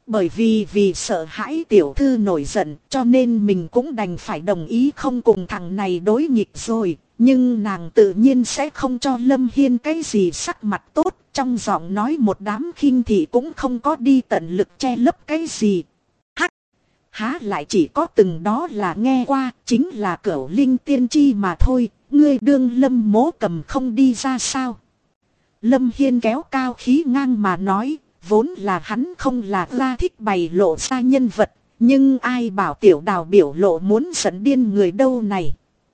Bởi vì sợ hãi tiểu thư nổi giận cho nên mình cũng đành phải đồng ý không cùng thằng này đối nghịch rồi. Nhưng nàng tự nhiên sẽ không cho Lâm Hiên cái gì sắc mặt tốt. Trong giọng nói một đám khinh thị cũng không có đi tận lực che lấp cái gì. Hắc! Há lại chỉ có từng đó là nghe qua, chính là Cửu Linh tiên tri mà thôi. Ngươi đương Lâm Mỗ cầm không đi ra sao? Lâm Hiên kéo cao khí ngang mà nói. Vốn là hắn không là ra thích bày lộ ra nhân vật. Nhưng ai bảo tiểu đào biểu lộ muốn giận điên người đâu này.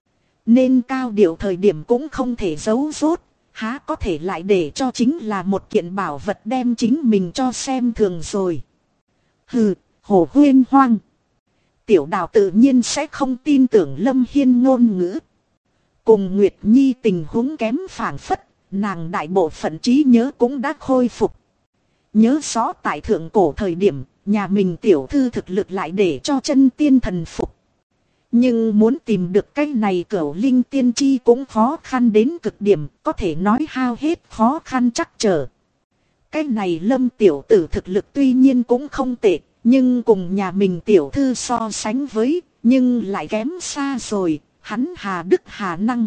Nên cao điệu thời điểm cũng không thể giấu rốt. Há có thể lại để cho chính là một kiện bảo vật đem chính mình cho xem thường rồi. Hừ, hồ huyên hoang. Tiểu đào tự nhiên sẽ không tin tưởng Lâm Hiên ngôn ngữ. Cùng Nguyệt Nhi tình huống kém phảng phất. Nàng đại bộ phận trí nhớ cũng đã khôi phục. Nhớ rõ tại thượng cổ thời điểm, nhà mình tiểu thư thực lực lại để cho chân tiên thần phục. Nhưng muốn tìm được cái này Cửu Linh tiên tri cũng khó khăn đến cực điểm, có thể nói hao hết khó khăn chắc trở. Cái này Lâm tiểu tử thực lực tuy nhiên cũng không tệ, nhưng cùng nhà mình tiểu thư so sánh với, nhưng lại kém xa rồi, hắn hà đức hà năng.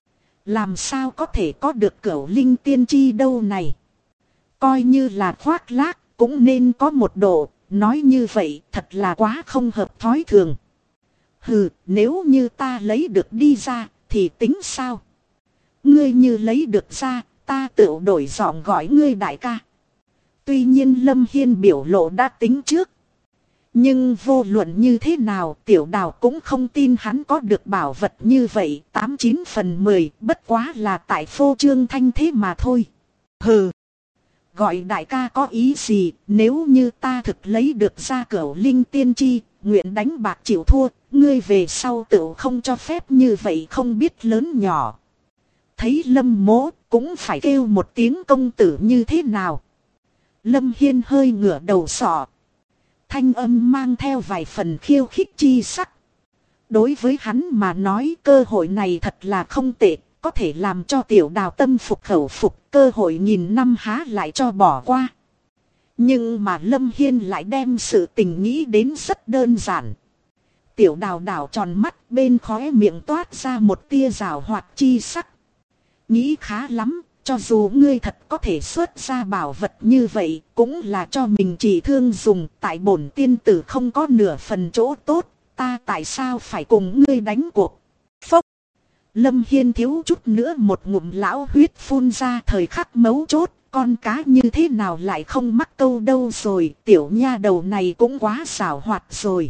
Làm sao có thể có được Cửu Linh tiên tri đâu này? Coi như là khoác lác, cũng nên có một độ, nói như vậy thật là quá không hợp thói thường. Hừ, nếu như ta lấy được đi ra, thì tính sao? Ngươi như lấy được ra, ta tự đổi giọng gọi ngươi đại ca. Tuy nhiên Lâm Hiên biểu lộ đã tính trước. Nhưng vô luận như thế nào, tiểu đào cũng không tin hắn có được bảo vật như vậy, 89 phần 10, bất quá là tại phô trương thanh thế mà thôi. Hừ. Gọi đại ca có ý gì, nếu như ta thực lấy được ra Cửu Linh tiên tri, nguyện đánh bạc chịu thua, ngươi về sau tự không cho phép như vậy không biết lớn nhỏ. Thấy Lâm Mỗ cũng phải kêu một tiếng công tử như thế nào. Lâm Hiên hơi ngửa đầu sọ. Thanh âm mang theo vài phần khiêu khích chi sắc. Đối với hắn mà nói cơ hội này thật là không tệ. Có thể làm cho tiểu đào tâm phục khẩu phục, cơ hội nghìn năm há lại cho bỏ qua. Nhưng mà Lâm Hiên lại đem sự tình nghĩ đến rất đơn giản. Tiểu đào đảo tròn mắt, bên khóe miệng toát ra một tia rào hoạt chi sắc. Nghĩ khá lắm, cho dù ngươi thật có thể xuất ra bảo vật như vậy, cũng là cho mình chỉ thương dùng, tại bổn tiên tử không có nửa phần chỗ tốt, ta tại sao phải cùng ngươi đánh cuộc? Phốc! Lâm Hiên thiếu chút nữa một ngụm lão huyết phun ra, thời khắc mấu chốt, con cá như thế nào lại không mắc câu đâu rồi, tiểu nha đầu này cũng quá xảo hoạt rồi.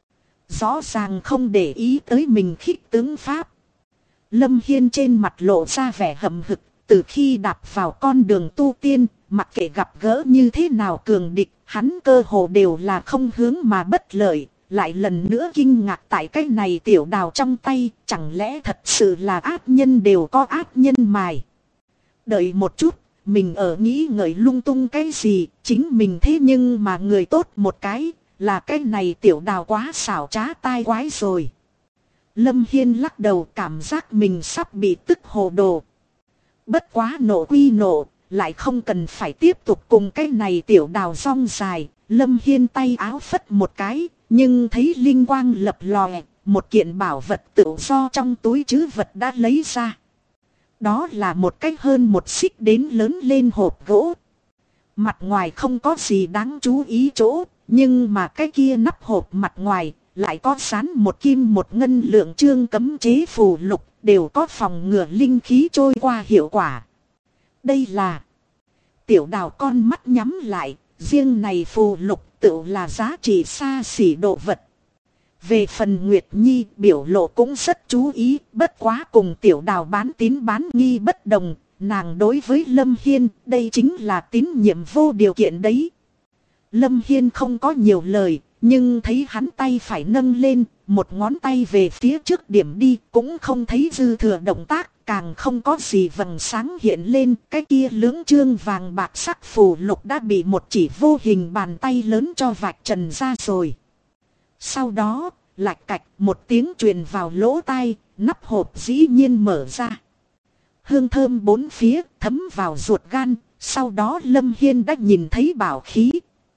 Rõ ràng không để ý tới mình khích tướng pháp. Lâm Hiên trên mặt lộ ra vẻ hậm hực, từ khi đạp vào con đường tu tiên, mặc kệ gặp gỡ như thế nào cường địch, hắn cơ hồ đều là không hướng mà bất lợi. Lại lần nữa kinh ngạc tại cái này tiểu đào trong tay, chẳng lẽ thật sự là ác nhân đều có ác nhân mài. Đợi một chút, mình ở nghĩ ngợi lung tung cái gì, chính mình thế nhưng mà người tốt một cái, là cái này tiểu đào quá xảo trá tai quái rồi. Lâm Hiên lắc đầu, cảm giác mình sắp bị tức hồ đồ. Bất quá nộ quy nộ, lại không cần phải tiếp tục cùng cái này tiểu đào rong dài. Lâm Hiên tay áo phất một cái, nhưng thấy linh quang lập lòe, một kiện bảo vật tự do trong túi trữ vật đã lấy ra. Đó là một cái hơn một xích đến lớn lên hộp gỗ. Mặt ngoài không có gì đáng chú ý chỗ, nhưng mà cái kia nắp hộp mặt ngoài lại có dán một kim một ngân lượng chương cấm chế phù lục, đều có phòng ngừa linh khí trôi qua hiệu quả. Đây là... Tiểu đào con mắt nhắm lại, riêng này phù lục tự là giá trị xa xỉ độ vật. Về phần Nguyệt Nhi biểu lộ cũng rất chú ý, bất quá cùng tiểu đào bán tín bán nghi bất đồng, nàng đối với Lâm Hiên đây chính là tín nhiệm vô điều kiện đấy. Lâm Hiên không có nhiều lời, nhưng thấy hắn tay phải nâng lên, một ngón tay về phía trước điểm đi, cũng không thấy dư thừa động tác, càng không có gì vầng sáng hiện lên, cái kia lưỡng trương vàng bạc sắc phù lục đã bị một chỉ vô hình bàn tay lớn cho vạch trần ra rồi. Sau đó, lạch cạch một tiếng truyền vào lỗ tai, nắp hộp dĩ nhiên mở ra. Hương thơm bốn phía, thấm vào ruột gan, sau đó Lâm Hiên đã nhìn thấy bảo khí.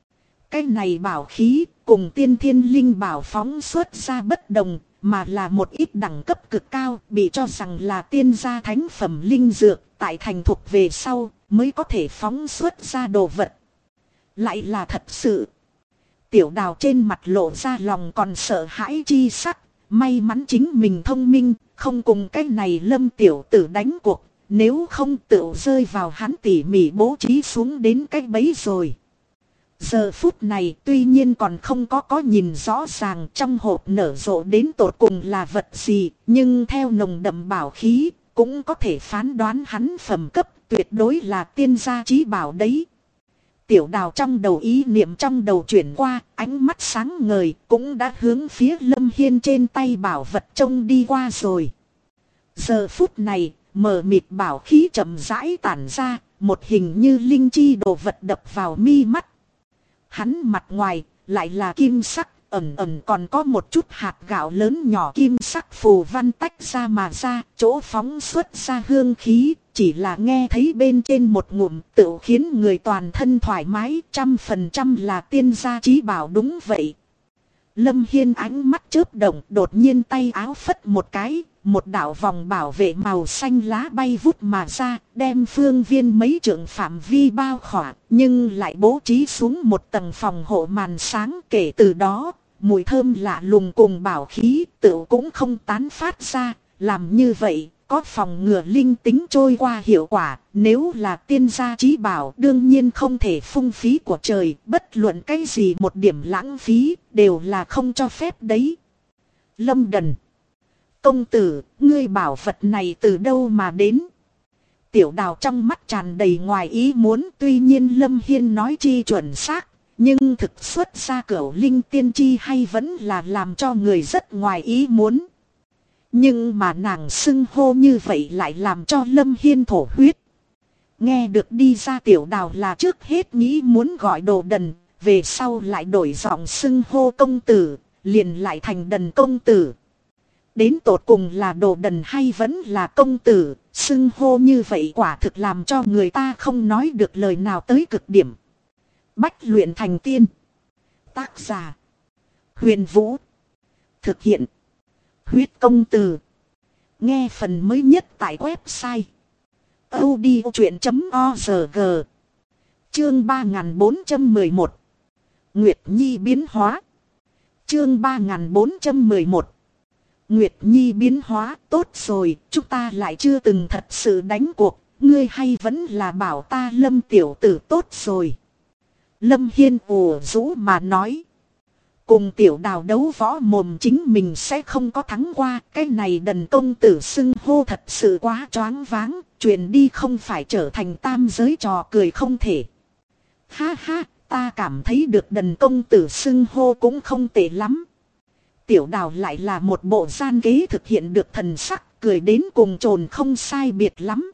Cái này bảo khí cùng tiên thiên linh bảo phóng xuất ra bất đồng, mà là một ít đẳng cấp cực cao, bị cho rằng là tiên gia thánh phẩm linh dược, tại thành thục về sau mới có thể phóng xuất ra đồ vật. Lại là thật sự. Tiểu Đào trên mặt lộ ra lòng còn sợ hãi chi sắc, may mắn chính mình thông minh, không cùng cái này Lâm tiểu tử đánh cuộc, nếu không tự rơi vào hắn tỉ mỉ bố trí xuống đến cái bẫy rồi. Giờ phút này tuy nhiên còn không có nhìn rõ ràng trong hộp nở rộ đến tột cùng là vật gì, nhưng theo nồng đậm bảo khí cũng có thể phán đoán hắn phẩm cấp tuyệt đối là tiên gia chí bảo đấy. Tiểu Đào trong đầu ý niệm trong đầu chuyển qua, ánh mắt sáng ngời cũng đã hướng phía Lâm Hiên trên tay bảo vật trông đi qua rồi. Giờ phút này, mờ mịt bảo khí chậm rãi tản ra, một hình như linh chi đồ vật đập vào mi mắt. Hắn mặt ngoài lại là kim sắc, ẩn ẩn còn có một chút hạt gạo lớn nhỏ kim sắc phù văn tách ra mà ra, chỗ phóng xuất ra hương khí, chỉ là nghe thấy bên trên một ngụm tự khiến người toàn thân thoải mái, 100% là tiên gia chí bảo đúng vậy. Lâm Hiên ánh mắt chớp động, đột nhiên tay áo phất một cái, một đạo vòng bảo vệ màu xanh lá bay vút mà ra, đem phương viên mấy trượng phạm vi bao khỏa, nhưng lại bố trí xuống một tầng phòng hộ màn sáng. Kể từ đó, mùi thơm lạ lùng cùng bảo khí tự cũng không tán phát ra, làm như vậy có phòng ngừa linh tính trôi qua hiệu quả. Nếu là tiên gia chí bảo đương nhiên không thể phung phí của trời, bất luận cái gì một điểm lãng phí đều là không cho phép đấy. Lâm Đần, công tử, ngươi bảo vật này từ đâu mà đến? Tiểu Đào trong mắt tràn đầy ngoài ý muốn, tuy nhiên Lâm Hiên nói chi chuẩn xác, nhưng thực xuất ra cửu linh tiên chi hay vẫn là làm cho người rất ngoài ý muốn. Nhưng mà nàng xưng hô như vậy lại làm cho Lâm Hiên thổ huyết. Nghe được đi ra Tiểu Đào là trước hết nghĩ muốn gọi Đồ Đần, về sau lại đổi giọng xưng hô công tử, liền lại thành Đần công tử. Đến tột cùng là Đồ Đần hay vẫn là công tử, xưng hô như vậy quả thực làm cho người ta không nói được lời nào tới cực điểm. Bách luyện thành tiên. Tác giả: Huyền Vũ. Thực hiện: Huyết công từ. Nghe phần mới nhất tại website audiochuyện.org. Chương 3411. Nguyệt Nhi biến hóa. Chương 3411. Nguyệt Nhi biến hóa. Tốt rồi, chúng ta lại chưa từng thật sự đánh cuộc, ngươi hay vẫn là bảo ta Lâm tiểu tử tốt rồi. Lâm Hiên ủ rũ mà nói. Cùng Tiểu Đào đấu võ mồm chính mình sẽ không có thắng qua, cái này Đần công tử xưng hô thật sự quá choáng váng, truyền đi không phải trở thành tam giới trò cười không thể. Ha ha, ta cảm thấy được Đần công tử xưng hô cũng không tệ lắm. Tiểu Đào lại là một bộ gian kế thực hiện được thần sắc, cười đến cùng trồn không sai biệt lắm.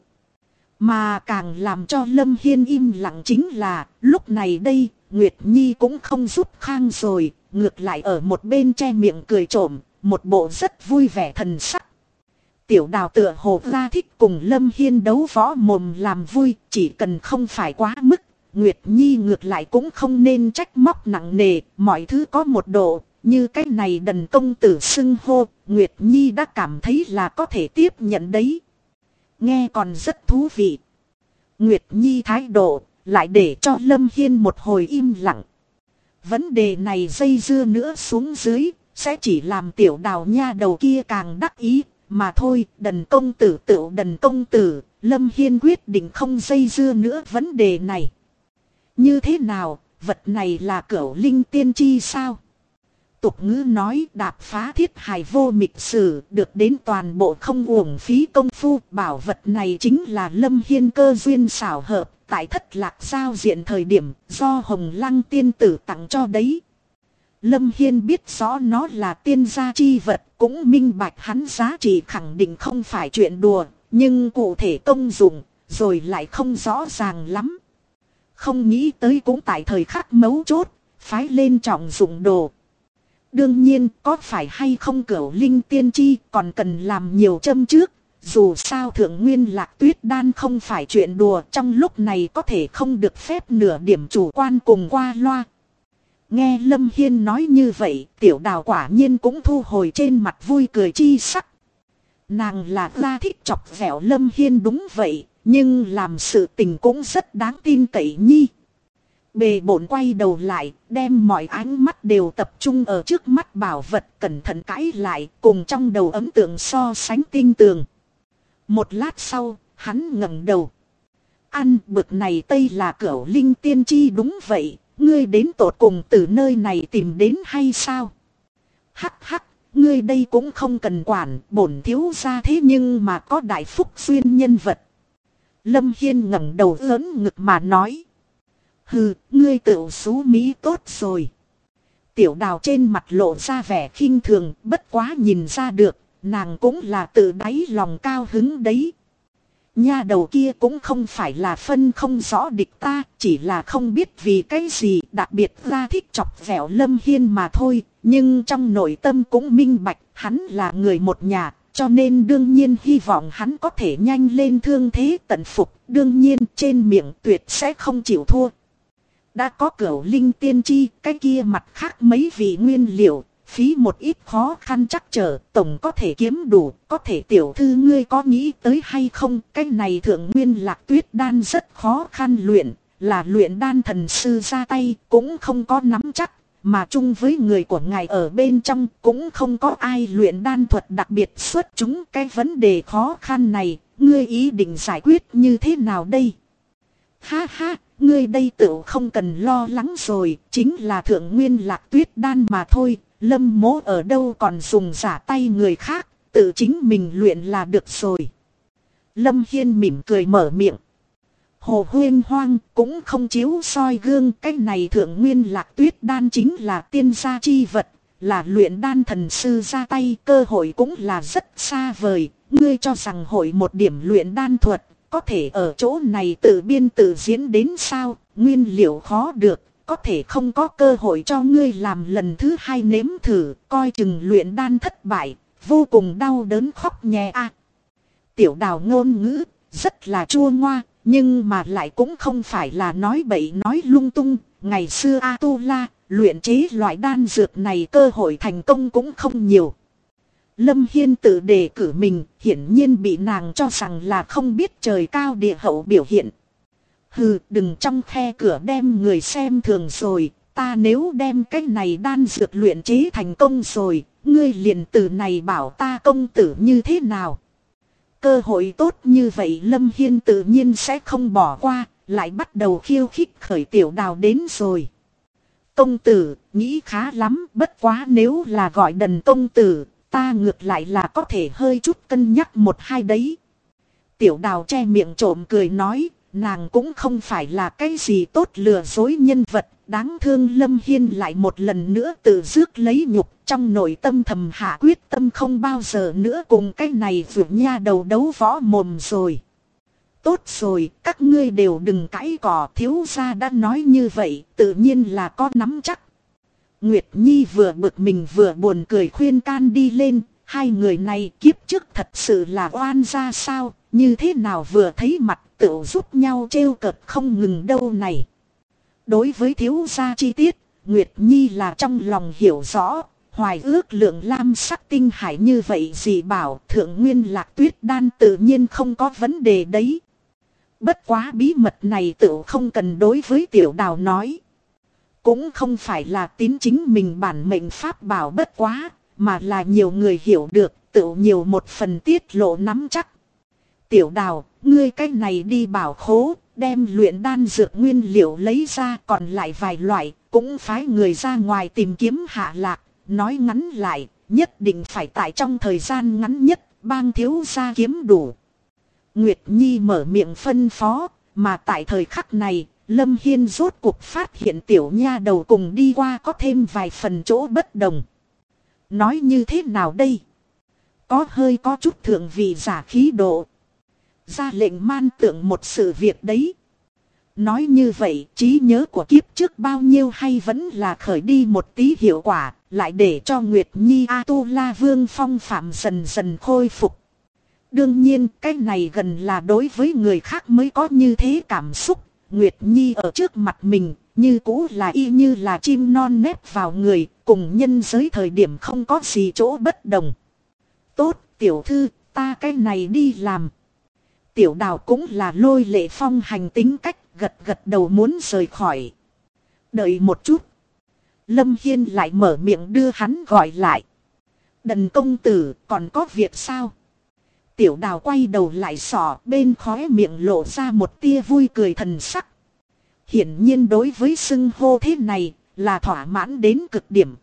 Mà càng làm cho Lâm Hiên im lặng chính là, lúc này đây, Nguyệt Nhi cũng không giúp khang rồi, ngược lại ở một bên che miệng cười trộm, một bộ rất vui vẻ thần sắc. Tiểu Đào tựa hồ ra thích cùng Lâm Hiên đấu võ mồm làm vui, chỉ cần không phải quá mức, Nguyệt Nhi ngược lại cũng không nên trách móc nặng nề, mọi thứ có một độ, như cái này Đần công tử xưng hô, Nguyệt Nhi đã cảm thấy là có thể tiếp nhận đấy. Nghe còn rất thú vị. Nguyệt Nhi thái độ lại để cho Lâm Hiên một hồi im lặng. Vấn đề này dây dưa nữa xuống dưới, sẽ chỉ làm Tiểu Đào nha đầu kia càng đắc ý, mà thôi. Đần công tử tựu Đần công tử, Lâm Hiên quyết định không dây dưa nữa vấn đề này. Như thế nào, vật này là cửu linh tiên chi sao? Tục ngữ nói đạp phá thiết hài vô mịch sử, được đến toàn bộ không uổng phí công phu. Bảo vật này chính là Lâm Hiên cơ duyên xảo hợp, tại Thất Lạc giao diện thời điểm do Hồng Lăng tiên tử tặng cho đấy. Lâm Hiên biết rõ nó là tiên gia chi vật, cũng minh bạch hắn giá trị khẳng định không phải chuyện đùa, nhưng cụ thể công dụng rồi lại không rõ ràng lắm. Không nghĩ tới cũng tại thời khắc mấu chốt, phái lên trọng dụng đồ. Đương nhiên có phải hay không cửu linh tiên chi còn cần làm nhiều châm trước. Dù sao thượng nguyên lạc tuyết đan không phải chuyện đùa, trong lúc này có thể không được phép nửa điểm chủ quan cùng qua loa. Nghe Lâm Hiên nói như vậy, Tiểu Đào quả nhiên cũng thu hồi trên mặt vui cười chi sắc. Nàng là ra thích chọc ghẹo Lâm Hiên đúng vậy, nhưng làm sự tình cũng rất đáng tin cậy nhi. Bề bổn quay đầu lại, đem mọi ánh mắt đều tập trung ở trước mắt bảo vật, cẩn thận cãi lại, cùng trong đầu ấn tượng so sánh tinh tường. Một lát sau, hắn ngẩng đầu. Ăn bực này Tây là Cửu Linh tiên chi đúng vậy, ngươi đến tột cùng từ nơi này tìm đến hay sao? Hắc hắc, ngươi đây cũng không cần quản, bổn thiếu gia thế nhưng mà có đại phúc duyên nhân vật. Lâm Hiên ngẩng đầu lớn ngực mà nói. Hừ, ngươi tự xú mỹ tốt rồi. Tiểu Đào trên mặt lộ ra vẻ khinh thường, bất quá nhìn ra được, nàng cũng là tự đáy lòng cao hứng đấy. Nha đầu kia cũng không phải là phân không rõ địch ta, chỉ là không biết vì cái gì đặc biệt ra thích chọc ghẹo Lâm Hiên mà thôi. Nhưng trong nội tâm cũng minh bạch, hắn là người một nhà, cho nên đương nhiên hy vọng hắn có thể nhanh lên thương thế tận phục. Đương nhiên trên miệng tuyệt sẽ không chịu thua. Đã có Cửu Linh tiên chi, cái kia mặt khác mấy vị nguyên liệu, phí một ít khó khăn chắc trở, tổng có thể kiếm đủ. Có thể tiểu thư ngươi có nghĩ tới hay không, cái này thượng nguyên lạc tuyết đan rất khó khăn luyện, là luyện đan thần sư ra tay, cũng không có nắm chắc. Mà chung với người của ngài ở bên trong, cũng không có ai luyện đan thuật đặc biệt xuất chúng. Cái vấn đề khó khăn này, ngươi ý định giải quyết như thế nào đây? Ha ha, ngươi đây tự không cần lo lắng rồi, chính là thượng nguyên lạc tuyết đan mà thôi. Lâm mỗ ở đâu còn dùng giả tay người khác, tự chính mình luyện là được rồi. Lâm Hiên mỉm cười mở miệng. Hồ Huyên Hoang cũng không chiếu soi gương, cái này thượng nguyên lạc tuyết đan chính là tiên gia chi vật, là luyện đan thần sư ra tay, cơ hội cũng là rất xa vời. Ngươi cho rằng hội một điểm luyện đan thuật, có thể ở chỗ này tự biên tự diễn đến sao? Nguyên liệu khó được, có thể không có cơ hội cho ngươi làm lần thứ hai nếm thử, coi chừng luyện đan thất bại, vô cùng đau đớn khóc nhè a. Tiểu Đào ngôn ngữ rất là chua ngoa, nhưng mà lại cũng không phải là nói bậy nói lung tung. Ngày xưa A-tu-la luyện chế loại đan dược này cơ hội thành công cũng không nhiều. Lâm Hiên tự đề cử mình, hiển nhiên bị nàng cho rằng là không biết trời cao địa hậu biểu hiện. Hừ, đừng trong khe cửa đem người xem thường rồi, ta nếu đem cái này đan dược luyện chế thành công rồi, ngươi liền từ này bảo ta công tử như thế nào? Cơ hội tốt như vậy Lâm Hiên tự nhiên sẽ không bỏ qua, lại bắt đầu khiêu khích khởi Tiểu Đào đến rồi. Công tử, nghĩ khá lắm, bất quá nếu là gọi đần công tử, ta ngược lại là có thể hơi chút cân nhắc một hai đấy. Tiểu Đào che miệng trộm cười nói, nàng cũng không phải là cái gì tốt lừa dối nhân vật, đáng thương. Lâm Hiên lại một lần nữa tự rước lấy nhục, trong nội tâm thầm hạ quyết tâm không bao giờ nữa cùng cái này vượt nha đầu đấu võ mồm rồi. Tốt rồi, các ngươi đều đừng cãi cỏ, thiếu gia đã nói như vậy, tự nhiên là có nắm chắc. Nguyệt Nhi vừa bực mình vừa buồn cười khuyên can đi lên, hai người này kiếp trước thật sự là oan ra sao, như thế nào vừa thấy mặt tự giúp nhau trêu cợt không ngừng đâu này. Đối với thiếu gia chi tiết, Nguyệt Nhi là trong lòng hiểu rõ, hoài ước lượng lam sắc tinh hải như vậy gì bảo thượng nguyên lạc tuyết đan tự nhiên không có vấn đề đấy. Bất quá bí mật này tự không cần đối với Tiểu Đào nói. Cũng không phải là tín chính mình bản mệnh pháp bảo bất quá, mà là nhiều người hiểu được, tự nhiều một phần tiết lộ nắm chắc. Tiểu Đào, ngươi cách này đi bảo khố, đem luyện đan dược nguyên liệu lấy ra, còn lại vài loại, cũng phái người ra ngoài tìm kiếm hạ lạc. Nói ngắn lại, nhất định phải tại trong thời gian ngắn nhất, bang thiếu gia kiếm đủ. Nguyệt Nhi mở miệng phân phó, mà tại thời khắc này, Lâm Hiên rốt cuộc phát hiện tiểu nha đầu cùng đi qua có thêm vài phần chỗ bất đồng. Nói như thế nào đây? Có chút thượng vị giả khí độ. Ra lệnh man tượng một sự việc đấy. Nói như vậy, trí nhớ của kiếp trước bao nhiêu hay vẫn là khởi đi một tí hiệu quả, lại để cho Nguyệt Nhi A-tu-la vương phong phạm dần dần khôi phục. Đương nhiên, cái này gần là đối với người khác mới có như thế cảm xúc. Nguyệt Nhi ở trước mặt mình, Như cũ là y như là chim non nép vào người, cùng nhân giới thời điểm không có gì chỗ bất đồng. Tốt, tiểu thư, ta cái này đi làm. Tiểu đào cũng là lôi lệ phong hành tính cách, gật gật đầu muốn rời khỏi. Đợi một chút. Lâm Hiên lại mở miệng đưa hắn gọi lại. Đần công tử, còn có việc sao? Tiểu đào quay đầu lại sỏ, bên khóe miệng lộ ra một tia vui cười thần sắc. Hiển nhiên đối với xưng hô thế này là thỏa mãn đến cực điểm.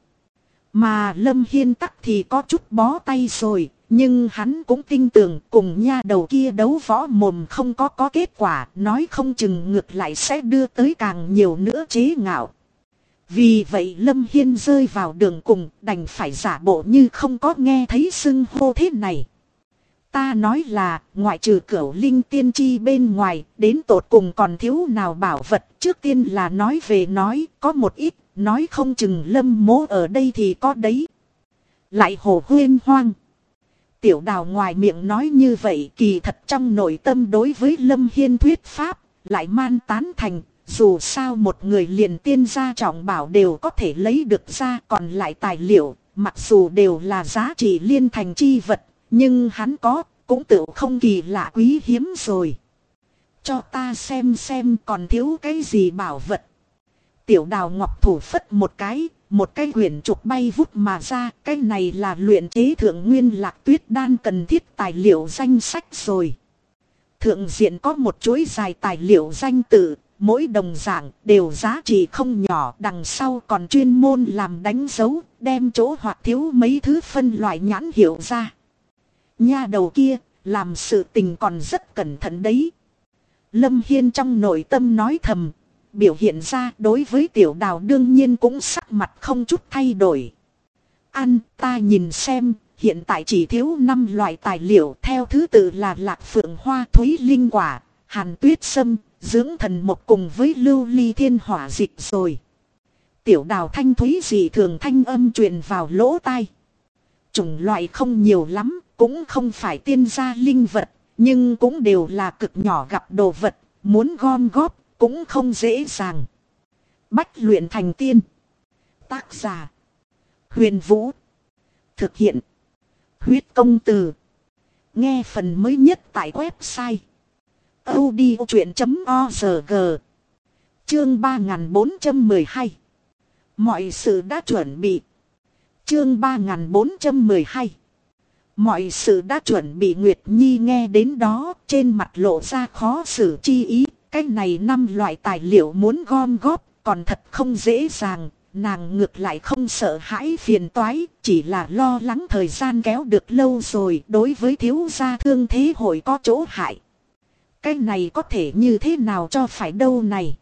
Mà Lâm Hiên tắc thì có chút bó tay rồi, nhưng hắn cũng tin tưởng cùng nha đầu kia đấu võ mồm không có kết quả, nói không chừng ngược lại sẽ đưa tới càng nhiều nữa chế ngạo. Vì vậy Lâm Hiên rơi vào đường cùng, đành phải giả bộ như không có nghe thấy xưng hô thế này. Ta nói là, ngoại trừ cửu linh tiên chi bên ngoài, đến tột cùng còn thiếu nào bảo vật. Trước tiên là nói về nói, có một ít, nói không chừng Lâm mố ở đây thì có đấy. Lại hồ huyên hoang. Tiểu đào ngoài miệng nói như vậy, kỳ thật trong nội tâm đối với Lâm Hiên thuyết pháp, lại man tán thành. Dù sao một người liền tiên gia trọng bảo đều có thể lấy được ra, còn lại tài liệu, mặc dù đều là giá trị liên thành chi vật. Nhưng hắn có, cũng tự không kỳ lạ quý hiếm rồi. Cho ta xem còn thiếu cái gì bảo vật. Tiểu đào ngọc thủ phất một cái quyển trục bay vút mà ra. Cái này là luyện chế thượng nguyên lạc tuyết đan cần thiết tài liệu danh sách rồi. Thượng diện có một chuỗi dài tài liệu danh tự, mỗi đồng dạng đều giá trị không nhỏ. Đằng sau còn chuyên môn làm đánh dấu, đem chỗ hoặc thiếu mấy thứ phân loại nhãn hiệu ra. Nha đầu kia, làm sự tình còn rất cẩn thận đấy. Lâm Hiên trong nội tâm nói thầm, biểu hiện ra đối với tiểu đào đương nhiên cũng sắc mặt không chút thay đổi. Ăn, ta nhìn xem, hiện tại chỉ thiếu 5 loại tài liệu theo thứ tự là lạc phượng hoa thúy linh quả, hàn tuyết sâm, dưỡng thần mộc cùng với lưu ly thiên hỏa dịch rồi. Tiểu đào thanh thúy dị thường thanh âm truyền vào lỗ tai. Chủng loại không nhiều lắm, cũng không phải tiên gia linh vật, nhưng cũng đều là cực nhỏ gặp đồ vật, muốn gom góp cũng không dễ dàng. Bách luyện thành tiên. Tác giả Huyền Vũ. Thực hiện Huyết Công Từ. Nghe phần mới nhất tại website audiochuyện.org. Chương 3412. Mọi sự đã chuẩn bị. Chương 3412. Mọi sự đã chuẩn bị. Nguyệt Nhi nghe đến đó, trên mặt lộ ra khó xử chi ý. Cái này 5 loại tài liệu muốn gom góp, còn thật không dễ dàng. Nàng ngược lại không sợ hãi phiền toái, chỉ là lo lắng thời gian kéo được lâu rồi, đối với thiếu gia thương thế hội có chỗ hại. Cái này có thể như thế nào cho phải đâu này.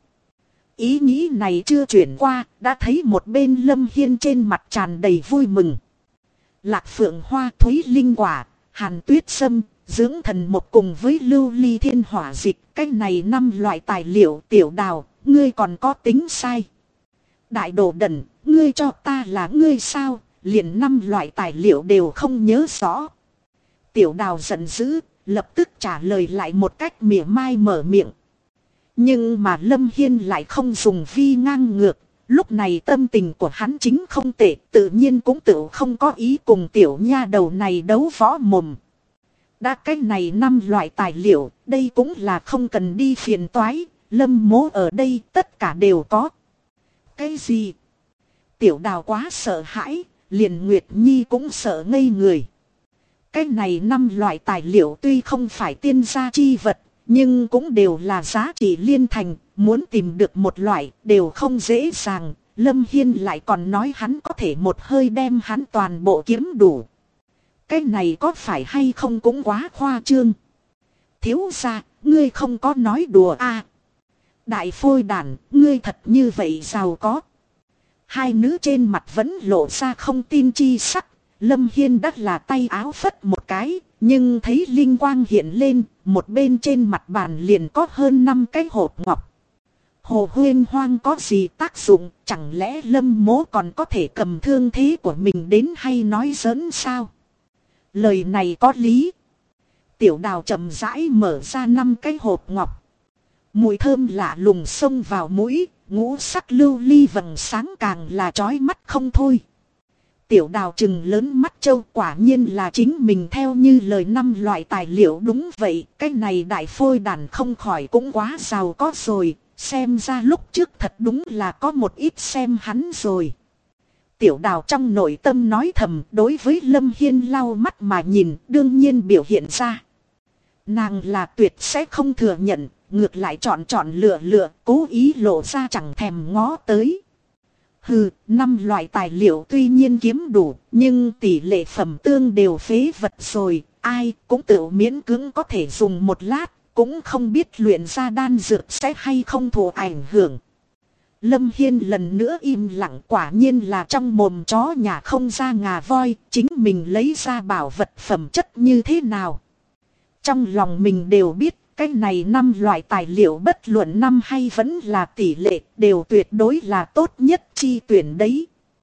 Ý nghĩ này chưa chuyển qua, đã thấy một bên Lâm Hiên trên mặt tràn đầy vui mừng. Lạc phượng hoa thúy linh quả, hàn tuyết sâm, dưỡng thần mộc cùng với lưu ly thiên hỏa dịch. Cái này 5 loại tài liệu. Tiểu đào, ngươi còn có tính sai. Đại đồ đần, ngươi cho ta là ngươi sao, liền 5 loại tài liệu đều không nhớ rõ. Tiểu đào giận dữ, lập tức trả lời lại một cách mỉa mai mở miệng. Nhưng mà Lâm Hiên lại không dùng vi ngang ngược. Lúc này tâm tình của hắn chính không tệ, tự nhiên cũng tự không có ý cùng tiểu nha đầu này đấu võ mồm. Đã cái này 5 loại tài liệu, đây cũng là không cần đi phiền toái, Lâm mố ở đây tất cả đều có. Cái gì? Tiểu đào quá sợ hãi, liền Nguyệt Nhi cũng sợ ngây người. Cái này 5 loại tài liệu tuy không phải tiên gia chi vật, nhưng cũng đều là giá trị liên thành, muốn tìm được một loại đều không dễ dàng. Lâm Hiên lại còn nói hắn có thể một hơi đem hắn toàn bộ kiếm đủ. Cái này có phải hay không cũng quá khoa trương. Thiếu gia, ngươi không có nói đùa à. Đại phôi đàn, ngươi thật như vậy giàu có. Hai nữ trên mặt vẫn lộ ra không tin chi sắc. Lâm Hiên đắt là tay áo phất một cái, nhưng thấy linh quang hiện lên, một bên trên mặt bàn liền có hơn 5 cái hộp ngọc. Hồ huyên hoang có gì tác dụng, chẳng lẽ Lâm mố còn có thể cầm thương thế của mình đến hay nói giỡn sao? Lời này có lý. Tiểu đào chậm rãi mở ra 5 cái hộp ngọc. Mùi thơm lạ lùng xông vào mũi, ngũ sắc lưu ly vầng sáng càng là chói mắt không thôi. Tiểu Đào trừng lớn mắt trâu, quả nhiên là chính mình theo như lời 5 loại tài liệu đúng vậy. Cái này đại phôi đàn không khỏi cũng quá giàu có rồi. Xem ra lúc trước thật đúng là có một ít xem hắn rồi. Tiểu Đào trong nội tâm nói thầm, đối với Lâm Hiên lau mắt mà nhìn, đương nhiên biểu hiện ra. Nàng là tuyệt sẽ không thừa nhận, ngược lại chọn lựa, cố ý lộ ra chẳng thèm ngó tới. Hừ, 5 loại tài liệu tuy nhiên kiếm đủ, nhưng tỷ lệ phẩm tương đều phế vật rồi, ai cũng tự miễn cưỡng có thể dùng một lát, cũng không biết luyện ra đan dược sẽ hay không thụ ảnh hưởng. Lâm Hiên lần nữa im lặng, quả nhiên là trong mồm chó nhà không ra ngà voi, chính mình lấy ra bảo vật phẩm chất như thế nào. Trong lòng mình đều biết, cái này 5 loại tài liệu bất luận năm hay vẫn là tỷ lệ, đều tuyệt đối là tốt nhất chi tuyển đấy.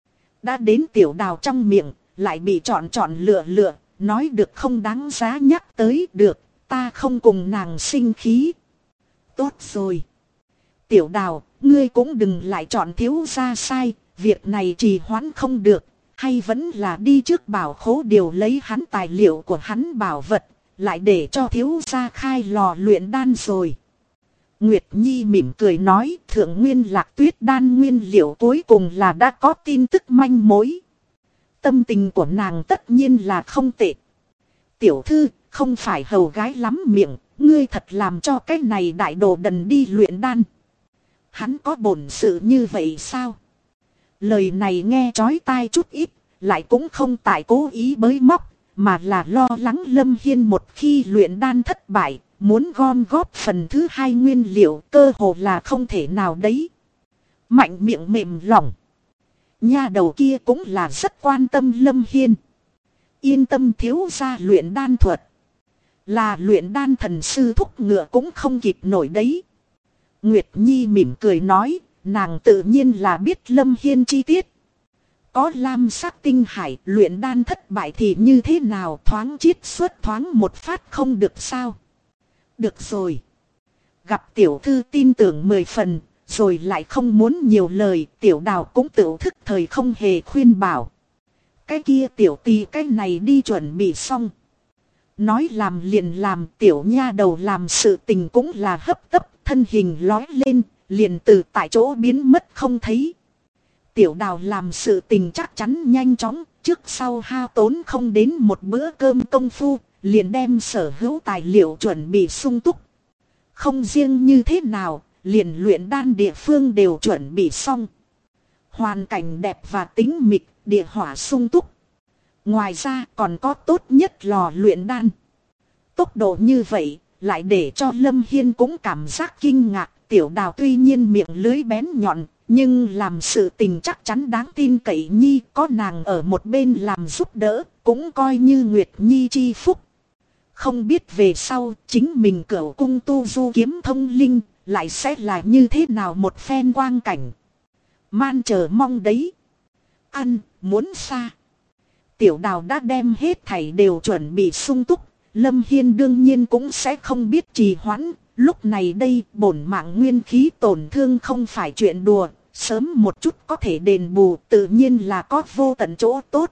Đã đến Tiểu Đào trong miệng, lại bị chọn lựa, nói được không đáng giá nhắc tới được, ta không cùng nàng sinh khí. Tốt rồi. Tiểu Đào, ngươi cũng đừng lại chọn thiếu gia sai, việc này trì hoãn không được, hay vẫn là đi trước bảo khố điều lấy hắn tài liệu của hắn bảo vật, lại để cho thiếu gia khai lò luyện đan rồi. Nguyệt Nhi mỉm cười nói, Thượng Nguyên Lạc Tuyết đan nguyên liệu cuối cùng là đã có tin tức manh mối. Tâm tình của nàng tất nhiên là không tệ. Tiểu thư, không phải hầu gái lắm miệng, ngươi thật làm cho cái này đại đồ đần đi luyện đan. Hắn có bổn sự như vậy sao? Lời này nghe chói tai chút ít, lại cũng không tại cố ý bới móc, mà là lo lắng Lâm Hiên một khi luyện đan thất bại, muốn gom góp phần thứ 2 nguyên liệu cơ hồ là không thể nào đấy. Mạnh miệng mềm lòng. Nha đầu kia cũng là rất quan tâm Lâm Hiên. Yên tâm, thiếu gia luyện đan thuật. Là luyện đan thần sư thúc ngựa cũng không kịp nổi đấy. Nguyệt Nhi mỉm cười nói, nàng tự nhiên là biết Lâm Hiên chi tiết. Có lam sắc tinh hải, luyện đan thất bại thì như thế nào, thoáng chiết xuất thoáng một phát không được sao? Được rồi. Gặp tiểu thư tin tưởng 10 phần, rồi lại không muốn nhiều lời, Tiểu Đào cũng tự thức thời không hề khuyên bảo. Cái kia tiểu tì cái này đi chuẩn bị xong. Nói làm liền làm, tiểu nha đầu làm sự tình cũng là hấp tấp, thân hình lói lên, liền từ tại chỗ biến mất không thấy. Tiểu Đào làm sự tình chắc chắn nhanh chóng, trước sau hao tốn không đến một bữa cơm công phu, liền đem sở hữu tài liệu chuẩn bị sung túc. Không riêng như thế nào, liền luyện đan địa phương đều chuẩn bị xong. Hoàn cảnh đẹp và tĩnh mịch, địa hỏa sung túc. Ngoài ra còn có tốt nhất lò luyện đan. Tốc độ như vậy, lại để cho Lâm Hiên cũng cảm giác kinh ngạc. Tiểu Đào tuy nhiên miệng lưới bén nhọn, nhưng làm sự tình chắc chắn đáng tin cậy nhi, có nàng ở một bên làm giúp đỡ, cũng coi như Nguyệt Nhi chi phúc. Không biết về sau, chính mình cửu cung tu du kiếm thông linh, lại sẽ là như thế nào một phen quang cảnh. Man chờ mong đấy. Ăn, muốn xa. Tiểu Đào đã đem hết thảy đều chuẩn bị sung túc, Lâm Hiên đương nhiên cũng sẽ không biết trì hoãn. Lúc này đây, bổn mạng nguyên khí tổn thương không phải chuyện đùa, sớm một chút có thể đền bù, tự nhiên là có vô tận chỗ tốt.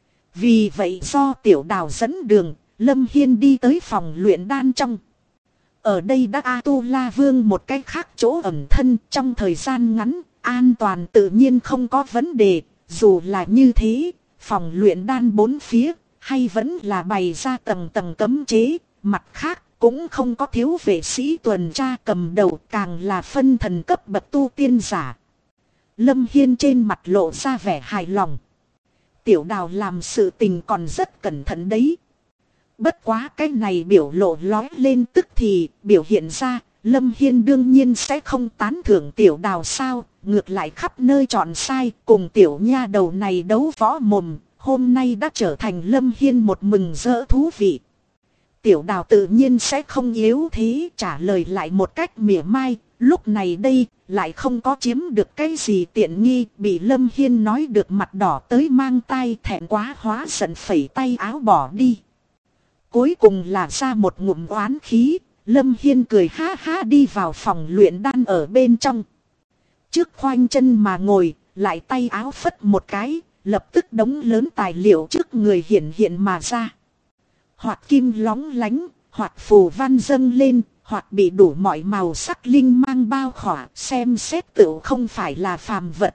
Vì vậy do Tiểu Đào dẫn đường, Lâm Hiên đi tới phòng luyện đan trong. Ở đây đã A-tu-la vương một cách khác chỗ ẩn thân, trong thời gian ngắn, an toàn tự nhiên không có vấn đề. Dù là như thế, phòng luyện đan bốn phía, hay vẫn là bày ra tầng tầng cấm chế, mặt khác. Cũng không có thiếu vệ sĩ tuần tra cầm đầu, càng là phân thần cấp bậc tu tiên giả. Lâm Hiên trên mặt lộ ra vẻ hài lòng. Tiểu Đào làm sự tình còn rất cẩn thận đấy. Bất quá cái này biểu lộ lói lên tức thì biểu hiện ra, Lâm Hiên đương nhiên sẽ không tán thưởng Tiểu Đào sao, ngược lại khắp nơi chọn sai, cùng tiểu nha đầu này đấu võ mồm, hôm nay đã trở thành Lâm Hiên một mừng rỡ thú vị. Tiểu Đào tự nhiên sẽ không yếu thế, trả lời lại một cách mỉa mai, lúc này đây lại không có chiếm được cái gì tiện nghi, bị Lâm Hiên nói được mặt đỏ tới mang tai, thẹn quá hóa giận phẩy tay áo bỏ đi. Cuối cùng là ra một ngụm oán khí, Lâm Hiên cười ha ha đi vào phòng luyện đan ở bên trong. trước khoanh chân mà ngồi, lại tay áo phất một cái, lập tức đống lớn tài liệu trước người hiện hiện mà ra. Hoặc kim lóng lánh, hoặc phù văn dâng lên, hoặc bị đủ mọi màu sắc linh mang bao khỏa, xem xét tựu không phải là phàm vật.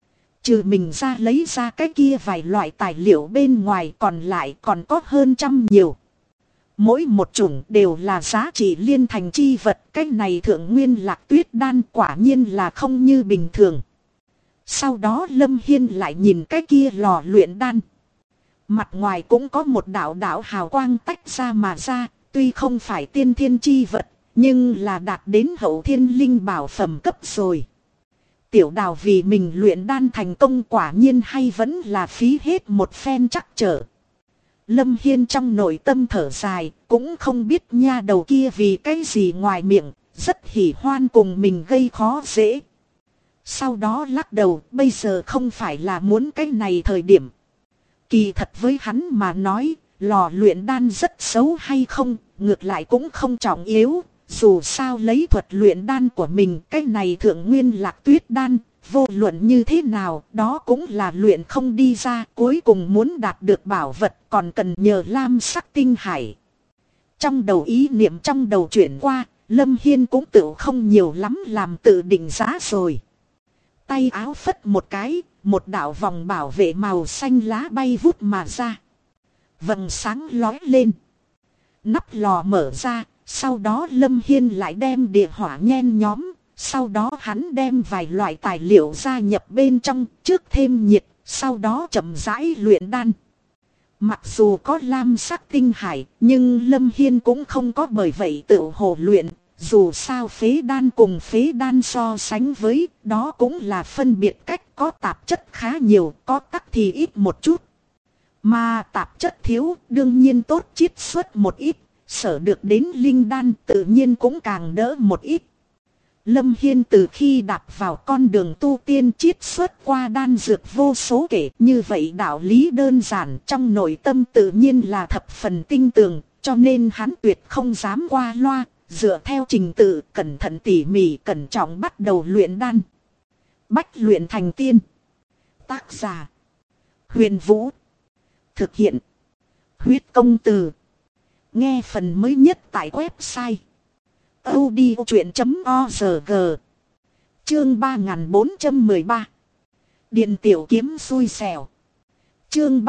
Trừ mình ra lấy ra cái kia vài loại tài liệu bên ngoài, còn lại còn có hơn 100 nhiều. Mỗi một chủng đều là giá trị liên thành chi vật. Cái này thượng nguyên lạc tuyết đan quả nhiên là không như bình thường. Sau đó Lâm Hiên lại nhìn cái kia lò luyện đan. Mặt ngoài cũng có một đạo đạo hào quang tách ra mà ra. Tuy không phải tiên thiên chi vật, nhưng là đạt đến hậu thiên linh bảo phẩm cấp rồi. Tiểu Đào vì mình luyện đan thành công quả nhiên hay vẫn là phí hết một phen trắc trở. Lâm Hiên trong nội tâm thở dài, cũng không biết nha đầu kia vì cái gì ngoài miệng, rất hỉ hoan cùng mình gây khó dễ. Sau đó lắc đầu, bây giờ không phải là muốn cái này thời điểm. Kỳ thật với hắn mà nói, lò luyện đan rất xấu hay không, ngược lại cũng không trọng yếu. Dù sao lấy thuật luyện đan của mình, cái này thượng nguyên lạc tuyết đan, vô luận như thế nào, đó cũng là luyện không đi ra. Cuối cùng muốn đạt được bảo vật còn cần nhờ lam sắc tinh hải. Trong đầu ý niệm trong đầu chuyển qua, Lâm Hiên cũng tự không nhiều lắm làm tự định giá rồi. Tay áo phất một cái, một đạo vòng bảo vệ màu xanh lá bay vút mà ra. Vầng sáng lói lên. Nắp lò mở ra, sau đó Lâm Hiên lại đem địa hỏa nhen nhóm. Sau đó hắn đem vài loại tài liệu gia nhập bên trong, trước thêm nhiệt, sau đó chậm rãi luyện đan. Mặc dù có lam sắc tinh hải, nhưng Lâm Hiên cũng không có bởi vậy tự hồ luyện. Dù sao phế đan cùng phế đan so sánh với, đó cũng là phân biệt cách, có tạp chất khá nhiều, có tắc thì ít một chút. Mà tạp chất thiếu, đương nhiên tốt chiết xuất một ít, sở được đến linh đan tự nhiên cũng càng đỡ một ít. Lâm Hiên từ khi đạp vào con đường tu tiên chiết xuất qua đan dược vô số kể, như vậy đạo lý đơn giản trong nội tâm tự nhiên là thập phần tinh tường, cho nên hắn tuyệt không dám qua loa, dựa theo trình tự cẩn thận tỉ mỉ cẩn trọng bắt đầu luyện đan. Bách luyện thành tiên. Tác giả Huyền Vũ. Thực hiện Huyết Công Từ. Nghe phần mới nhất tại website audiochuyện.org. Chương 3413. Điện tiểu kiếm xui xẻo. Chương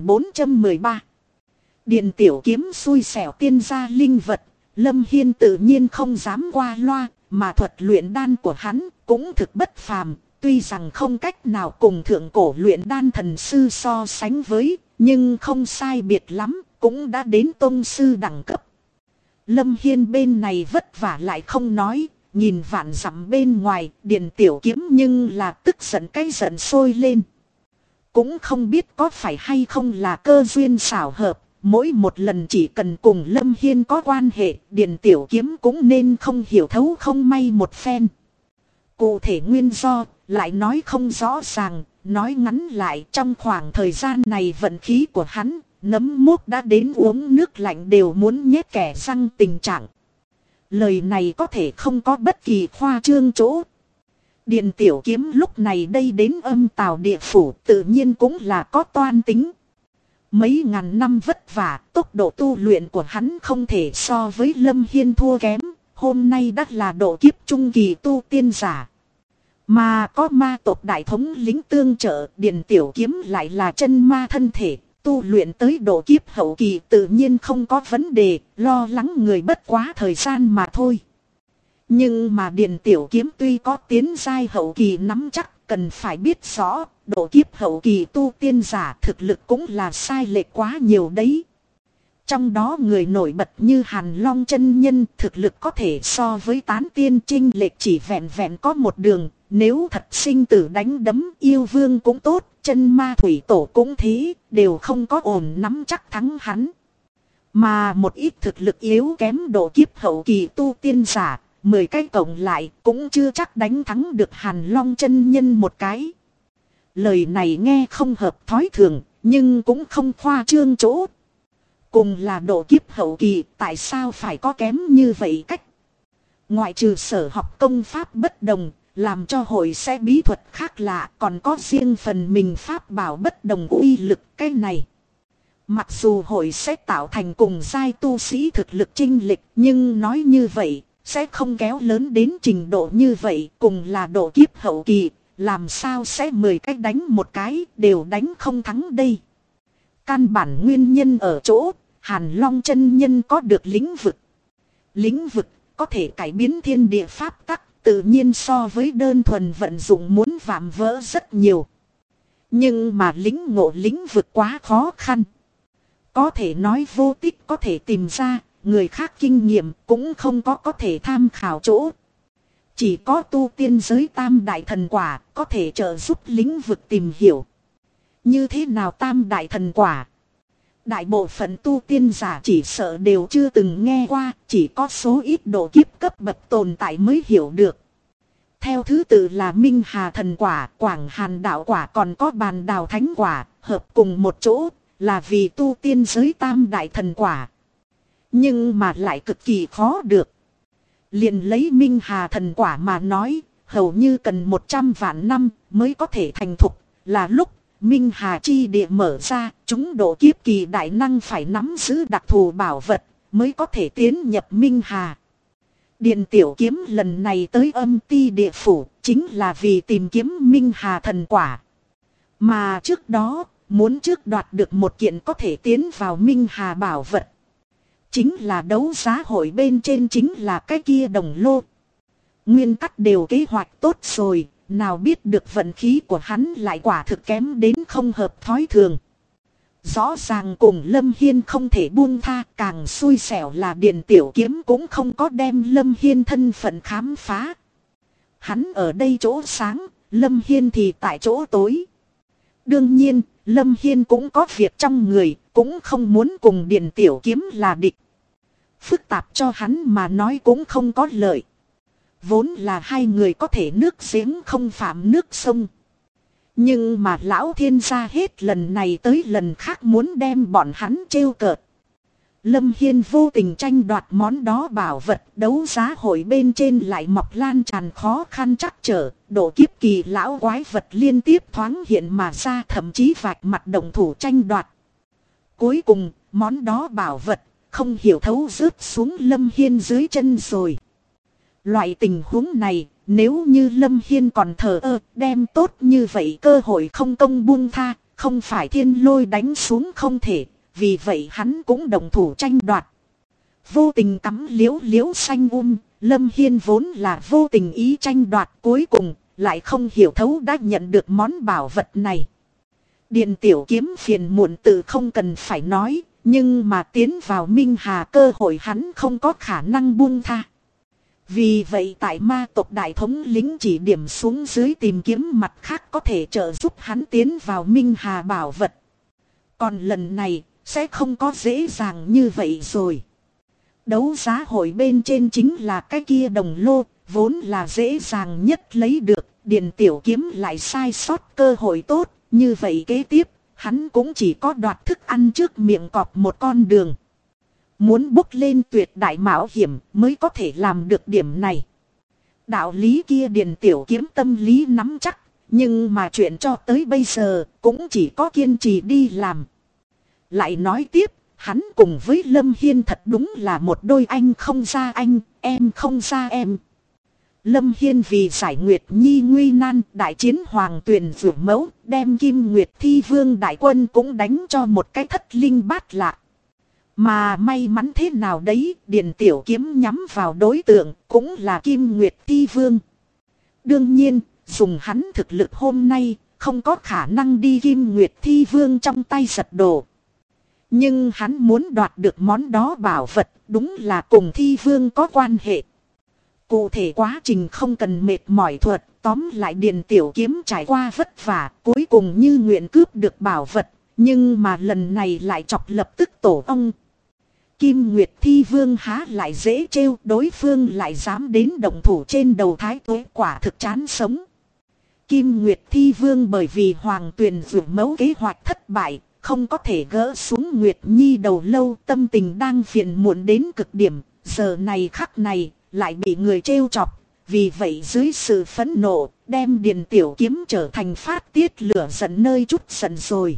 3413. Điện tiểu kiếm xui xẻo tiên gia linh vật. Lâm Hiên tự nhiên không dám qua loa, mà thuật luyện đan của hắn cũng thực bất phàm. Tuy rằng không cách nào cùng thượng cổ luyện đan thần sư so sánh với, nhưng không sai biệt lắm, cũng đã đến tông sư đẳng cấp. Lâm Hiên bên này vất vả lại không nói, nhìn vạn dặm bên ngoài, điện tiểu kiếm nhưng là tức giận cái giận sôi lên. Cũng không biết có phải hay không là cơ duyên xảo hợp, mỗi một lần chỉ cần cùng Lâm Hiên có quan hệ, điện tiểu kiếm cũng nên không hiểu thấu không may một phen. Cụ thể nguyên do, lại nói không rõ ràng, nói ngắn lại trong khoảng thời gian này vận khí của hắn, nấm mốc đã đến uống nước lạnh đều muốn nhét kẻ răng tình trạng. Lời này có thể không có bất kỳ khoa trương chỗ. Điện tiểu kiếm lúc này đây đến âm tào địa phủ tự nhiên cũng là có toan tính. Mấy ngàn năm vất vả, tốc độ tu luyện của hắn không thể so với Lâm Hiên thua kém. Hôm nay đã là độ kiếp trung kỳ tu tiên giả. Mà có ma tộc đại thống lính tương trợ, điện tiểu kiếm lại là chân ma thân thể. Tu luyện tới độ kiếp hậu kỳ tự nhiên không có vấn đề, lo lắng người bất quá thời gian mà thôi. Nhưng mà điện tiểu kiếm tuy có tiến giai hậu kỳ nắm chắc, cần phải biết rõ, độ kiếp hậu kỳ tu tiên giả thực lực cũng là sai lệch quá nhiều đấy. Trong đó người nổi bật như Hàn Long chân nhân thực lực có thể so với tán tiên chênh lệch chỉ vẹn vẹn có một đường, nếu thật sinh tử đánh đấm yêu vương cũng tốt, chân ma thủy tổ cũng thế, đều không có ổn nắm chắc thắng hắn. Mà một ít thực lực yếu kém độ kiếp hậu kỳ tu tiên giả, 10 cái cộng lại cũng chưa chắc đánh thắng được Hàn Long chân nhân một cái. Lời này nghe không hợp thói thường, nhưng cũng không khoa trương chỗ. Cùng là độ kiếp hậu kỳ, tại sao phải có kém như vậy cách? Ngoại trừ sở học công pháp bất đồng, làm cho hội sẽ bí thuật khác lạ, còn có riêng phần mình pháp bảo bất đồng uy lực. Cái này mặc dù hội sẽ tạo thành cùng giai tu sĩ thực lực chênh lệch, nhưng nói như vậy sẽ không kéo lớn đến trình độ như vậy. Cùng là độ kiếp hậu kỳ, làm sao sẽ 10 cái đánh một cái đều đánh không thắng đây. Căn bản nguyên nhân ở chỗ Hàn Long chân nhân có được lĩnh vực. Lĩnh vực có thể cải biến thiên địa pháp tắc, tự nhiên so với đơn thuần vận dụng muốn vạm vỡ rất nhiều. Nhưng mà lĩnh ngộ lĩnh vực quá khó khăn. Có thể nói vô tích có thể tìm ra, người khác kinh nghiệm cũng không có thể tham khảo chỗ. Chỉ có tu tiên giới tam đại thần quả có thể trợ giúp lĩnh vực tìm hiểu. Như thế nào tam đại thần quả? Đại bộ phận tu tiên giả chỉ sợ đều chưa từng nghe qua, chỉ có số ít độ kiếp cấp bậc tồn tại mới hiểu được. Theo thứ tự là Minh Hà thần quả, Quảng Hàn đạo quả, còn có Bàn Đào thánh quả, hợp cùng một chỗ là vì tu tiên giới tam đại thần quả. Nhưng mà lại cực kỳ khó được. Liền lấy Minh Hà thần quả mà nói, hầu như cần 100 vạn năm mới có thể thành thục, là lúc Minh Hà chi địa mở ra, chúng độ kiếp kỳ đại năng phải nắm giữ đặc thù bảo vật mới có thể tiến nhập Minh Hà. Điền Tiểu Kiếm lần này tới Âm Ti địa phủ chính là vì tìm kiếm Minh Hà thần quả. Mà trước đó, muốn trước đoạt được một kiện có thể tiến vào Minh Hà bảo vật. Chính là đấu giá hội bên trên chính là cái kia đồng lô. Nguyên tắc đều kế hoạch tốt rồi, nào biết được vận khí của hắn lại quả thực kém đến không hợp thói thường. Rõ ràng cùng Lâm Hiên không thể buông tha, càng xui xẻo là Điền Tiểu Kiếm cũng không có đem Lâm Hiên thân phận khám phá. Hắn ở đây chỗ sáng, Lâm Hiên thì tại chỗ tối. Đương nhiên, Lâm Hiên cũng có việc trong người, cũng không muốn cùng Điền Tiểu Kiếm là địch. Phức tạp cho hắn mà nói cũng không có lợi. Vốn là hai người có thể nước giếng không phạm nước sông. Nhưng mà lão thiên gia hết lần này tới lần khác muốn đem bọn hắn trêu cợt. Lâm Hiên vô tình tranh đoạt món đó bảo vật, đấu giá hội bên trên lại mọc lan tràn khó khăn trắc trở, độ kiếp kỳ lão quái vật liên tiếp thoáng hiện mà ra, thậm chí vạch mặt động thủ tranh đoạt. Cuối cùng, món đó bảo vật không hiểu thấu rớt xuống Lâm Hiên dưới chân rồi. Loại tình huống này, nếu như Lâm Hiên còn thờ ơ, đem tốt như vậy cơ hội không công buông tha, không phải thiên lôi đánh xuống không thể, vì vậy hắn cũng đồng thủ tranh đoạt. Vô tình cắm liễu xanh Lâm Hiên vốn là vô tình ý tranh đoạt, cuối cùng lại không hiểu thấu đã nhận được món bảo vật này. Điền Tiểu Kiếm phiền muộn tự không cần phải nói, nhưng mà tiến vào Minh Hà cơ hội hắn không có khả năng buông tha. Vì vậy tại ma tộc đại thống lĩnh chỉ điểm xuống dưới tìm kiếm mặt khác có thể trợ giúp hắn tiến vào Minh Hà bảo vật. Còn lần này sẽ không có dễ dàng như vậy rồi. Đấu giá hội bên trên chính là cái kia đồng lô, vốn là dễ dàng nhất lấy được, Điền Tiểu Kiếm lại sai sót cơ hội tốt, như vậy kế tiếp, hắn cũng chỉ có đoạt thức ăn trước miệng cọp một con đường. Muốn bốc lên tuyệt đại mạo hiểm mới có thể làm được điểm này. Đạo lý kia Điền Tiểu Kiếm tâm lý nắm chắc, nhưng mà chuyện cho tới bây giờ cũng chỉ có kiên trì đi làm. Lại nói tiếp, hắn cùng với Lâm Hiên thật đúng là một đôi anh không ra anh, em không ra em. Lâm Hiên vì giải Nguyệt Nhi nguy nan, đại chiến Hoàng Tuyền Vượt Mẫu, đem Kim Nguyệt Thi Vương đại quân cũng đánh cho một cái thất linh bát lạc. Mà may mắn thế nào đấy, Điền Tiểu Kiếm nhắm vào đối tượng cũng là Kim Nguyệt Thi Vương. Đương nhiên, dùng hắn thực lực hôm nay, không có khả năng đi Kim Nguyệt Thi Vương trong tay giật đồ. Nhưng hắn muốn đoạt được món đó bảo vật, đúng là cùng Thi Vương có quan hệ. Cụ thể quá trình không cần mệt mỏi thuật, tóm lại Điền Tiểu Kiếm trải qua vất vả, cuối cùng như nguyện cướp được bảo vật, nhưng mà lần này lại chọc lập tức tổ ông. Kim Nguyệt Thi Vương há lại dễ trêu, đối phương lại dám đến động thủ trên đầu Thái Tuế, quả thực chán sống. Kim Nguyệt Thi Vương bởi vì Hoàng Tuyền Vượt Mẫu kế hoạch thất bại, không có thể gỡ xuống Nguyệt Nhi đầu lâu, tâm tình đang phiền muộn đến cực điểm, giờ này khắc này lại bị người trêu chọc, vì vậy dưới sự phẫn nộ, đem Điền Tiểu Kiếm trở thành phát tiết lửa giận nơi chút giận rồi.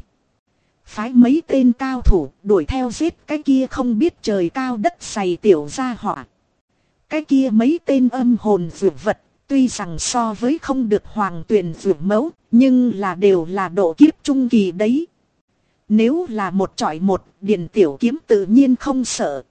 Phái mấy tên cao thủ đuổi theo giết cái kia không biết trời cao đất dày tiểu gia hỏa. Cái kia mấy tên âm hồn dược vật, tuy rằng so với không được hoàng tuyển dược mẫu, nhưng là đều là độ kiếp trung kỳ đấy. Nếu là một chọi một, Điền Tiểu Kiếm tự nhiên không sợ.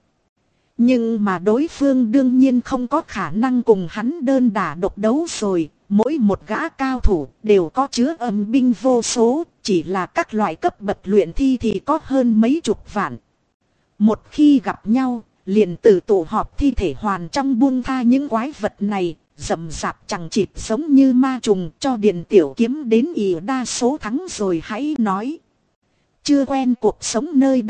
Nhưng mà đối phương đương nhiên không có khả năng cùng hắn đơn đả độc đấu rồi. Mỗi một gã cao thủ đều có chứa âm binh vô số, chỉ là các loại cấp bậc luyện thi thì có hơn mấy chục vạn. Một khi gặp nhau, liền từ tụ họp thi thể hoàn trong buông tha những quái vật này, rậm rạp chẳng chịt giống như ma trùng, cho Điền Tiểu Kiếm đến ỷ đa số thắng rồi hãy nói. Chưa quen cuộc sống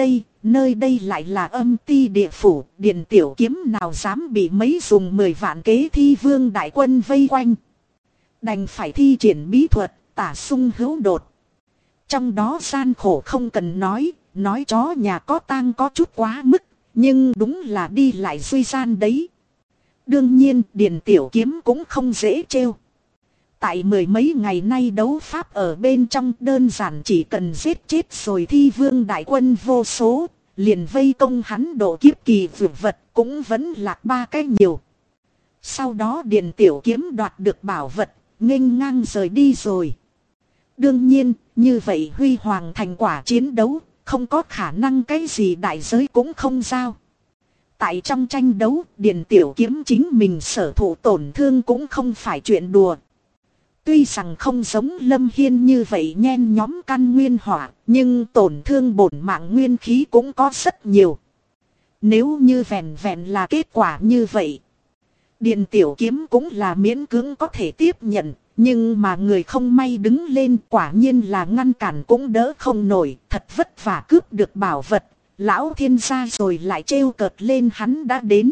nơi đây lại là âm ti địa phủ, Điền Tiểu Kiếm nào dám bị mấy dùng 10 vạn kế thi vương đại quân vây quanh. Đành phải thi triển bí thuật, tả sung hữu đột. Trong đó gian khổ không cần nói chó nhà có tang có chút quá mức, nhưng đúng là đi lại duy gian đấy. Đương nhiên Điền Tiểu Kiếm cũng không dễ trêu. Tại mười mấy ngày nay đấu pháp ở bên trong đơn giản chỉ cần giết chết rồi thi vương đại quân vô số, liền vây công hắn độ kiếp kỳ vượt vật cũng vẫn lạc 3 cái nhiều. Sau đó Điền Tiểu Kiếm đoạt được bảo vật, nghênh ngang rời đi rồi. Đương nhiên, như vậy huy hoàng thành quả chiến đấu, không có khả năng cái gì đại giới cũng không giao. Tại trong tranh đấu, Điền Tiểu Kiếm chính mình sở thụ tổn thương cũng không phải chuyện đùa. Tuy rằng không giống Lâm Hiên như vậy nhen nhóm căn nguyên hỏa, nhưng tổn thương bổn mạng nguyên khí cũng có rất nhiều. Nếu như vẹn vẹn là kết quả như vậy, Điền Tiểu Kiếm cũng là miễn cưỡng có thể tiếp nhận, nhưng mà người không may đứng lên quả nhiên là ngăn cản cũng đỡ không nổi, thật vất vả cướp được bảo vật, lão thiên gia rồi lại trêu cợt lên hắn đã đến.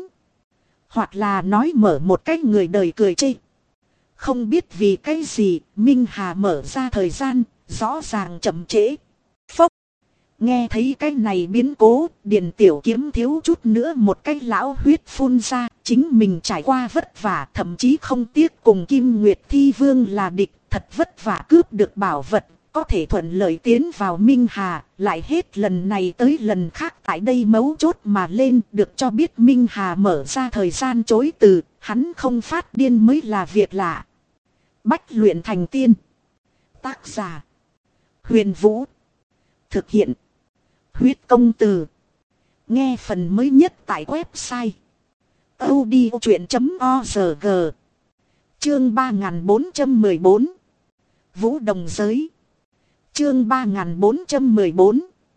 Hoặc là nói mở một cách người đời cười chê. Không biết vì cái gì, Minh Hà mở ra thời gian, rõ ràng chậm trễ. Phốc. Nghe thấy cái này biến cố, Điền Tiểu Kiếm thiếu chút nữa một cái lão huyết phun ra, chính mình trải qua vất vả, thậm chí không tiếc cùng Kim Nguyệt Thi Vương là địch, thật vất vả cướp được bảo vật, có thể thuận lợi tiến vào Minh Hà, lại hết lần này tới lần khác tại đây mấu chốt mà lên, được cho biết Minh Hà mở ra thời gian chối từ, hắn không phát điên mới là việc lạ. Bách luyện thành tiên. Tác giả: Huyền Vũ. Thực hiện: Huyết Công Từ. Nghe phần mới nhất tại website audiochuyện.org. Chương 3414. Vũ Đồng Giới. Chương 3414.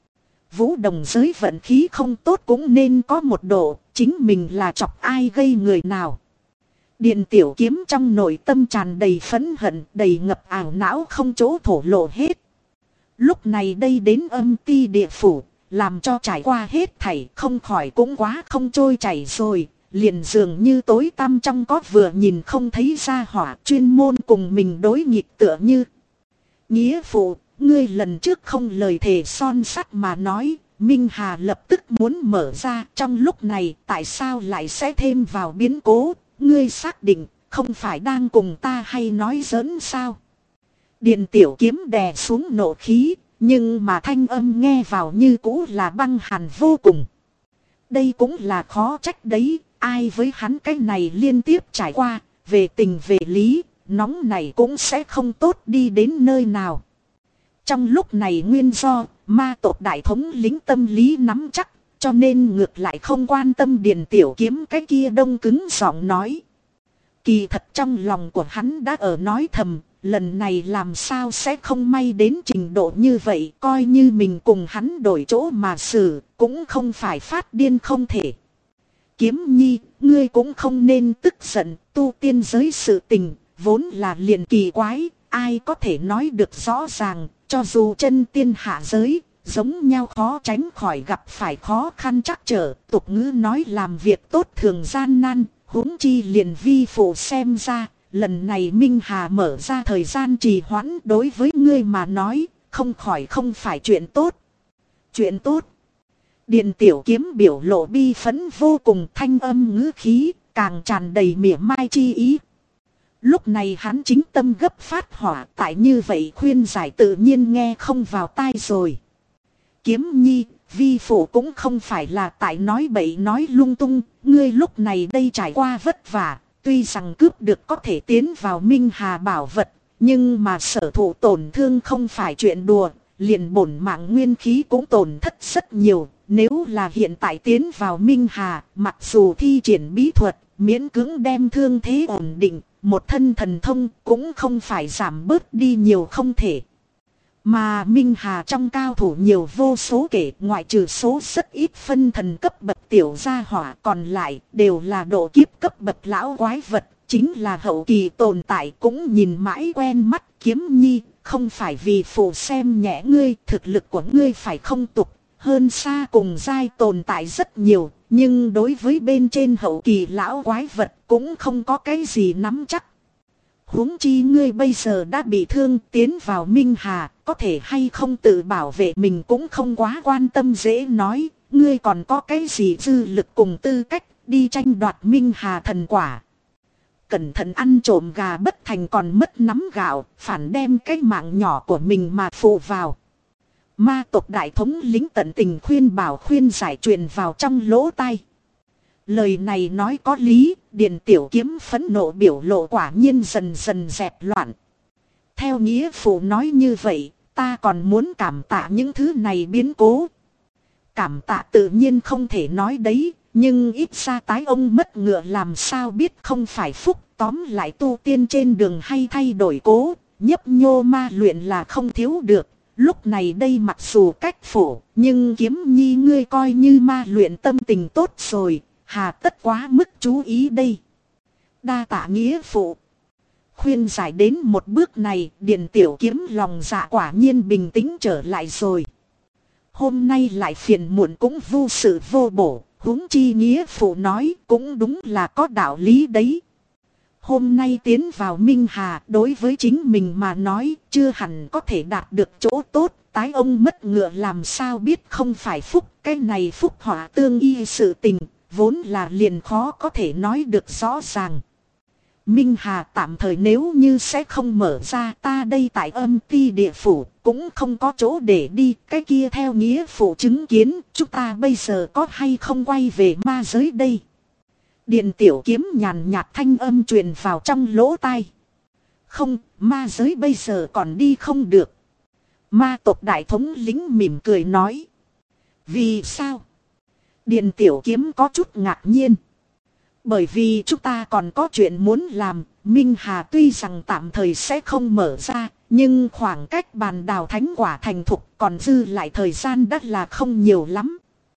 Vũ Đồng Giới vận khí không tốt cũng nên có một độ, chính mình là chọc ai gây người nào. Điền Tiểu Kiếm trong nội tâm tràn đầy phẫn hận, đầy ngập ảo não không chỗ thổ lộ hết. Lúc này đây đến âm ti địa phủ, làm cho trải qua hết thảy không khỏi cũng quá không trôi chảy rồi, liền dường như tối tăm trong có vừa nhìn không thấy ra hỏa chuyên môn cùng mình đối nghịch tựa như. Nghĩa phụ, ngươi lần trước không lời thề son sắt mà nói, Minh Hà lập tức muốn mở ra, trong lúc này tại sao lại sẽ thêm vào biến cố, ngươi xác định không phải đang cùng ta hay nói giỡn sao? Điền Tiểu Kiếm đè xuống nộ khí, nhưng mà thanh âm nghe vào như cũ là băng hàn vô cùng. Đây cũng là khó trách đấy, ai với hắn cái này liên tiếp trải qua, về tình về lý, nóng này cũng sẽ không tốt đi đến nơi nào. Trong lúc này nguyên do, ma tộc đại thống lĩnh tâm lý nắm chắc, cho nên ngược lại không quan tâm Điền Tiểu Kiếm cái kia đông cứng giọng nói. Kỳ thật trong lòng của hắn đã ở nói thầm, lần này làm sao sẽ không may đến trình độ như vậy, coi như mình cùng hắn đổi chỗ mà xử, cũng không phải phát điên không thể. Kiếm Nhi, ngươi cũng không nên tức giận, tu tiên giới sự tình, vốn là liền kỳ quái, ai có thể nói được rõ ràng, cho dù chân tiên hạ giới, giống nhau khó tránh khỏi gặp phải khó khăn trắc trở, tục ngữ nói làm việc tốt thường gian nan, huống chi liền vi phụ xem ra, lần này Minh Hà mở ra thời gian trì hoãn đối với ngươi mà nói, không khỏi không phải chuyện tốt. Chuyện tốt. Điền Tiểu Kiếm biểu lộ bi phấn vô cùng, thanh âm ngữ khí, càng tràn đầy mỉa mai chi ý. Lúc này hắn chính tâm gấp phát hỏa, tại như vậy khuyên giải tự nhiên nghe không vào tai rồi. Kiếm nhi, vi phụ cũng không phải là tại nói bậy nói lung tung, ngươi lúc này đây trải qua vất vả, tuy rằng cướp được có thể tiến vào Minh Hà bảo vật, nhưng mà sở thụ tổn thương không phải chuyện đùa, liền bổn mạng nguyên khí cũng tổn thất rất nhiều. Nếu là hiện tại tiến vào Minh Hà, mặc dù thi triển bí thuật, miễn cưỡng đem thương thế ổn định, một thân thần thông cũng không phải giảm bớt đi nhiều không thể. Mà Minh Hà trong cao thủ nhiều vô số kể, ngoại trừ số rất ít phân thần cấp bậc tiểu gia hỏa, còn lại đều là độ kiếp cấp bậc lão quái vật, chính là hậu kỳ tồn tại cũng nhìn mãi quen mắt. Kiếm nhi, không phải vì phụ xem nhẹ ngươi, thực lực của ngươi phải không tục, hơn xa cùng giai tồn tại rất nhiều, nhưng đối với bên trên hậu kỳ lão quái vật cũng không có cái gì nắm chắc. Huống chi ngươi bây giờ đã bị thương, tiến vào Minh Hà, có thể hay không tự bảo vệ mình cũng không quá quan tâm dễ nói, ngươi còn có cái gì dư lực cùng tư cách đi tranh đoạt Minh Hà thần quả. Cẩn thận ăn trộm gà bất thành còn mất nắm gạo, phản đem cái mạng nhỏ của mình mà phụ vào. Ma tộc đại thống lĩnh tận tình khuyên bảo khuyên giải truyền vào trong lỗ tai. Lời này nói có lý, Điền Tiểu Kiếm phẫn nộ biểu lộ quả nhiên dần dần dẹp loạn. Theo nghĩa phụ nói như vậy, ta còn muốn cảm tạ những thứ này biến cố. Cảm tạ tự nhiên không thể nói đấy, nhưng ít ra tái ông mất ngựa làm sao biết không phải phúc. Tóm lại tu tiên trên đường hay thay đổi cố, nhấp nhô ma luyện là không thiếu được. Lúc này đây mặc dù cách phổ, nhưng Kiếm nhi ngươi coi như ma luyện tâm tình tốt rồi, hà tất quá mức chú ý đây. Đa tạ nghĩa phụ. Khuyên giải đến một bước này, Điền Tiểu Kiếm lòng dạ quả nhiên bình tĩnh trở lại rồi. Hôm nay lại phiền muộn cũng vô sự vô bổ, huống chi nghĩa phụ nói cũng đúng là có đạo lý đấy. Hôm nay tiến vào Minh Hà đối với chính mình mà nói chưa hẳn có thể đạt được chỗ tốt. Tái ông mất ngựa làm sao biết không phải phúc. Cái này phúc họa tương y sự tình vốn là liền khó có thể nói được rõ ràng. Minh Hà tạm thời nếu như sẽ không mở ra, ta đây tại âm ti địa phủ cũng không có chỗ để đi. Cái kia theo nghĩa phụ chứng kiến chúng ta bây giờ có hay không quay về ma giới đây. Điền Tiểu Kiếm nhàn nhạt thanh âm truyền vào trong lỗ tai. Không, ma giới bây giờ còn đi không được. Ma tộc đại thống lĩnh mỉm cười nói. Vì sao? Điền Tiểu Kiếm có chút ngạc nhiên. Bởi vì chúng ta còn có chuyện muốn làm. Minh Hà tuy rằng tạm thời sẽ không mở ra, nhưng khoảng cách bàn đào thánh quả thành thục còn dư lại thời gian đất là không nhiều lắm.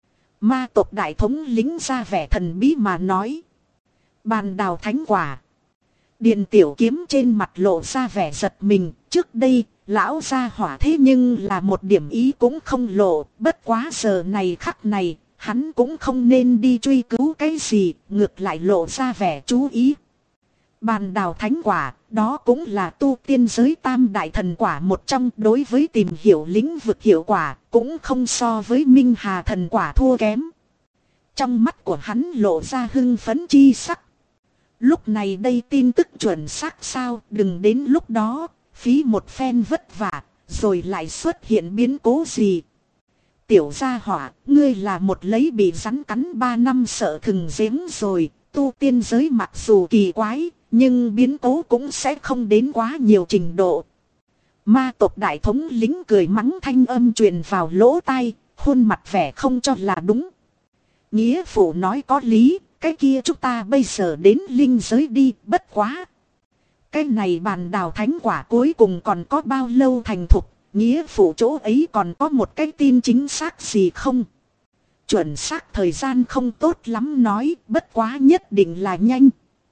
Ma tộc đại thống lĩnh ra vẻ thần bí mà nói. Bàn đào thánh quả. Điền Tiểu Kiếm trên mặt lộ ra vẻ giật mình. Trước đây lão gia hỏa thế nhưng là một điểm ý cũng không lộ. Bất quá giờ này khắc này hắn cũng không nên đi truy cứu cái gì. Ngược lại lộ ra vẻ chú ý. Bàn đào thánh quả, đó cũng là tu tiên giới tam đại thần quả một trong. Đối với tìm hiểu lĩnh vực hiệu quả, cũng không so với Minh Hà thần quả thua kém. Trong mắt của hắn lộ ra hưng phấn chi sắc. Lúc này đây tin tức chuẩn xác sao, đừng đến lúc đó, phí một phen vất vả, rồi lại xuất hiện biến cố gì. Tiểu gia hỏa, ngươi là một lấy bị rắn cắn 3 năm sợ thừng giếng rồi, tu tiên giới mặc dù kỳ quái, nhưng biến cố cũng sẽ không đến quá nhiều trình độ. Ma tộc đại thống lĩnh cười mắng thanh âm truyền vào lỗ tai, khuôn mặt vẻ không cho là đúng. Nghĩa phụ nói có lý, cái kia chúng ta bây giờ đến linh giới đi, bất quá. Cái này bàn đào thánh quả cuối cùng còn có bao lâu thành thục, nghĩa phụ chỗ ấy còn có một cái tin chính xác gì không? Chuẩn xác thời gian không tốt lắm nói, bất quá nhất định là nhanh.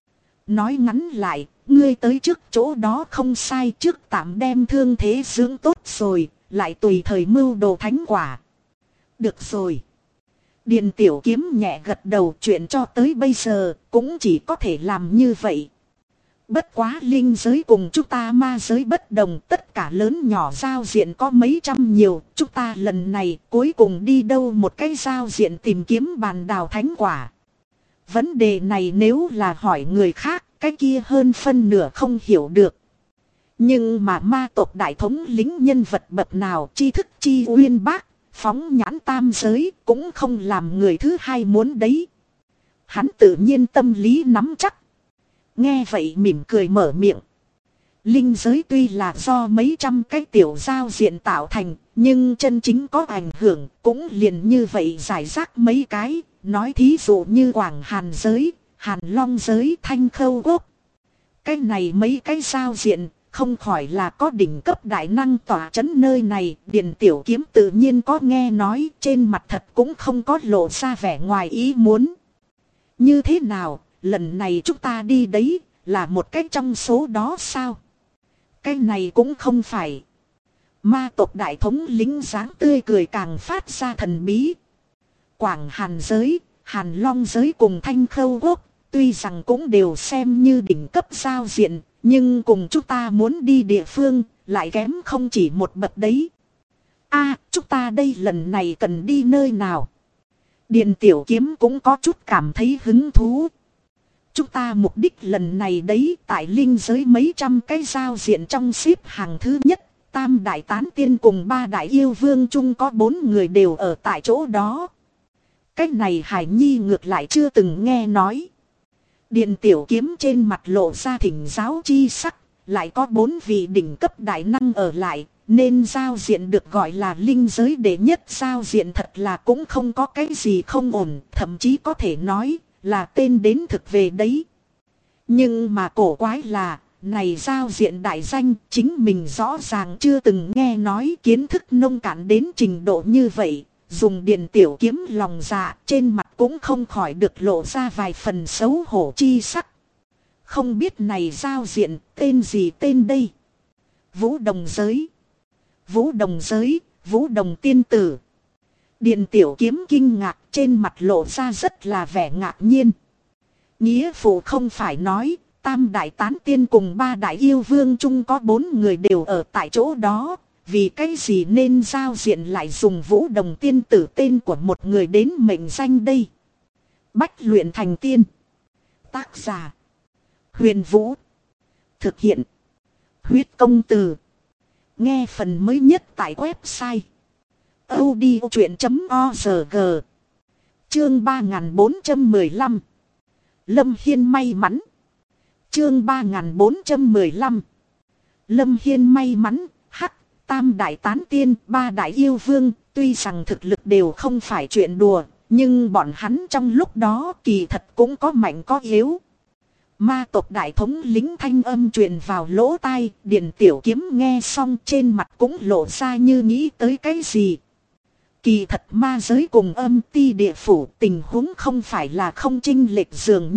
Nói ngắn lại, ngươi tới trước chỗ đó không sai, trước tạm đem thương thế dưỡng tốt rồi, lại tùy thời mưu đồ thánh quả. Được rồi. Điền Tiểu Kiếm nhẹ gật đầu, chuyện cho tới bây giờ cũng chỉ có thể làm như vậy. Bất quá linh giới cùng chúng ta ma giới bất đồng, tất cả lớn nhỏ giao diện có mấy trăm nhiều. Chúng ta lần này cuối cùng đi đâu một cái giao diện tìm kiếm bàn đào thánh quả. Vấn đề này nếu là hỏi người khác, cái kia hơn phân nửa không hiểu được. Nhưng mà ma tộc đại thống lĩnh nhân vật bậc nào tri thức chi uyên bác, phóng nhãn tam giới cũng không làm người thứ hai muốn đấy. Hắn tự nhiên tâm lý nắm chắc. Nghe vậy mỉm cười mở miệng. Linh giới tuy là do mấy trăm cái tiểu giao diện tạo thành, nhưng chân chính có ảnh hưởng cũng liền như vậy giải rác mấy cái. Nói thí dụ như Quảng Hàn giới, Hàn Long giới, Thanh Khâu Quốc. Cái này mấy cái giao diện không khỏi là có đỉnh cấp đại năng tỏa chấn nơi này. Điền Tiểu Kiếm tự nhiên có nghe nói, trên mặt thật cũng không có lộ ra vẻ ngoài ý muốn. Như thế nào, lần này chúng ta đi đấy, là một cái trong số đó sao? Cái này cũng không phải. Ma tộc đại thống lĩnh dáng tươi cười càng phát ra thần bí. Quảng Hàn giới, Hàn Long giới cùng Thanh Khâu Quốc, tuy rằng cũng đều xem như đỉnh cấp giao diện, nhưng cùng chúng ta muốn đi địa phương, lại kém không chỉ một bậc đấy. Chúng ta đây lần này cần đi nơi nào? Điền Tiểu Kiếm cũng có chút cảm thấy hứng thú. Chúng ta mục đích lần này đấy tại linh giới mấy trăm cái giao diện trong xếp hàng thứ nhất. Tam đại tán tiên cùng ba đại yêu vương chung có 4 người đều ở tại chỗ đó. Cái này Hải Nhi ngược lại chưa từng nghe nói. Điền Tiểu Kiếm trên mặt lộ ra thỉnh giáo chi sắc. Lại có 4 vị đỉnh cấp đại năng ở lại. Nên giao diện được gọi là linh giới đệ nhất giao diện thật là cũng không có cái gì không ổn. Thậm chí có thể nói là tên đến thực về đấy. Nhưng mà cổ quái là, này giao diện đại danh chính mình rõ ràng chưa từng nghe nói, kiến thức nông cạn đến trình độ như vậy. Dùng Điền Tiểu Kiếm lòng dạ, trên mặt cũng không khỏi được lộ ra vài phần xấu hổ chi sắc. Không biết này giao diện tên gì tên đây? Vũ Đồng giới. Vũ Đồng giới, Vũ Đồng tiên tử. Điền Tiểu Kiếm kinh ngạc, trên mặt lộ ra rất là vẻ ngạc nhiên. Nghĩa phụ không phải nói, tam đại tán tiên cùng ba đại yêu vương chung có 4 người đều ở tại chỗ đó. Vì cái gì nên giao diện lại dùng Vũ Đồng tiên tử tên của một người đến mệnh danh đây? Bách luyện thành tiên. Tác giả Huyền Vũ. Thực hiện Huyết Công Từ. Nghe phần mới nhất tại website audiochuyện.org. Chương 3415. Lâm Hiên may mắn. Chương 3415. Lâm Hiên may mắn. Tam đại tán tiên, ba đại yêu vương, tuy rằng thực lực đều không phải chuyện đùa, nhưng bọn hắn trong lúc đó kỳ thật cũng có mạnh có yếu. Ma tộc đại thống lĩnh thanh âm truyền vào lỗ tai, Điền Tiểu Kiếm nghe xong trên mặt cũng lộ ra như nghĩ tới cái gì. Kỳ thật ma giới cùng âm ti địa phủ tình huống không phải là không chênh lệch dường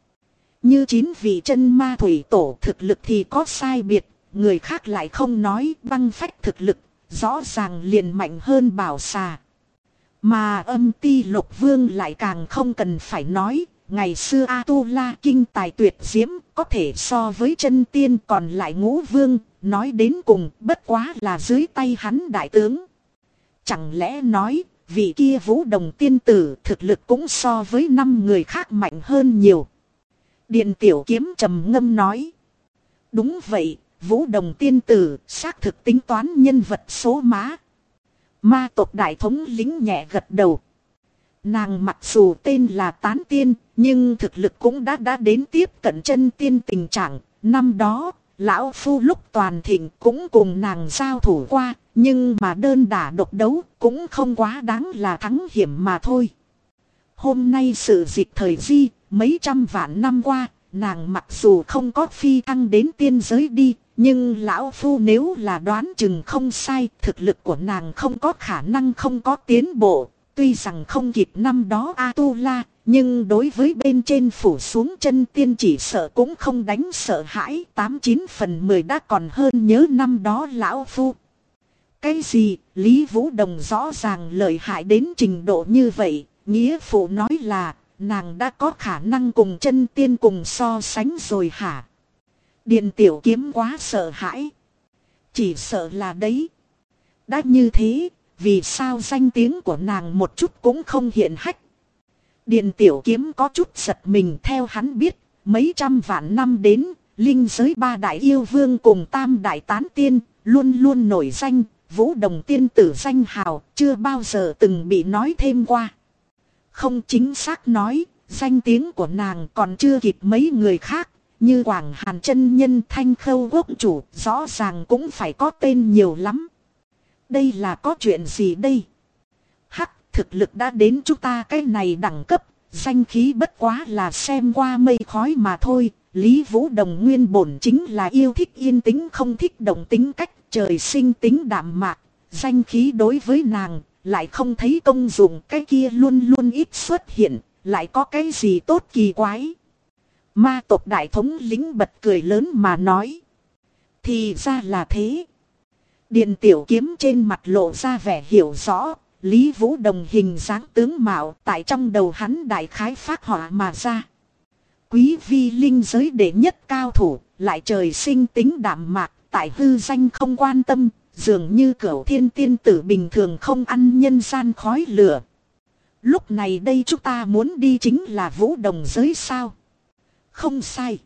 như 9 vị chân ma thủy tổ thực lực thì có sai biệt, người khác lại không nói, băng phách thực lực rõ ràng liền mạnh hơn bảo xà. Mà âm ti lục vương lại càng không cần phải nói. Ngày xưa A-tu-la kinh tài tuyệt diễm có thể so với chân tiên, còn lại ngũ vương, nói đến cùng bất quá là dưới tay hắn đại tướng. Chẳng lẽ nói vị kia Vũ Đồng tiên tử thực lực cũng so với 5 người khác mạnh hơn nhiều? Điền Tiểu Kiếm trầm ngâm nói. Đúng vậy, Vũ Đồng tiên tử xác thực tính toán nhân vật số má. Ma tộc đại thống lĩnh nhẹ gật đầu. Nàng mặc dù tên là tán tiên, nhưng thực lực cũng đã đến tiếp cận chân tiên tình trạng. Năm đó, lão phu lúc toàn thịnh cũng cùng nàng giao thủ qua, nhưng mà đơn đả độc đấu cũng không quá đáng là thắng hiểm mà thôi. Hôm nay sự dịch thời di, mấy trăm vạn năm qua, nàng mặc dù không có phi thăng đến tiên giới đi, nhưng lão phu nếu là đoán chừng không sai, thực lực của nàng không có khả năng không có tiến bộ. Tuy rằng không kịp năm đó A-tu-la, nhưng đối với bên trên phủ xuống chân tiên chỉ sợ cũng không đánh sợ hãi. 89 phần 10 đã còn hơn nhớ năm đó lão phu. Cái gì, Lý Vũ Đồng rõ ràng lợi hại đến trình độ như vậy, nghĩa phụ nói là nàng đã có khả năng cùng chân tiên cùng so sánh rồi hả? Điền Tiểu Kiếm quá sợ hãi. Chỉ sợ là đấy. Đã như thế, vì sao danh tiếng của nàng một chút cũng không hiện hách? Điền Tiểu Kiếm có chút giật mình, theo hắn biết, mấy trăm vạn năm đến, linh giới ba đại yêu vương cùng tam đại tán tiên, luôn luôn nổi danh, Vũ Đồng tiên tử danh hào, chưa bao giờ từng bị nói thêm qua. Không, chính xác nói, danh tiếng của nàng còn chưa kịp mấy người khác, như Quảng Hàn chân nhân, Thanh Khâu quốc chủ, rõ ràng cũng phải có tên nhiều lắm. Đây là có chuyện gì đây? Hắc, thực lực đã đến chúng ta cái này đẳng cấp, danh khí bất quá là xem qua mây khói mà thôi. Lý Vũ Đồng nguyên bổn chính là yêu thích yên tĩnh, không thích động tính cách, trời sinh tính đạm mạc. Danh khí đối với nàng lại không thấy công dụng, cái kia luôn luôn ít xuất hiện, lại có cái gì tốt kỳ quái. Ma tộc đại thống lĩnh bật cười lớn mà nói. Thì ra là thế. Điện tiểu kiếm trên mặt lộ ra vẻ hiểu rõ. Lý Vũ Đồng hình dáng tướng mạo tại trong đầu hắn đại khái phát họa mà ra. Quý vi linh giới đệ nhất cao thủ, lại trời sinh tính đạm mạc, tại hư danh không quan tâm, dường như cửu thiên tiên tử bình thường không ăn nhân gian khói lửa. Lúc này đây chúng ta muốn đi chính là Vũ Đồng giới sao? Không sai.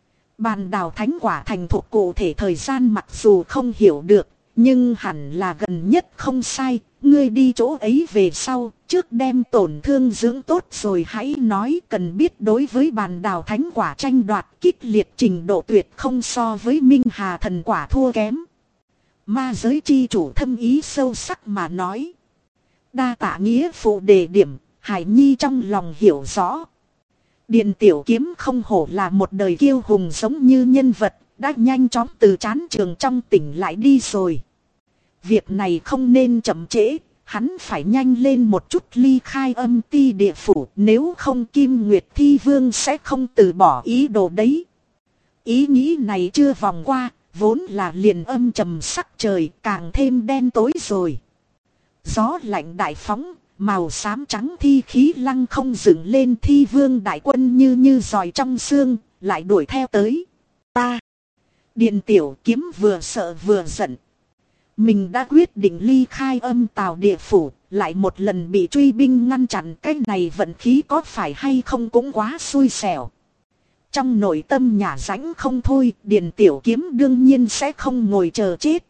Bàn đào thánh quả thành thuộc cụ thể thời gian mặc dù không hiểu được, nhưng hẳn là gần nhất không sai. Ngươi đi chỗ ấy về sau, trước đem tổn thương dưỡng tốt rồi hãy nói. Cần biết đối với bàn đào thánh quả tranh đoạt kích liệt trình độ tuyệt không so với Minh Hà thần quả thua kém. Ma giới chi chủ thâm ý sâu sắc mà nói. Đa tạ nghĩa phụ đề điểm, Hải Nhi trong lòng hiểu rõ. Điện tiểu kiếm không hổ là một đời kiêu hùng giống như nhân vật, đã nhanh chóng từ trán trường trong tỉnh lại đi rồi. Việc này không nên chậm trễ, hắn phải nhanh lên một chút ly khai âm ti địa phủ, nếu không Kim Nguyệt Thi Vương sẽ không từ bỏ ý đồ đấy. Ý nghĩ này chưa vòng qua, vốn là liền âm trầm sắc trời càng thêm đen tối rồi. Gió lạnh đại phóng, màu xám trắng thi khí lăng không dựng lên, Thi Vương đại quân như giòi trong xương, lại đuổi theo tới. Ta! Điện tiểu kiếm vừa sợ vừa giận. Mình đã quyết định ly khai âm tào địa phủ, lại một lần bị truy binh ngăn chặn, cái này vận khí có phải hay không cũng quá xui xẻo. Trong nội tâm nhả rãnh không thôi, Điện tiểu kiếm đương nhiên sẽ không ngồi chờ chết.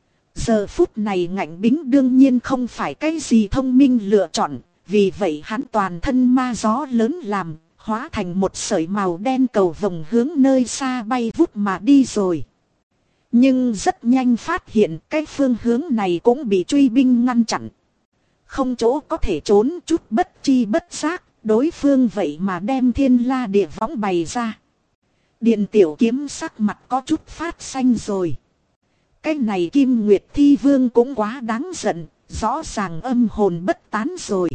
Giờ phút này Ngạnh Bính đương nhiên không phải cái gì thông minh lựa chọn, vì vậy hắn toàn thân ma gió lớn làm, hóa thành một sợi màu đen cầu vồng hướng nơi xa bay vút mà đi rồi. Nhưng rất nhanh phát hiện cái phương hướng này cũng bị truy binh ngăn chặn. Không chỗ có thể trốn, chút bất chi bất giác, đối phương vậy mà đem thiên la địa võng bày ra. Điện tiểu kiếm sắc mặt có chút phát xanh rồi. Cái này Kim Nguyệt Thi Vương cũng quá đáng giận, rõ ràng âm hồn bất tán rồi.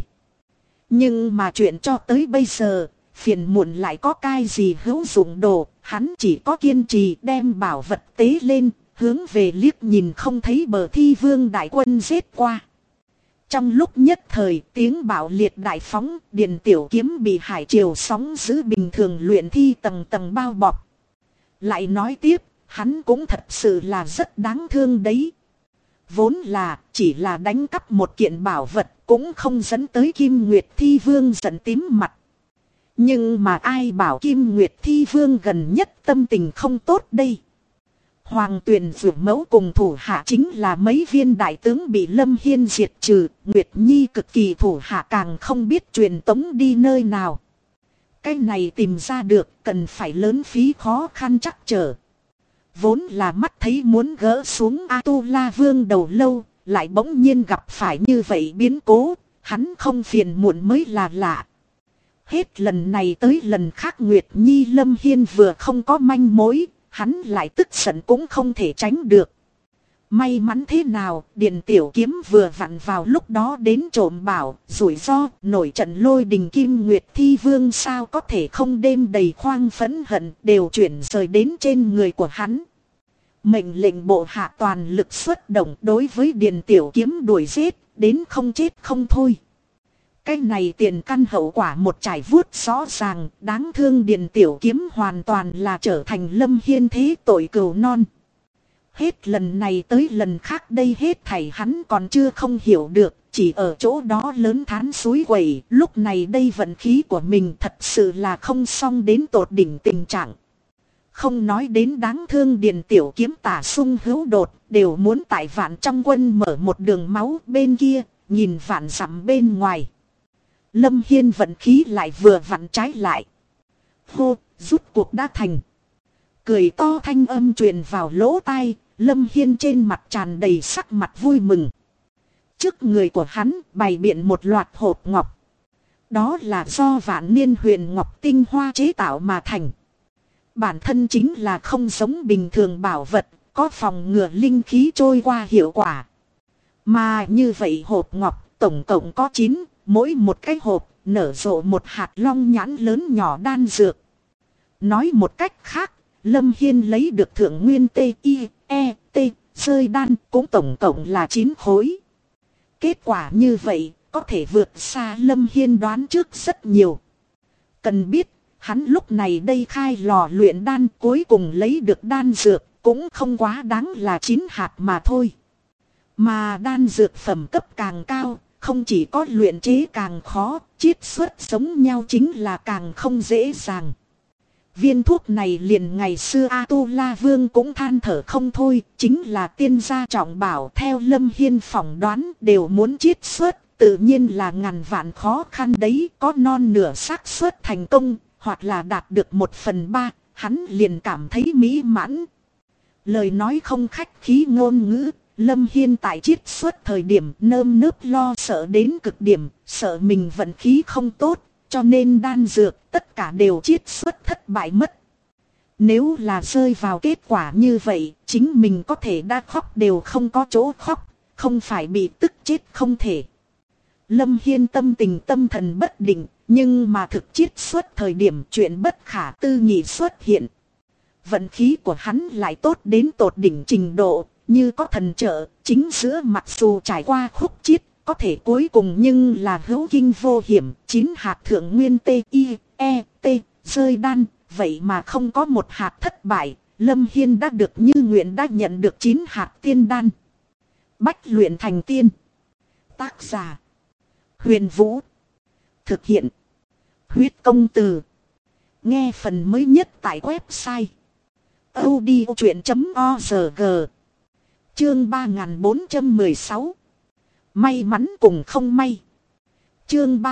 Nhưng mà chuyện cho tới bây giờ, phiền muộn lại có cái gì hữu dụng đồ, hắn chỉ có kiên trì đem bảo vật tế lên, hướng về liếc nhìn không thấy bờ Thi Vương đại quân giết qua. Trong lúc nhất thời tiếng bạo liệt đại phóng, Điện tiểu kiếm bị hải triều sóng giữ bình thường luyện thi tầng tầng bao bọc. Lại nói tiếp, hắn cũng thật sự là rất đáng thương đấy. Vốn là chỉ là đánh cắp một kiện bảo vật, cũng không dẫn tới Kim Nguyệt Thi Vương giận tím mặt. Nhưng mà ai bảo Kim Nguyệt Thi Vương gần nhất tâm tình không tốt đây. Hoàng Tuyền Dược Mẫu cùng thủ hạ chính là mấy viên đại tướng bị Lâm Hiên diệt trừ, Nguyệt Nhi cực kỳ thủ hạ càng không biết truyền tống đi nơi nào. Cái này tìm ra được cần phải lớn phí khó khăn chắc trở. Vốn là mắt thấy muốn gỡ xuống A-tu-la Vương đầu lâu, lại bỗng nhiên gặp phải như vậy biến cố, hắn không phiền muộn mới là lạ. Hết lần này tới lần khác Nguyệt Nhi Lâm Hiên vừa không có manh mối, hắn lại tức giận cũng không thể tránh được. May mắn thế nào, Điện tiểu kiếm vừa vặn vào lúc đó đến trộm bảo, rủi ro, nổi trận lôi đình Kim Nguyệt Thi Vương sao có thể không đêm đầy khoang phẫn hận, đều chuyển rời đến trên người của hắn. Mệnh lệnh bộ hạ toàn lực xuất động đối với Điện tiểu kiếm đuổi giết, đến không chết không thôi. Cái này tiền căn hậu quả một trải vuốt rõ ràng, đáng thương Điện tiểu kiếm hoàn toàn là trở thành Lâm Hiên thế tội cừu non. Hết lần này tới lần khác đây hết thảy hắn còn chưa không hiểu được, chỉ ở chỗ đó lớn thán suối quẩy. Lúc này đây vận khí của mình thật sự là không xong đến tột đỉnh tình trạng. Không nói đến đáng thương Điền Tiểu Kiếm tả sung hữu đột, đều muốn tại Vạn trong quân mở một đường máu bên kia, nhìn vạn dặm bên ngoài. Lâm Hiên vận khí lại vừa vặn trái lại. Hô, rút cuộc đã thành. Cười to thanh âm truyền vào lỗ tai, Lâm Hiên trên mặt tràn đầy sắc mặt vui mừng. Trước người của hắn bày biện một loạt hộp ngọc. Đó là do Vạn Niên Huyền Ngọc tinh hoa chế tạo mà thành. Bản thân chính là không giống bình thường bảo vật, có phòng ngừa linh khí trôi qua hiệu quả. Mà như vậy hộp ngọc tổng cộng có 9, mỗi một cái hộp nở rộ một hạt long nhãn lớn nhỏ đan dược. Nói một cách khác, Lâm Hiên lấy được thượng nguyên T.I.E.T. rơi đan cũng tổng cộng là 9 khối. Kết quả như vậy có thể vượt xa Lâm Hiên đoán trước rất nhiều. Cần biết, hắn lúc này đây khai lò luyện đan cuối cùng lấy được đan dược cũng không quá đáng là 9 hạt mà thôi. Mà đan dược phẩm cấp càng cao, không chỉ có luyện chế càng khó, chiết xuất giống nhau chính là càng không dễ dàng. Viên thuốc này liền ngày xưa A-tu-la vương cũng than thở không thôi, chính là tiên gia trọng bảo theo Lâm Hiên phỏng đoán đều muốn chiết xuất, tự nhiên là ngàn vạn khó khăn đấy, có non nửa xác suất thành công, hoặc là đạt được 1/3, hắn liền cảm thấy mỹ mãn. Lời nói không khách khí ngôn ngữ, Lâm Hiên tại chiết xuất thời điểm nơm nớp lo sợ đến cực điểm, sợ mình vận khí không tốt, cho nên đan dược tất cả đều chiết xuất thất bại mất. Nếu là rơi vào kết quả như vậy, chính mình có thể đã khóc đều không có chỗ khóc, không phải bị tức chết không thể. Lâm Hiên tâm tình tâm thần bất định, nhưng mà thực chiết xuất thời điểm chuyện bất khả tư nghị xuất hiện. Vận khí của hắn lại tốt đến tột đỉnh trình độ, như có thần trợ, chính giữa mặc dù trải qua khúc chiết, có thể cuối cùng nhưng là hữu kinh vô hiểm, 9 hạt thượng nguyên T.I.E.T. rơi đan, vậy mà không có một hạt thất bại, Lâm Hiên đã được như nguyện đã nhận được 9 hạt tiên đan. Bách luyện thành tiên. Tác giả Huyền Vũ. Thực hiện Huyết Công Từ. Nghe phần mới nhất tại website audiochuyện.org. Chương 3416. May mắn cùng không may. Chương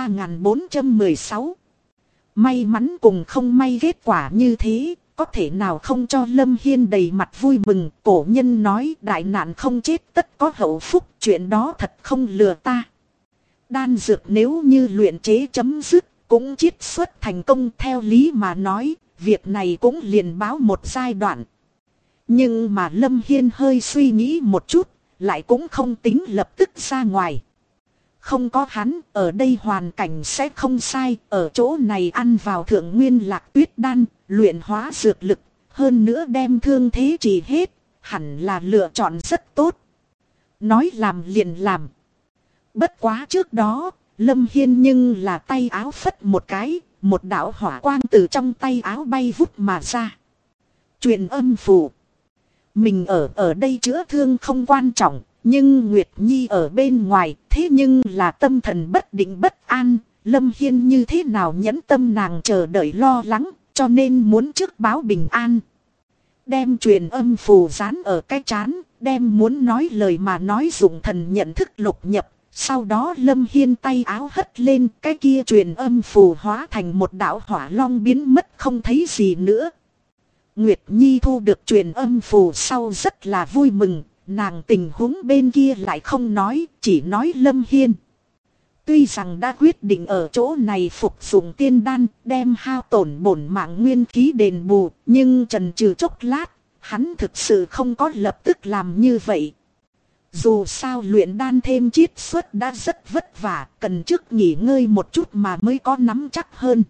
3416. May mắn cùng không may, kết quả như thế, có thể nào không cho Lâm Hiên đầy mặt vui mừng. Cổ nhân nói đại nạn không chết tất có hậu phúc, chuyện đó thật không lừa ta. Đan dược nếu như luyện chế chấm dứt, cũng chiết xuất thành công, theo lý mà nói, việc này cũng liền báo một giai đoạn. Nhưng mà Lâm Hiên hơi suy nghĩ một chút, lại cũng không tính lập tức ra ngoài. Không có hắn, ở đây hoàn cảnh sẽ không sai, ở chỗ này ăn vào thượng nguyên lạc tuyết đan, luyện hóa dược lực, hơn nữa đem thương thế trị hết, hẳn là lựa chọn rất tốt. Nói làm liền làm. Bất quá trước đó, Lâm Hiên nhưng là tay áo phất một cái, một đạo hỏa quang từ trong tay áo bay vút mà ra. Truyền âm phù. Mình ở đây chữa thương không quan trọng, nhưng Nguyệt Nhi ở bên ngoài, thế nhưng là tâm thần bất định bất an, Lâm Hiên như thế nào nhẫn tâm nàng chờ đợi lo lắng, cho nên muốn trước báo bình an. Đem truyền âm phù dán ở cái trán, đem muốn nói lời mà nói dụng thần nhận thức lục nhập, sau đó Lâm Hiên tay áo hất lên, cái kia truyền âm phù hóa thành một đạo hỏa long biến mất không thấy gì nữa. Nguyệt Nhi thu được truyền âm phù sau rất là vui mừng, nàng tình huống bên kia lại không nói, chỉ nói Lâm Hiên. Tuy rằng đã quyết định ở chỗ này phục dụng tiên đan, đem hao tổn bổn mạng nguyên khí đền bù, nhưng chần chừ chốc lát, hắn thực sự không có lập tức làm như vậy. Dù sao luyện đan thêm chiết xuất đã rất vất vả, cần trước nghỉ ngơi một chút mà mới có nắm chắc hơn.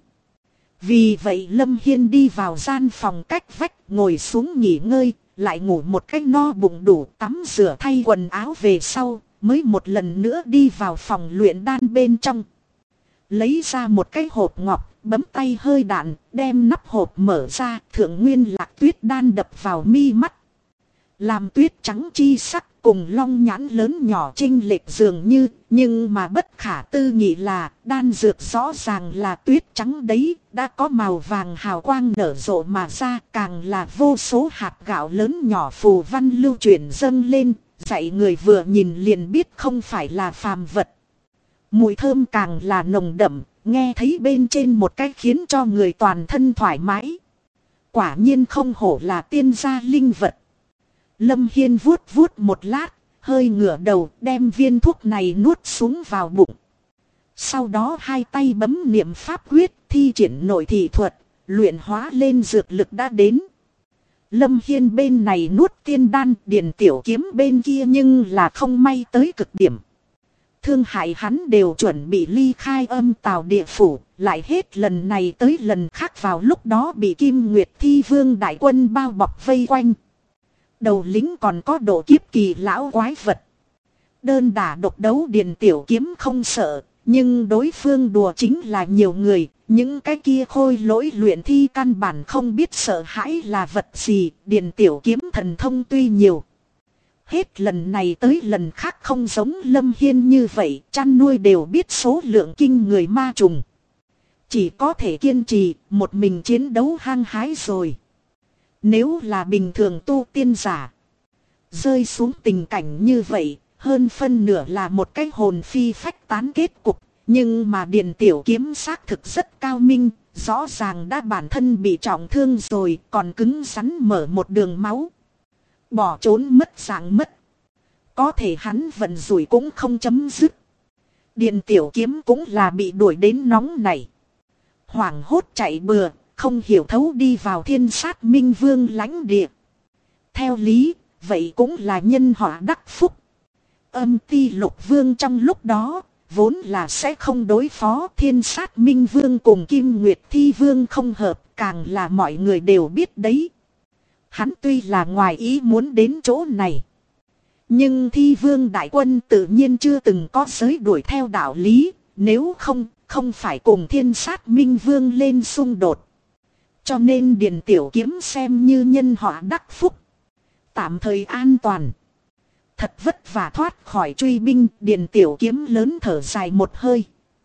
Vì vậy Lâm Hiên đi vào gian phòng cách vách, ngồi xuống nghỉ ngơi, lại ngủ một cách no bụng đủ, tắm rửa thay quần áo về sau, mới một lần nữa đi vào phòng luyện đan bên trong. Lấy ra một cái hộp ngọc, bấm tay hơi đạn, đem nắp hộp mở ra, thượng nguyên lạc tuyết đan đập vào mi mắt. Làm tuyết trắng chi sắc, cùng long nhãn lớn nhỏ chênh lệch dường như, nhưng mà bất khả tư nghị là đan dược rõ ràng là tuyết trắng đấy, đã có màu vàng hào quang nở rộ mà ra, càng là vô số hạt gạo lớn nhỏ phù văn lưu chuyển dâng lên, dạy người vừa nhìn liền biết không phải là phàm vật. Mùi thơm càng là nồng đậm, nghe thấy bên trên một cái khiến cho người toàn thân thoải mái. Quả nhiên không hổ là tiên gia linh vật. Lâm Hiên vuốt vuốt một lát, hơi ngửa đầu đem viên thuốc này nuốt xuống vào bụng. Sau đó hai tay bấm niệm pháp quyết, thi triển nội thị thuật, luyện hóa lên dược lực đã đến. Lâm Hiên bên này nuốt tiên đan, Điền Tiểu Kiếm bên kia nhưng là không may tới cực điểm. Thương hại hắn đều chuẩn bị ly khai Âm Tào địa phủ, lại hết lần này tới lần khác vào lúc đó bị Kim Nguyệt Thi Vương đại quân bao bọc vây quanh. Đầu lính còn có độ kiếp kỳ lão quái vật. Đơn đả độc đấu Điền Tiểu Kiếm không sợ, nhưng đối phương đùa chính là nhiều người, những cái kia khôi lỗi luyện thi căn bản không biết sợ hãi là vật gì. Điền Tiểu Kiếm thần thông tuy nhiều, hết lần này tới lần khác không giống Lâm Hiên như vậy, chăn nuôi đều biết số lượng kinh người ma trùng. Chỉ có thể kiên trì, một mình chiến đấu hăng hái rồi. Nếu là bình thường tu tiên giả, rơi xuống tình cảnh như vậy, hơn phân nửa là một cái hồn phi phách tán kết cục. Nhưng mà Điền Tiểu Kiếm xác thực rất cao minh, rõ ràng đã bản thân bị trọng thương rồi, còn cứng rắn mở một đường máu. Bỏ trốn mất dạng mất. Có thể hắn vận rủi cũng không chấm dứt. Điền Tiểu Kiếm cũng là bị đuổi đến nóng này. Hoảng hốt chạy bừa, không hiểu thấu đi vào Thiên Sát Minh Vương lãnh địa. Theo lý, vậy cũng là nhân họa đắc phúc. Âm Ti Lục Vương trong lúc đó, vốn là sẽ không đối phó. Thiên Sát Minh Vương cùng Kim Nguyệt Thi Vương không hợp, càng là mọi người đều biết đấy. Hắn tuy là ngoài ý muốn đến chỗ này, nhưng Thi Vương đại quân tự nhiên chưa từng có giới đuổi theo đạo lý, nếu không phải cùng Thiên Sát Minh Vương lên xung đột. Cho nên Điền Tiểu Kiếm xem như nhân họa đắc phúc, tạm thời an toàn. Thật vất vả thoát khỏi truy binh, Điền Tiểu Kiếm lớn thở dài một hơi.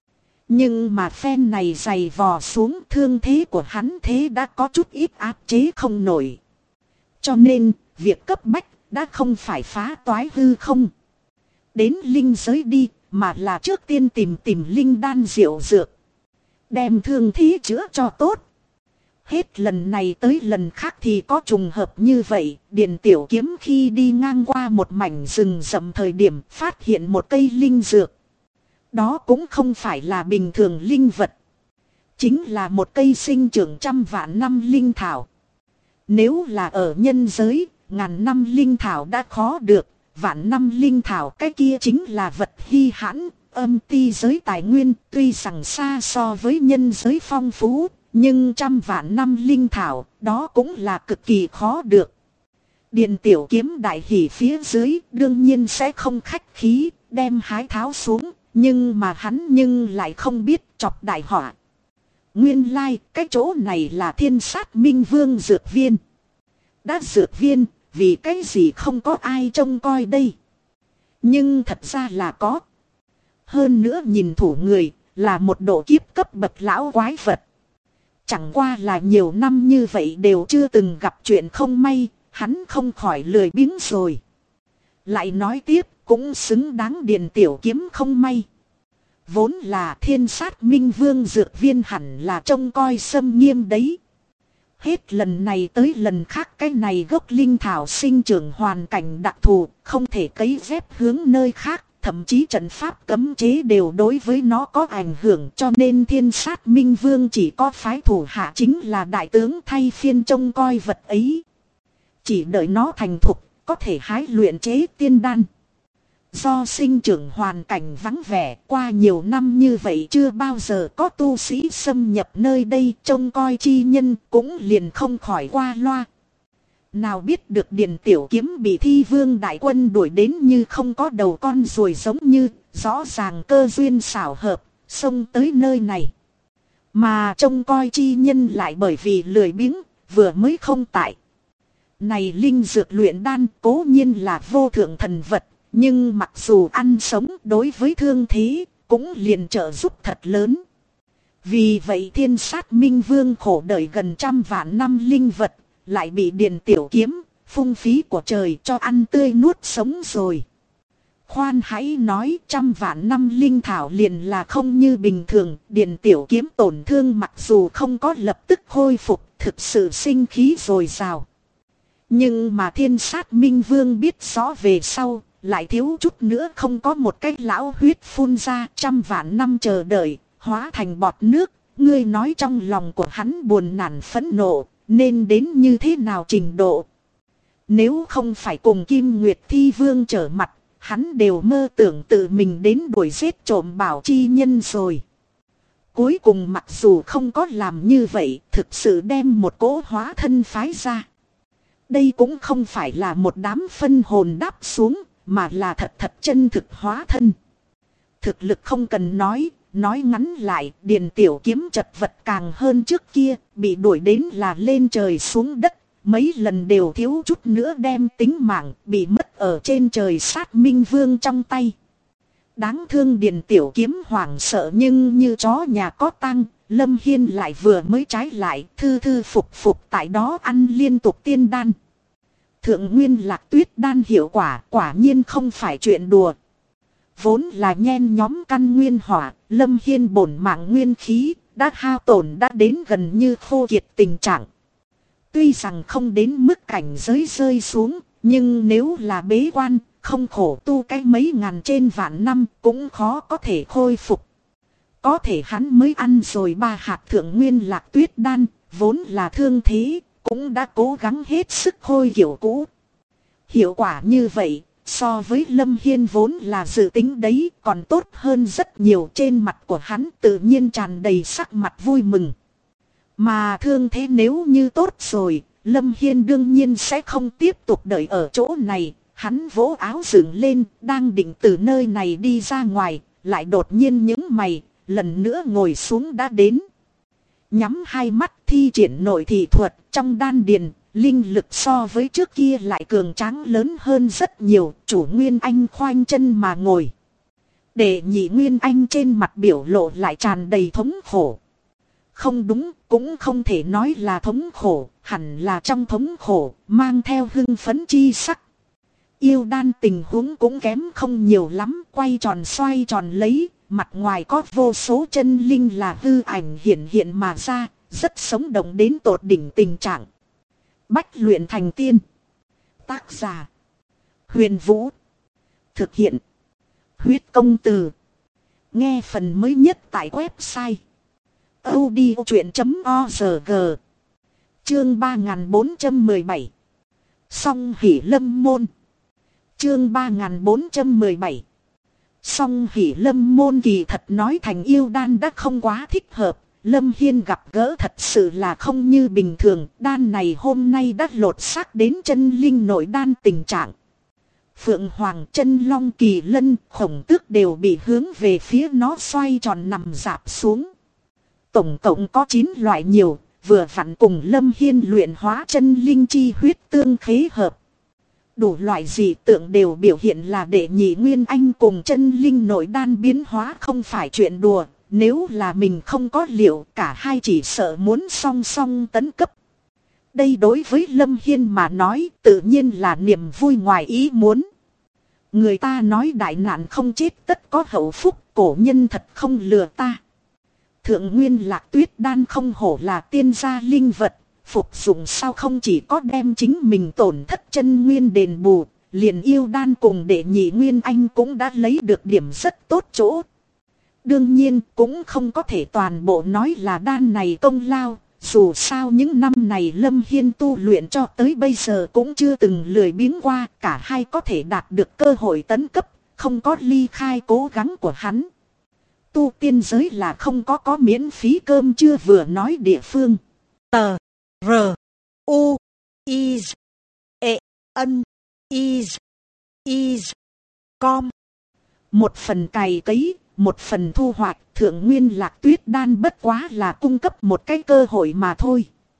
Nhưng mà phen này dày vò xuống, thương thế của hắn thế đã có chút ít áp chế không nổi. Cho nên, việc cấp bách đã không phải phá toái hư không. Đến linh giới đi, mà là trước tiên tìm linh đan diệu dược. Đem thương thế chữa cho tốt. Hết lần này tới lần khác thì có trùng hợp như vậy. Điền Tiểu Kiếm khi đi ngang qua một mảnh rừng rậm thời điểm phát hiện một cây linh dược. Đó cũng không phải là bình thường linh vật, chính là một cây sinh trưởng trăm vạn năm linh thảo. Nếu là ở nhân giới, ngàn năm linh thảo đã khó được, vạn năm linh thảo cái kia chính là vật hy hãn. Âm ti giới tài nguyên tuy rằng xa so với nhân giới phong phú, nhưng trăm vạn năm linh thảo đó cũng là cực kỳ khó được. Điền Tiểu Kiếm đại hỉ phía dưới đương nhiên sẽ không khách khí, đem hái tháo xuống, nhưng mà hắn lại không biết chọc đại họa. Nguyên lai cái chỗ này là Thiên Sát Minh Vương dược viên. Đã dược viên, vì cái gì không có ai trông coi đây? Nhưng thật ra là có. Hơn nữa nhìn thủ người, là một độ kiếp cấp bậc lão quái vật. Chẳng qua là nhiều năm như vậy đều chưa từng gặp chuyện không may, hắn không khỏi lười biếng rồi. Lại nói tiếp, cũng xứng đáng Điền Tiểu Kiếm không may. Vốn là Thiên Sát Minh Vương dược viên hẳn là trông coi xâm nghiêm đấy. Hết lần này tới lần khác cái này gốc linh thảo sinh trưởng hoàn cảnh đặc thù, không thể cấy ghép hướng nơi khác, thậm chí trận pháp cấm chế đều đối với nó có ảnh hưởng, cho nên Thiên Sát Minh Vương chỉ có phái thủ hạ chính là đại tướng thay phiên trông coi vật ấy. Chỉ đợi nó thành thục, có thể hái luyện chế tiên đan. Do sinh trưởng hoàn cảnh vắng vẻ, qua nhiều năm như vậy chưa bao giờ có tu sĩ xâm nhập nơi đây, trông coi chi nhân cũng liền không khỏi qua loa. Nào biết được Điền Tiểu Kiếm bị Thi Vương đại quân đuổi đến như không có đầu con ruồi, giống như rõ ràng cơ duyên xảo hợp, xông tới nơi này. Mà trông coi chi nhân lại bởi vì lười biếng, vừa mới không tại. Này linh dược luyện đan cố nhiên là vô thượng thần vật, nhưng mặc dù ăn sống đối với thương thế, cũng liền trợ giúp thật lớn. Vì vậy Thiên Sát Minh Vương khổ đợi gần 100.000 năm linh vật, lại bị Điền Tiểu Kiếm, phung phí của trời cho ăn tươi nuốt sống rồi. Khoan hãy nói 100.000 năm linh thảo liền là không như bình thường, Điền Tiểu Kiếm tổn thương mặc dù không có lập tức khôi phục, thực sự sinh khí dồi dào. Nhưng mà Thiên Sát Minh Vương biết rõ về sau, lại thiếu chút nữa không có một cái lão huyết phun ra, 100.000 năm chờ đợi, hóa thành bọt nước. Ngươi nói trong lòng của hắn buồn nản phẫn nộ, nên đến như thế nào trình độ. Nếu không phải cùng Kim Nguyệt Thi Vương trở mặt, hắn đều mơ tưởng tự mình đến đuổi giết trộm bảo chi nhân rồi. Cuối cùng mặc dù không có làm như vậy, thực sự đem một cỗ hóa thân phái ra. Đây cũng không phải là một đám phân hồn đáp xuống, mà là thật chân thực hóa thân. Thực lực không cần nói ngắn lại, Điền Tiểu Kiếm chật vật càng hơn trước kia, bị đuổi đến là lên trời xuống đất, mấy lần đều thiếu chút nữa đem tính mạng, bị mất ở trên trời Sát Minh Vương trong tay. Đáng thương Điền Tiểu Kiếm hoảng sợ nhưng như chó nhà có tang, Lâm Hiên lại vừa mới trái lại, thư phục tại đó ăn liên tục tiên đan. Thượng Nguyên Lạc Tuyết đan hiệu quả quả nhiên không phải chuyện đùa. Vốn là nhen nhóm căn nguyên hỏa, Lâm Hiên bổn mạng nguyên khí, đã hao tổn đã đến gần như khô kiệt tình trạng. Tuy rằng không đến mức cảnh giới rơi xuống, nhưng nếu là bế quan, không khổ tu cái mấy ngàn trên vạn năm cũng khó có thể khôi phục. Có thể hắn mới ăn rồi 3 hạt Thượng Nguyên Lạc Tuyết đan, vốn là thương thế, cũng đã cố gắng hết sức khôi kiểu cũ. Hiệu quả như vậy, so với Lâm Hiên vốn là dự tính đấy còn tốt hơn rất nhiều, trên mặt của hắn tự nhiên tràn đầy sắc mặt vui mừng. Mà thương thế nếu như tốt rồi, Lâm Hiên đương nhiên sẽ không tiếp tục đợi ở chỗ này. Hắn vỗ áo dựng lên, đang định từ nơi này đi ra ngoài, lại đột nhiên nhướng mày, lần nữa ngồi xuống đã đến. Nhắm hai mắt thi triển nội thị thuật trong đan điền, linh lực so với trước kia lại cường tráng lớn hơn rất nhiều, chủ Nguyên Anh khoanh chân mà ngồi. Đệ nhị Nguyên Anh trên mặt biểu lộ lại tràn đầy thống khổ. Không đúng, cũng không thể nói là thống khổ, hẳn là trong thống khổ, mang theo hưng phấn chi sắc. Yêu đan tình huống cũng kém không nhiều lắm, quay tròn xoay tròn lấy, mặt ngoài có vô số chân linh là hư ảnh hiện mà ra, rất sống động đến tột đỉnh tình trạng. Bách luyện thành tiên. Tác giả: Huyền Vũ. Thực hiện: Huyết Công Từ. Nghe phần mới nhất tại website audiochuyện.org. Chương 3417. Song Hỷ Lâm Môn. Chương 3417. Song Hỷ Lâm Môn kỳ thật nói thành yêu đan đã không quá thích hợp. Lâm Hiên gặp gỡ thật sự là không như bình thường. Đan này hôm nay đã lột xác đến chân linh nội đan tình trạng. Phượng Hoàng, Chân Long, Kỳ Lân, Khổng Tước đều bị hướng về phía nó xoay tròn nằm rạp xuống. Tổng cộng có 9 loại nhiều, vừa vặn cùng Lâm Hiên luyện hóa chân linh chi huyết tương khế hợp. Đủ loại dị tượng đều biểu hiện là đệ nhị Nguyên Anh cùng chân linh nội đan biến hóa không phải chuyện đùa. Nếu là mình không có liệu, cả hai chỉ sợ muốn song song tấn cấp. Đây đối với Lâm Hiên mà nói tự nhiên là niềm vui ngoài ý muốn. Người ta nói đại nạn không chết tất có hậu phúc, cổ nhân thật không lừa ta. Thượng Nguyên Lạc Tuyết đan không hổ là tiên gia linh vật, phục dụng sao không chỉ có đem chính mình tổn thất chân nguyên đền bù, liền yêu đan cùng đệ nhị Nguyên Anh cũng đã lấy được điểm rất tốt chỗ. Đương nhiên cũng không có thể toàn bộ nói là đan này công lao, dù sao những năm này Lâm Hiên tu luyện cho tới bây giờ cũng chưa từng lười biếng qua, cả hai có thể đạt được cơ hội tấn cấp, không có ly khai cố gắng của hắn. Tu tiên giới là không có miễn phí cơm chưa vừa nói địa phương. Tờ R U I E N I I Com. Một phần cày cấy, một phần thu hoạch, Thượng Nguyên Lạc Tuyết đan bất quá là cung cấp một cái cơ hội mà thôi.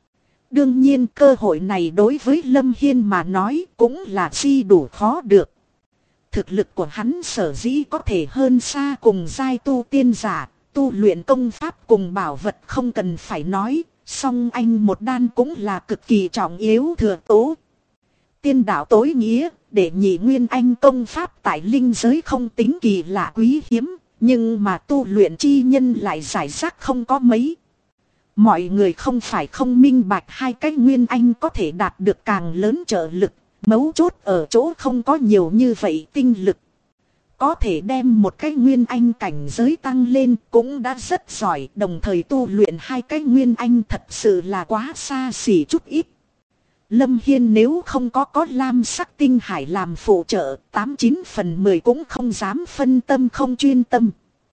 Đương nhiên cơ hội này đối với Lâm Hiên mà nói cũng là si đủ khó được. Thực lực của hắn sở dĩ có thể hơn xa cùng giai tu tiên giả, tu luyện công pháp cùng bảo vật không cần phải nói, song anh một đan cũng là cực kỳ trọng yếu thừa tố. Tiên đạo tối nghĩa, để nhị nguyên anh công pháp tại linh giới không tính kỳ lạ quý hiếm, nhưng mà tu luyện chi nhân lại giải rác không có mấy. Mọi người không phải không minh bạch hai cái nguyên anh có thể đạt được càng lớn trợ lực, mấu chốt ở chỗ không có nhiều như vậy tinh lực. Có thể đem một cái nguyên anh cảnh giới tăng lên cũng đã rất giỏi, đồng thời tu luyện hai cái nguyên anh thật sự là quá xa xỉ chút ít. Lâm Hiên nếu không có lam sắc tinh hải làm phụ trợ, 89 phần 10 cũng không dám phân tâm không chuyên tâm.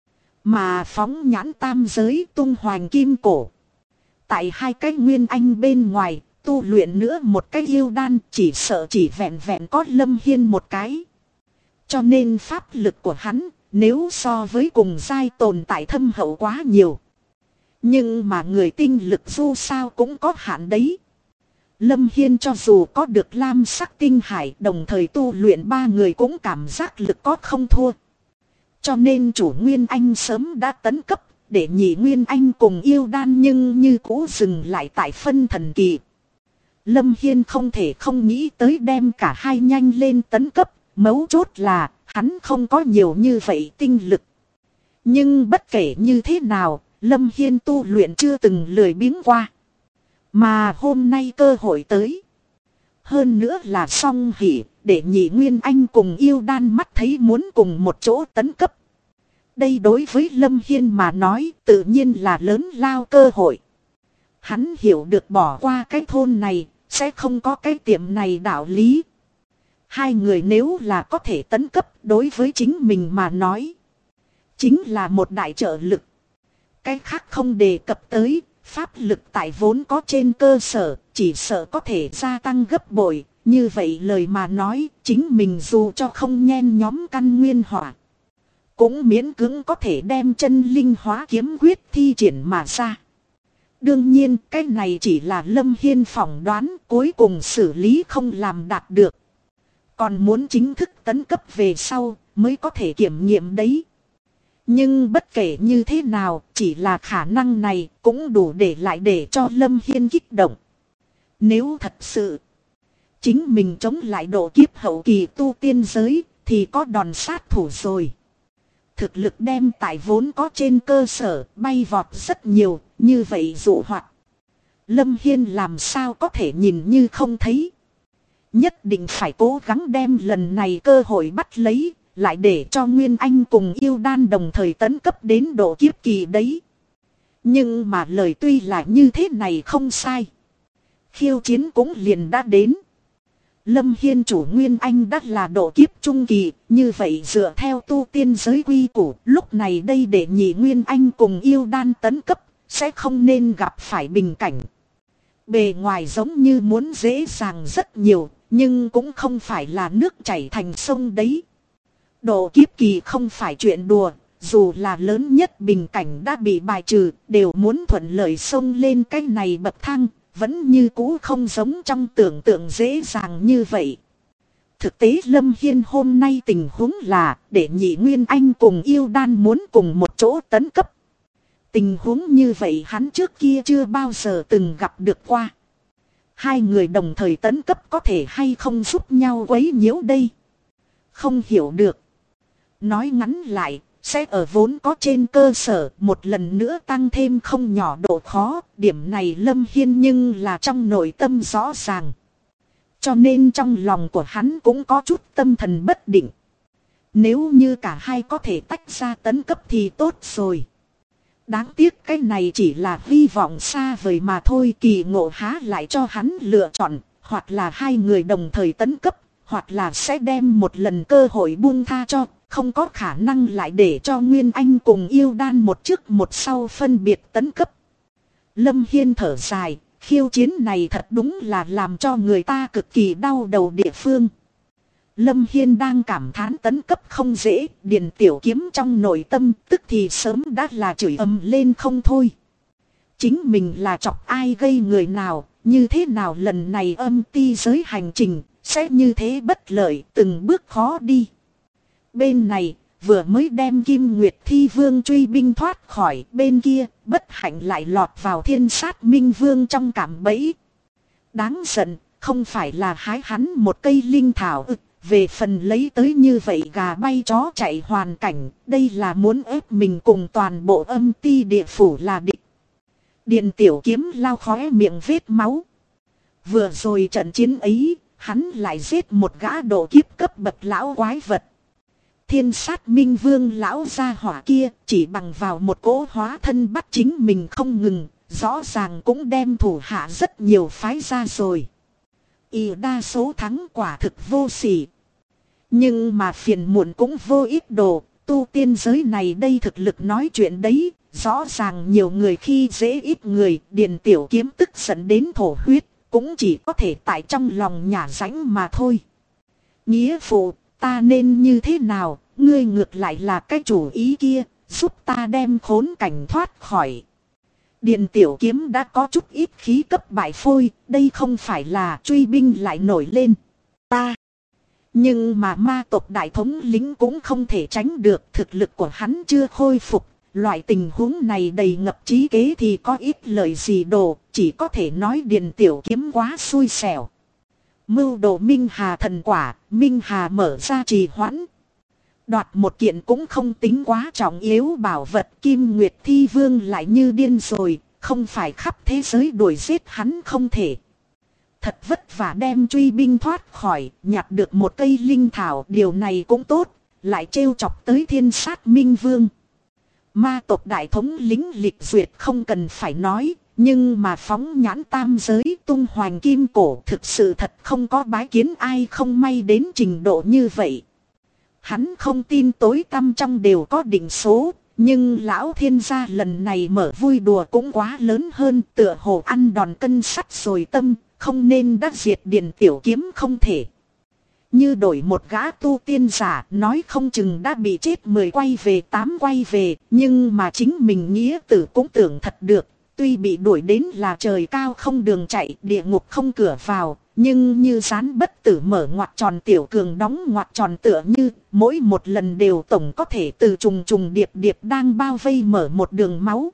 Mà phóng nhãn tam giới tung hoành kim cổ. Tại hai cái nguyên anh bên ngoài, tu luyện nữa một cái yêu đan chỉ sợ chỉ vẹn vẹn có Lâm Hiên một cái. Cho nên pháp lực của hắn, nếu so với cùng giai tồn tại thâm hậu quá nhiều. Nhưng mà người tinh lực dù sao cũng có hạn đấy. Lâm Hiên cho dù có được lam sắc tinh hải đồng thời tu luyện ba người cũng cảm giác lực có không thua. Cho nên chủ Nguyên Anh sớm đã tấn cấp, để nhị Nguyên Anh cùng yêu đan nhưng như cũ dừng lại tại phân thần kỳ. Lâm Hiên không thể không nghĩ tới đem cả hai nhanh lên tấn cấp, mấu chốt là hắn không có nhiều như vậy tinh lực. Nhưng bất kể như thế nào, Lâm Hiên tu luyện chưa từng lười biếng qua. Mà hôm nay cơ hội tới. Hơn nữa là song hỷ, để nhị Nguyên Anh cùng yêu đan mắt thấy muốn cùng một chỗ tấn cấp. Đây đối với Lâm Hiên mà nói tự nhiên là lớn lao cơ hội. Hắn hiểu được bỏ qua cái thôn này, sẽ không có cái tiệm này đạo lý. Hai người nếu là có thể tấn cấp đối với chính mình mà nói, chính là một đại trợ lực. Cái khác không đề cập tới, pháp lực tại vốn có trên cơ sở, chỉ sợ có thể gia tăng gấp bội. Như vậy lời mà nói, chính mình dù cho không nhen nhóm căn nguyên hỏa, cũng miễn cưỡng có thể đem chân linh hóa kiếm quyết thi triển mà ra. Đương nhiên cái này chỉ là Lâm Hiên phỏng đoán, cuối cùng xử lý không làm đạt được. Còn muốn chính thức tấn cấp về sau mới có thể kiểm nghiệm đấy. Nhưng bất kể như thế nào, chỉ là khả năng này cũng đủ để cho Lâm Hiên kích động. Nếu thật sự chính mình chống lại độ kiếp hậu kỳ tu tiên giới thì có đòn sát thủ rồi. Thực lực đem tại vốn có trên cơ sở bay vọt rất nhiều, như vậy dụ hoạt. Lâm Hiên làm sao có thể nhìn như không thấy. Nhất định phải cố gắng đem lần này cơ hội bắt lấy, lại để cho Nguyên Anh cùng yêu đan đồng thời tấn cấp đến độ kiếp kỳ đấy. Nhưng mà lời tuy là như thế này không sai. Khiêu chiến cũng liền đã đến. Lâm Hiên chủ Nguyên Anh đã là độ kiếp trung kỳ, như vậy dựa theo tu tiên giới quy củ, lúc này đây để nhị Nguyên Anh cùng yêu đan tấn cấp, sẽ không nên gặp phải bình cảnh. Bề ngoài giống như muốn dễ dàng rất nhiều, nhưng cũng không phải là nước chảy thành sông đấy. Độ kiếp kỳ không phải chuyện đùa, dù là lớn nhất bình cảnh đã bị bài trừ, đều muốn thuận lợi xông lên cái này bậc thang, vẫn như cũ không giống trong tưởng tượng dễ dàng như vậy. Thực tế Lâm Hiên hôm nay tình huống là để nhị Nguyên Anh cùng yêu đan muốn cùng một chỗ tấn cấp. Tình huống như vậy hắn trước kia chưa bao giờ từng gặp được qua. Hai người đồng thời tấn cấp có thể hay không giúp nhau quấy nhiễu đây? Không hiểu được. Nói ngắn lại, sẽ ở vốn có trên cơ sở một lần nữa tăng thêm không nhỏ độ khó. Điểm này Lâm Hiên nhưng là trong nội tâm rõ ràng. Cho nên trong lòng của hắn cũng có chút tâm thần bất định. Nếu như cả hai có thể tách ra tấn cấp thì tốt rồi. Đáng tiếc cái này chỉ là hy vọng xa vời mà thôi. Kỳ ngộ há lại cho hắn lựa chọn, hoặc là hai người đồng thời tấn cấp, hoặc là sẽ đem một lần cơ hội buông tha cho. Không có khả năng lại để cho Nguyên Anh cùng yêu đan một trước một sau phân biệt tấn cấp. Lâm Hiên thở dài, khiêu chiến này thật đúng là làm cho người ta cực kỳ đau đầu địa phương. Lâm Hiên đang cảm thán tấn cấp không dễ, Điền Tiểu Kiếm trong nội tâm tức thì sớm đã là chửi ầm lên không thôi. Chính mình là chọc ai gây người nào, như thế nào lần này âm ti giới hành trình, sẽ như thế bất lợi, từng bước khó đi. Bên này, vừa mới đem Kim Nguyệt Thi Vương truy binh thoát khỏi, bên kia, bất hạnh lại lọt vào Thiên Sát Minh Vương trong cạm bẫy. Đáng giận, không phải là hái hắn một cây linh thảo về phần lấy tới như vậy gà bay chó chạy hoàn cảnh, đây là muốn ép mình cùng toàn bộ âm ti địa phủ là địch. Điền Tiểu Kiếm lao khóe miệng vết máu. Vừa rồi trận chiến ấy, hắn lại giết một gã độ kiếp cấp bậc lão quái vật. Thiên Sát Minh Vương lão gia hỏa kia chỉ bằng vào một cỗ hóa thân bắt chính mình không ngừng, rõ ràng cũng đem thủ hạ rất nhiều phái ra rồi. Y đa số thắng quả thực vô sỉ. Nhưng mà phiền muộn cũng vô ích đồ, tu tiên giới này đây thực lực nói chuyện đấy, rõ ràng nhiều người khi dễ ít người. Điền Tiểu Kiếm tức giận đến thổ huyết, cũng chỉ có thể tại trong lòng nhả rãnh mà thôi. Nghĩa phụ, ta nên như thế nào, ngươi ngược lại là cái chủ ý kia, giúp ta đem khốn cảnh thoát khỏi. Điền Tiểu Kiếm đã có chút ít khí cấp bại phôi, đây không phải là truy binh lại nổi lên. Ta. Nhưng mà ma tộc đại thống lính cũng không thể tránh được, thực lực của hắn chưa khôi phục. Loại tình huống này đầy ngập trí kế thì có ít lời gì đồ, chỉ có thể nói Điền Tiểu Kiếm quá xui xẻo. Mưu đồ Minh Hà thần quả, Minh Hà mở ra trì hoãn. Đoạt một kiện cũng không tính quá trọng yếu bảo vật, Kim Nguyệt Thi Vương lại như điên rồi, không phải khắp thế giới đuổi giết hắn không thể. Thật vất vả đem truy binh thoát khỏi, nhặt được một cây linh thảo, điều này cũng tốt, lại trêu chọc tới Thiên Sát Minh Vương. Ma tộc đại thống lính lịch duyệt không cần phải nói, nhưng mà phóng nhãn tam giới tung hoành kim cổ thực sự thật không có bái kiến ai không may đến trình độ như vậy. Hắn không tin tối tăm trong đều có định số, nhưng lão thiên gia lần này mở vui đùa cũng quá lớn hơn, tựa hồ ăn đòn cân sắt rồi tâm, không nên đã diệt Điền Tiểu Kiếm không thể. Như đổi một gã tu tiên giả, nói không chừng đã bị chết 10 quay về 8 quay về, nhưng mà chính mình nghĩa tử cũng tưởng thật được, tuy bị đuổi đến là trời cao không đường chạy, địa ngục không cửa vào, nhưng như Gián Bất Tử mở ngoặc tròn, Tiểu Cường đóng ngoặc tròn, tựa như mỗi một lần đều tổng có thể từ trùng trùng điệp điệp đang bao vây mở một đường máu.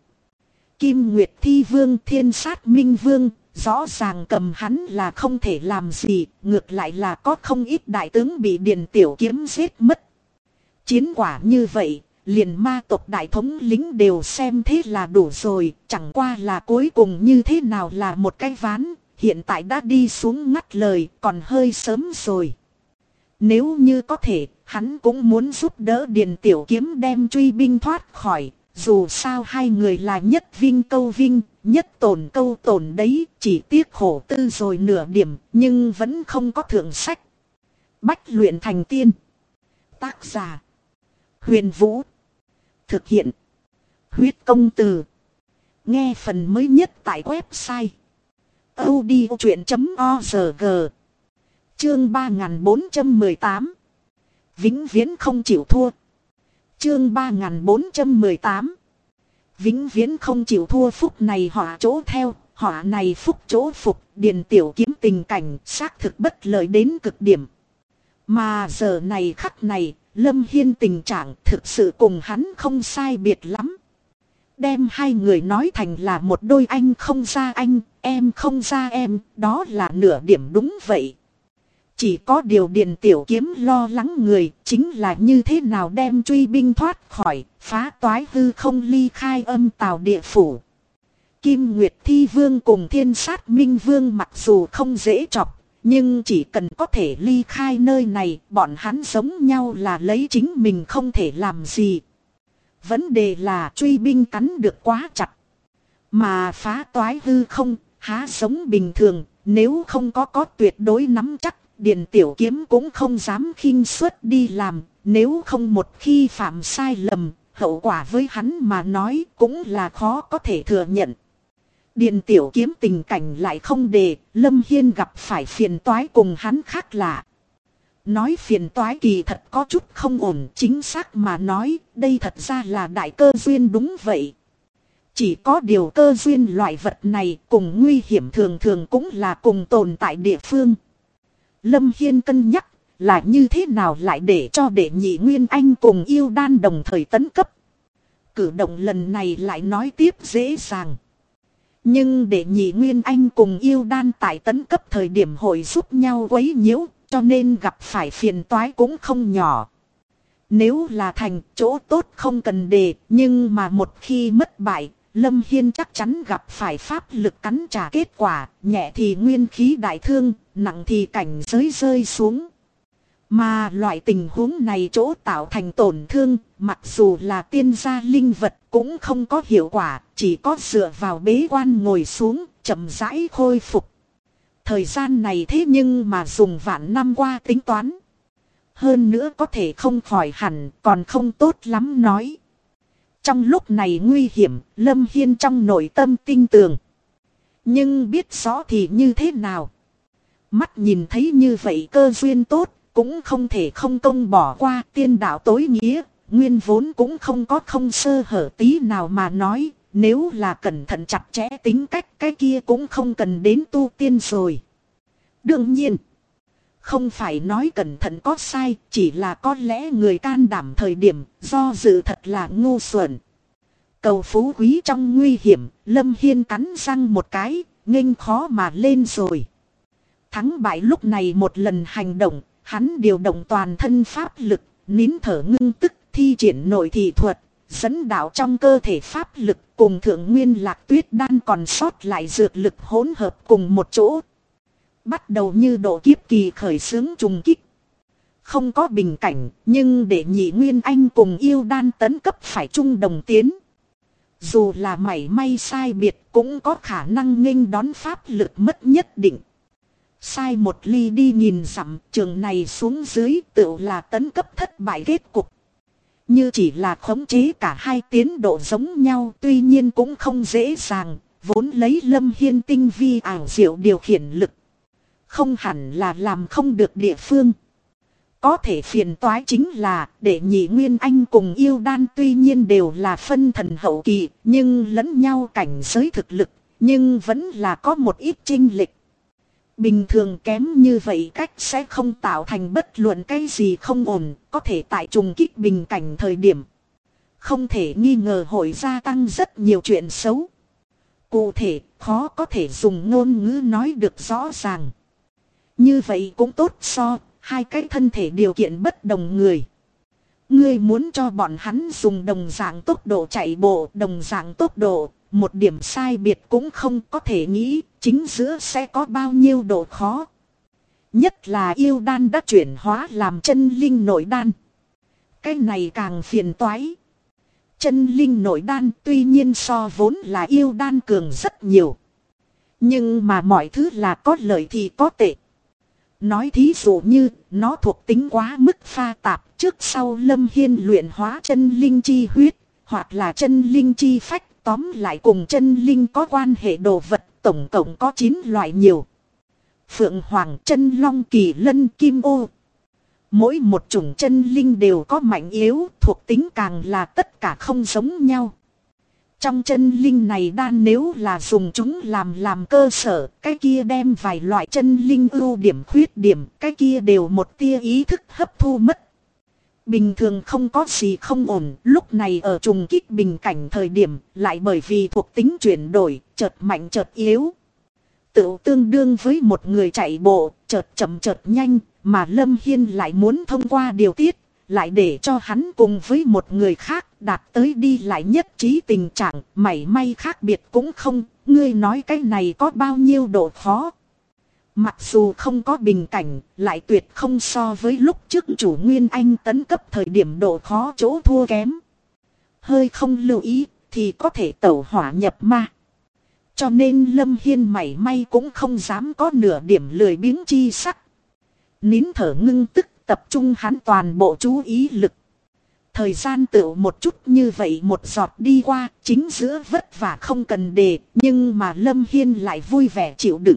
Kim Nguyệt Thi Vương, Thiên Sát Minh Vương, rõ ràng cầm hắn là không thể làm gì, ngược lại là có không ít đại tướng bị Điền Tiểu Kiếm giết mất. Chiến quả như vậy, liền ma tộc đại thống lính đều xem thế là đủ rồi, chẳng qua là cuối cùng như thế nào là một cái ván, hiện tại đã đi xuống ngắt lời, còn hơi sớm rồi. Nếu như có thể, hắn cũng muốn giúp đỡ Điền Tiểu Kiếm đem truy binh thoát khỏi, dù sao hai người là nhất vinh câu vinh, nhất tổn câu tổn đấy, chỉ tiếc khổ tư rồi nửa điểm, nhưng vẫn không có thượng sách. Bách luyện thành tiên. Tác giả: Huyền Vũ. Thực hiện: Huyết Công Từ. Nghe phần mới nhất tại website audiochuyện.org. Chương 3418. Vĩnh viễn không chịu thua. Chương 3418. Vĩnh viễn không chịu thua, phúc này họa chỗ theo, họa này phúc chỗ phục. Điền Tiểu Kiếm tình cảnh xác thực bất lợi đến cực điểm. Mà giờ này khắc này, Lâm Hiên tình trạng thực sự cùng hắn không sai biệt lắm. Đem hai người nói thành là một đôi anh không ra anh, em không ra em, đó là nửa điểm đúng vậy. Chỉ có điều Điền Tiểu Kiếm lo lắng người, chính là như thế nào đem truy binh thoát khỏi, phá toái hư không ly khai âm tào địa phủ. Kim Nguyệt Thi Vương cùng Thiên Sát Minh Vương mặc dù không dễ chọc, nhưng chỉ cần có thể ly khai nơi này, bọn hắn giống nhau là lấy chính mình không thể làm gì. Vấn đề là truy binh cắn được quá chặt. Mà phá toái hư không, há giống bình thường, nếu không có tuyệt đối nắm chắc, Điền Tiểu Kiếm cũng không dám khinh suất đi làm, nếu không một khi phạm sai lầm, hậu quả với hắn mà nói cũng là khó có thể thừa nhận. Điền Tiểu Kiếm tình cảnh lại không để, Lâm Hiên gặp phải phiền toái cùng hắn khác lạ. Nói phiền toái kỳ thật có chút không ổn, chính xác mà nói, đây thật ra là đại cơ duyên đúng vậy. Chỉ có điều cơ duyên loại vật này cùng nguy hiểm thường thường cũng là cùng tồn tại địa phương. Lâm Hiên cân nhắc là như thế nào lại để cho đệ nhị Nguyên Anh cùng yêu đan đồng thời tấn cấp. Cử động lần này lại nói tiếp dễ dàng. Nhưng đệ nhị Nguyên Anh cùng yêu đan tại tấn cấp thời điểm hội giúp nhau quấy nhiễu, cho nên gặp phải phiền toái cũng không nhỏ. Nếu là thành chỗ tốt không cần đề, nhưng mà một khi mất bại, Lâm Hiên chắc chắn gặp phải pháp lực cắn trả kết quả, nhẹ thì nguyên khí đại thương, nặng thì cảnh giới rơi xuống. Mà loại tình huống này chỗ tạo thành tổn thương, mặc dù là tiên gia linh vật cũng không có hiệu quả, chỉ có dựa vào bế quan ngồi xuống, chậm rãi khôi phục. Thời gian này thế nhưng mà dùng vạn năm qua tính toán. Hơn nữa có thể không khỏi hẳn, còn không tốt lắm nói. Trong lúc này nguy hiểm, Lâm Hiên trong nội tâm tinh tường. Nhưng biết rõ thì như thế nào? Mắt nhìn thấy như vậy cơ duyên tốt, cũng không thể không công bỏ qua. Tiên đạo tối nghĩa, nguyên vốn cũng không có không sơ hở tí nào mà nói. Nếu là cẩn thận chặt chẽ tính cách, cái kia cũng không cần đến tu tiên rồi. Đương nhiên, không phải nói cẩn thận có sai, chỉ là có lẽ người can đảm thời điểm do dự thật là ngu xuẩn. Cầu phú quý trong nguy hiểm, Lâm Hiên cắn răng một cái, nghênh khó mà lên rồi. Thắng bại lúc này một lần hành động, hắn điều động toàn thân pháp lực, nín thở ngưng tức, thi triển nội thị thuật, dẫn đạo trong cơ thể pháp lực cùng thượng nguyên lạc tuyết đan còn sót lại dược lực hỗn hợp cùng một chỗ. Bắt đầu như độ kiếp kỳ khởi xướng trùng kích. Không có bình cảnh, nhưng để nhị Nguyên Anh cùng yêu đan tấn cấp phải chung đồng tiến. Dù là mảy may sai biệt cũng có khả năng nghênh đón pháp lực mất nhất định. Sai một ly đi nhìn dặm, trường này xuống dưới tựu là tấn cấp thất bại kết cục. Như chỉ là khống chế cả hai tiến độ giống nhau, tuy nhiên cũng không dễ dàng, vốn lấy Lâm Hiên tinh vi ảo diệu điều khiển lực. Không hẳn là làm không được địa phương. Có thể phiền toái chính là để nhị Nguyên Anh cùng yêu đan tuy nhiên đều là phân thần hậu kỳ, nhưng lẫn nhau cảnh giới thực lực, nhưng vẫn là có một ít chênh lệch. Bình thường kém như vậy cách sẽ không tạo thành bất luận cái gì không ổn, có thể tại trùng kích bình cảnh thời điểm. Không thể nghi ngờ hội gia tăng rất nhiều chuyện xấu. Cụ thể, khó có thể dùng ngôn ngữ nói được rõ ràng. Như vậy cũng tốt hai cái thân thể điều kiện bất đồng người. Ngươi muốn cho bọn hắn dùng đồng dạng tốc độ chạy bộ, đồng dạng tốc độ, một điểm sai biệt cũng không có thể nghĩ, chính giữa sẽ có bao nhiêu độ khó. Nhất là yêu đan đã chuyển hóa làm chân linh nội đan. Cái này càng phiền toái. Chân linh nội đan tuy nhiên so vốn là yêu đan cường rất nhiều. Nhưng mà mọi thứ là có lợi thì có tệ. Nói thí dụ như, nó thuộc tính quá mức pha tạp, trước sau Lâm Hiên luyện hóa chân linh chi huyết, hoặc là chân linh chi phách, tóm lại cùng chân linh có quan hệ đồ vật, tổng cộng có 9 loại nhiều. Phượng Hoàng, chân long, kỳ lân, kim ô. Mỗi một chủng chân linh đều có mạnh yếu, thuộc tính càng là tất cả không giống nhau. Trong chân linh này đan nếu là dùng chúng làm cơ sở, cái kia đem vài loại chân linh ưu điểm khuyết điểm, cái kia đều một tia ý thức hấp thu mất. Bình thường không có gì không ổn, lúc này ở trùng kích bình cảnh thời điểm, lại bởi vì thuộc tính chuyển đổi, chợt mạnh chợt yếu. Tự tương đương với một người chạy bộ, chợt chậm chợt nhanh, mà Lâm Hiên lại muốn thông qua điều tiết. Lại để cho hắn cùng với một người khác đạt tới đi lại nhất trí tình trạng, mảy may khác biệt cũng không, ngươi nói cái này có bao nhiêu độ khó. Mặc dù không có bình cảnh, lại tuyệt không so với lúc trước chủ Nguyên Anh tấn cấp thời điểm độ khó chỗ thua kém. Hơi không lưu ý, thì có thể tẩu hỏa nhập ma. Cho nên Lâm Hiên mảy may cũng không dám có nửa điểm lười biếng chi sắc. Nín thở ngưng tức. Tập trung hắn toàn bộ chú ý lực. Thời gian tựu một chút như vậy một giọt đi qua, chính giữa vất vả không cần đề, nhưng mà Lâm Hiên lại vui vẻ chịu đựng.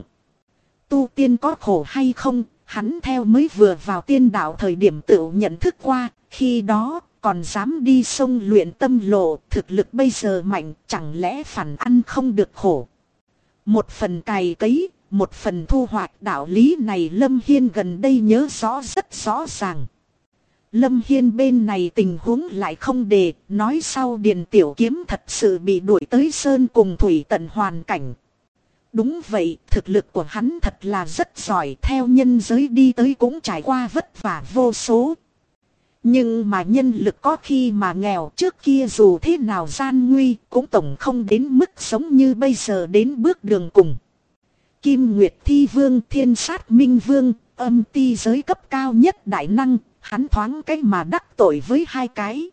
Tu tiên có khổ hay không, hắn theo mới vừa vào tiên đạo thời điểm tựu nhận thức qua, khi đó, còn dám đi sông luyện tâm lộ, thực lực bây giờ mạnh, chẳng lẽ phản ăn không được khổ. Một phần cày cấy, một phần thu hoạch, đạo lý này Lâm Hiên gần đây nhớ rõ rất rõ ràng. Lâm Hiên bên này tình huống lại không đề, nói sau Điền Tiểu Kiếm thật sự bị đuổi tới sơn cùng thủy tận hoàn cảnh. Đúng vậy, thực lực của hắn thật là rất giỏi, theo nhân giới đi tới cũng trải qua vất vả vô số. Nhưng mà nhân lực có khi mà nghèo, trước kia dù thế nào gian nguy cũng tổng không đến mức sống như bây giờ đến bước đường cùng. Kim Nguyệt Thi Vương, Thiên Sát Minh Vương, âm ti giới cấp cao nhất đại năng, hắn thoáng cái mà đắc tội với hai cái.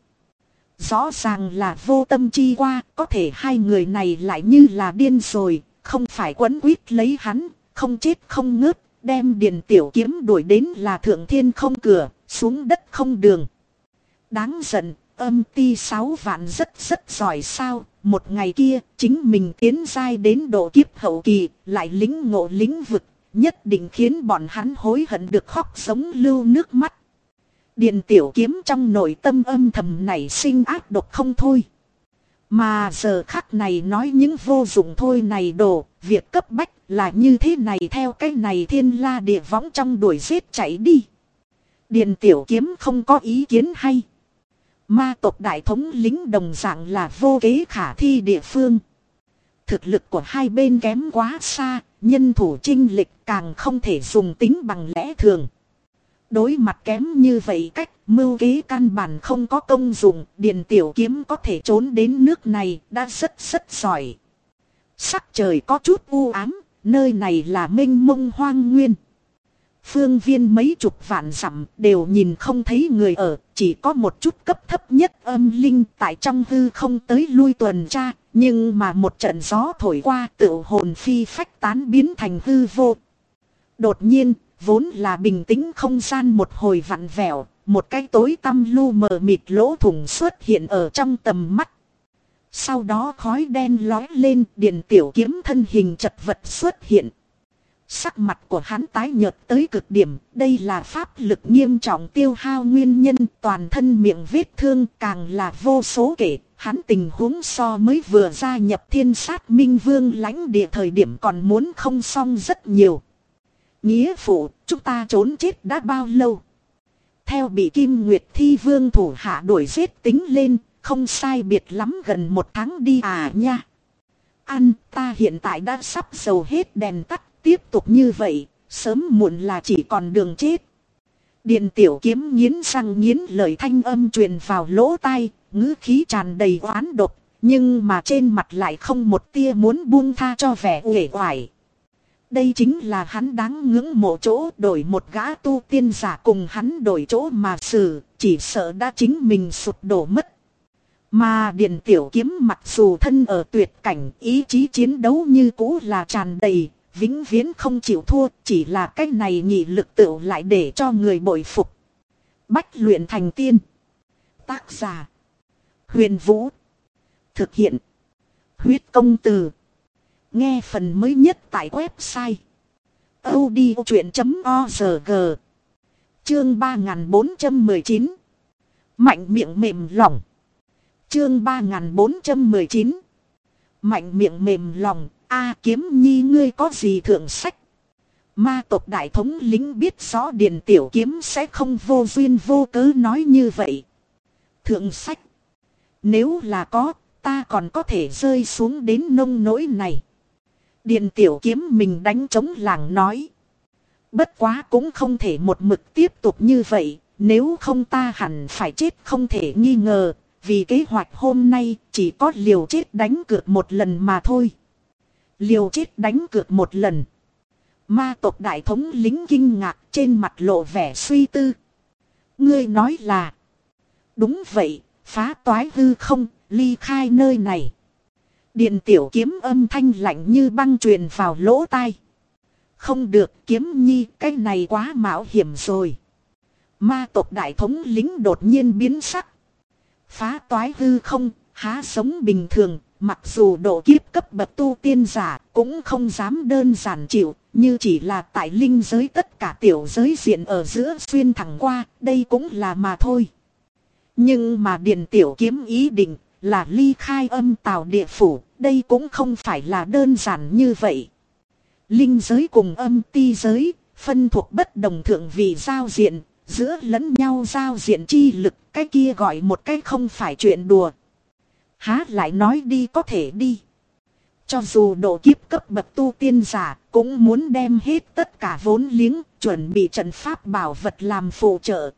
Rõ ràng là vô tâm chi qua, có thể hai người này lại như là điên rồi, không phải quấn quýt lấy hắn, không chết không ngớt, đem Điền Tiểu Kiếm đuổi đến là thượng thiên không cửa, xuống đất không đường. Đáng giận, âm ti 6 vạn rất giỏi sao, một ngày kia chính mình tiến giai đến độ kiếp hậu kỳ, lại lĩnh ngộ lĩnh vực, nhất định khiến bọn hắn hối hận được khóc sống lưu nước mắt. Điền Tiểu Kiếm trong nội tâm âm thầm nảy sinh ác độc không thôi. Mà giờ khắc này nói những vô dụng thôi này đồ, việc cấp bách là như thế này, theo cái này thiên la địa võng trong đuổi giết chạy đi. Điền Tiểu Kiếm không có ý kiến hay. Ma tộc đại thống lĩnh đồng dạng là vô kế khả thi địa phương. Thực lực của hai bên kém quá xa, nhân thủ chênh lệch càng không thể dùng tính bằng lẽ thường. Đối mặt kém như vậy cách mưu kế căn bản không có công dụng, Điền Tiểu Kiếm có thể trốn đến nước này đã rất giỏi. Sắc trời có chút u ám, nơi này là mênh mông hoang nguyên. Phương viên mấy chục vạn dặm đều nhìn không thấy người ở, chỉ có một chút cấp thấp nhất âm linh tại trong hư không tới lui tuần tra, nhưng mà một trận gió thổi qua tựu hồn phi phách tán biến thành hư vô. Đột nhiên, vốn là bình tĩnh không gian một hồi vặn vẹo, một cái tối tăm lu mờ mịt lỗ thủng xuất hiện ở trong tầm mắt. Sau đó khói đen lói lên, Điền Tiểu Kiếm thân hình chật vật xuất hiện. Sắc mặt của hắn tái nhợt tới cực điểm, đây là pháp lực nghiêm trọng tiêu hao nguyên nhân, toàn thân miệng vết thương càng là vô số kể. Hắn tình huống so mới vừa gia nhập Thiên Sát Minh Vương lãnh địa thời điểm còn muốn không xong rất nhiều. Nghĩa phụ, chúng ta trốn chết đã bao lâu? Theo bị Kim Nguyệt Thi Vương thủ hạ đuổi giết tính lên, không sai biệt lắm gần 1 tháng đi à nha. Ta hiện tại đã sắp dầu hết đèn tắt, tiếp tục như vậy, sớm muộn là chỉ còn đường chết. Điền Tiểu Kiếm nghiến răng nghiến lợi, thanh âm truyền vào lỗ tai, ngữ khí tràn đầy oán độc, nhưng mà trên mặt lại không một tia muốn buông tha cho vẻ uể oải. Đây chính là hắn đáng ngưỡng mộ chỗ, đổi một gã tu tiên giả cùng hắn đổi chỗ mà xử, chỉ sợ đã chính mình sụp đổ mất. Mà Điền Tiểu Kiếm mặc dù thân ở tuyệt cảnh, ý chí chiến đấu như cũ là tràn đầy, vĩnh viễn không chịu thua, chỉ là cái này nghị lực tựu lại để cho người bội phục. Bách luyện thành tiên. Tác giả Huyền Vũ. Thực hiện Huyết Công Từ. Nghe phần mới nhất tại website audiochuyện.org. Chương 3419. Mạnh miệng mềm lòng. Chương 3419. Mạnh miệng mềm lòng. Kiếm Nhi ngươi có gì thượng sách? Ma tộc đại thống lĩnh biết rõ Điền Tiểu Kiếm sẽ không vô duyên vô cớ nói như vậy. Thượng sách. Nếu là có, ta còn có thể rơi xuống đến nông nỗi này. Điền Tiểu Kiếm mình đánh trống làng nói. Bất quá cũng không thể một mực tiếp tục như vậy, nếu không ta hẳn phải chết không thể nghi ngờ, vì kế hoạch hôm nay chỉ có liều chết đánh cược một lần mà thôi. Liều chết đánh cược một lần. Ma tộc đại thống lĩnh kinh ngạc, trên mặt lộ vẻ suy tư. Ngươi nói là. Đúng vậy, phá toái hư không, ly khai nơi này. Điền Tiểu Kiếm âm thanh lạnh như băng truyền vào lỗ tai. Không được Kiếm Nhi, cái này quá mạo hiểm rồi. Ma tộc đại thống lĩnh đột nhiên biến sắc. Phá toái hư không, há sống bình thường, mặc dù độ kiếp cấp bậc tu tiên giả cũng không dám đơn giản chịu, như chỉ là tại linh giới tất cả tiểu giới diện ở giữa xuyên thẳng qua, đây cũng là mà thôi. Nhưng mà Điền Tiểu Kiếm ý định là ly khai Âm Tào địa phủ, đây cũng không phải là đơn giản như vậy. Linh giới cùng âm ti giới, phân thuộc bất đồng thượng vị giao diện, giữa lẫn nhau giao diện chi lực, cái kia gọi một cái không phải chuyện đùa. Há lại nói đi có thể đi. Cho dù độ kiếp cấp bậc tu tiên giả, cũng muốn đem hết tất cả vốn liếng, chuẩn bị trận pháp bảo vật làm phụ trợ.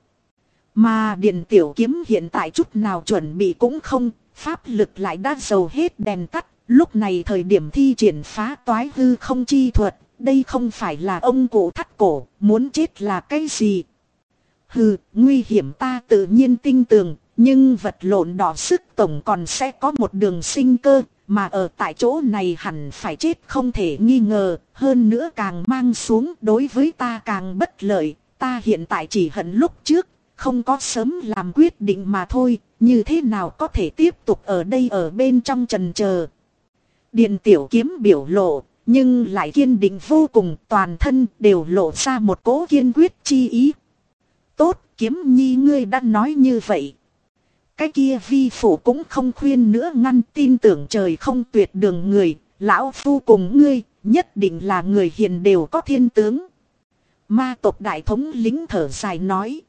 Mà Điền Tiểu Kiếm hiện tại chút nào chuẩn bị cũng không, pháp lực lại đã dầu hết đèn tắt. Lúc này thời điểm thi triển phá toái hư không chi thuật, đây không phải là ông cụ thắt cổ, muốn chết là cái gì? Hừ, nguy hiểm ta tự nhiên tin tưởng, nhưng vật lộn đỏ sức tổng còn sẽ có một đường sinh cơ, mà ở tại chỗ này hẳn phải chết không thể nghi ngờ, hơn nữa càng mang xuống đối với ta càng bất lợi, ta hiện tại chỉ hận lúc trước, không có sớm làm quyết định mà thôi, như thế nào có thể tiếp tục ở đây ở bên trong trần chờ. Điền Tiểu Kiếm biểu lộ, nhưng lại kiên định vô cùng, toàn thân đều lộ ra một cỗ kiên quyết chi ý. Tốt, Kiếm Nhi ngươi đã nói như vậy. Cái kia vi phụ cũng không khuyên nữa ngăn, tin tưởng trời không tuyệt đường người, lão phu cùng ngươi, nhất định là người hiền đều có thiên tướng. Ma tộc đại thống lĩnh thở dài nói.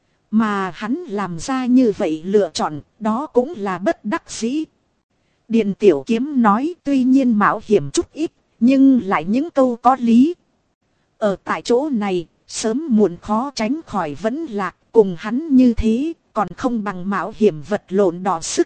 Mà hắn làm ra như vậy lựa chọn, đó cũng là bất đắc dĩ. Điền Tiểu Kiếm nói tuy nhiên mạo hiểm chút ít, nhưng lại những câu có lý. Ở tại chỗ này, sớm muộn khó tránh khỏi vẫn lạc, cùng hắn như thế, còn không bằng mạo hiểm vật lộn đỏ sức.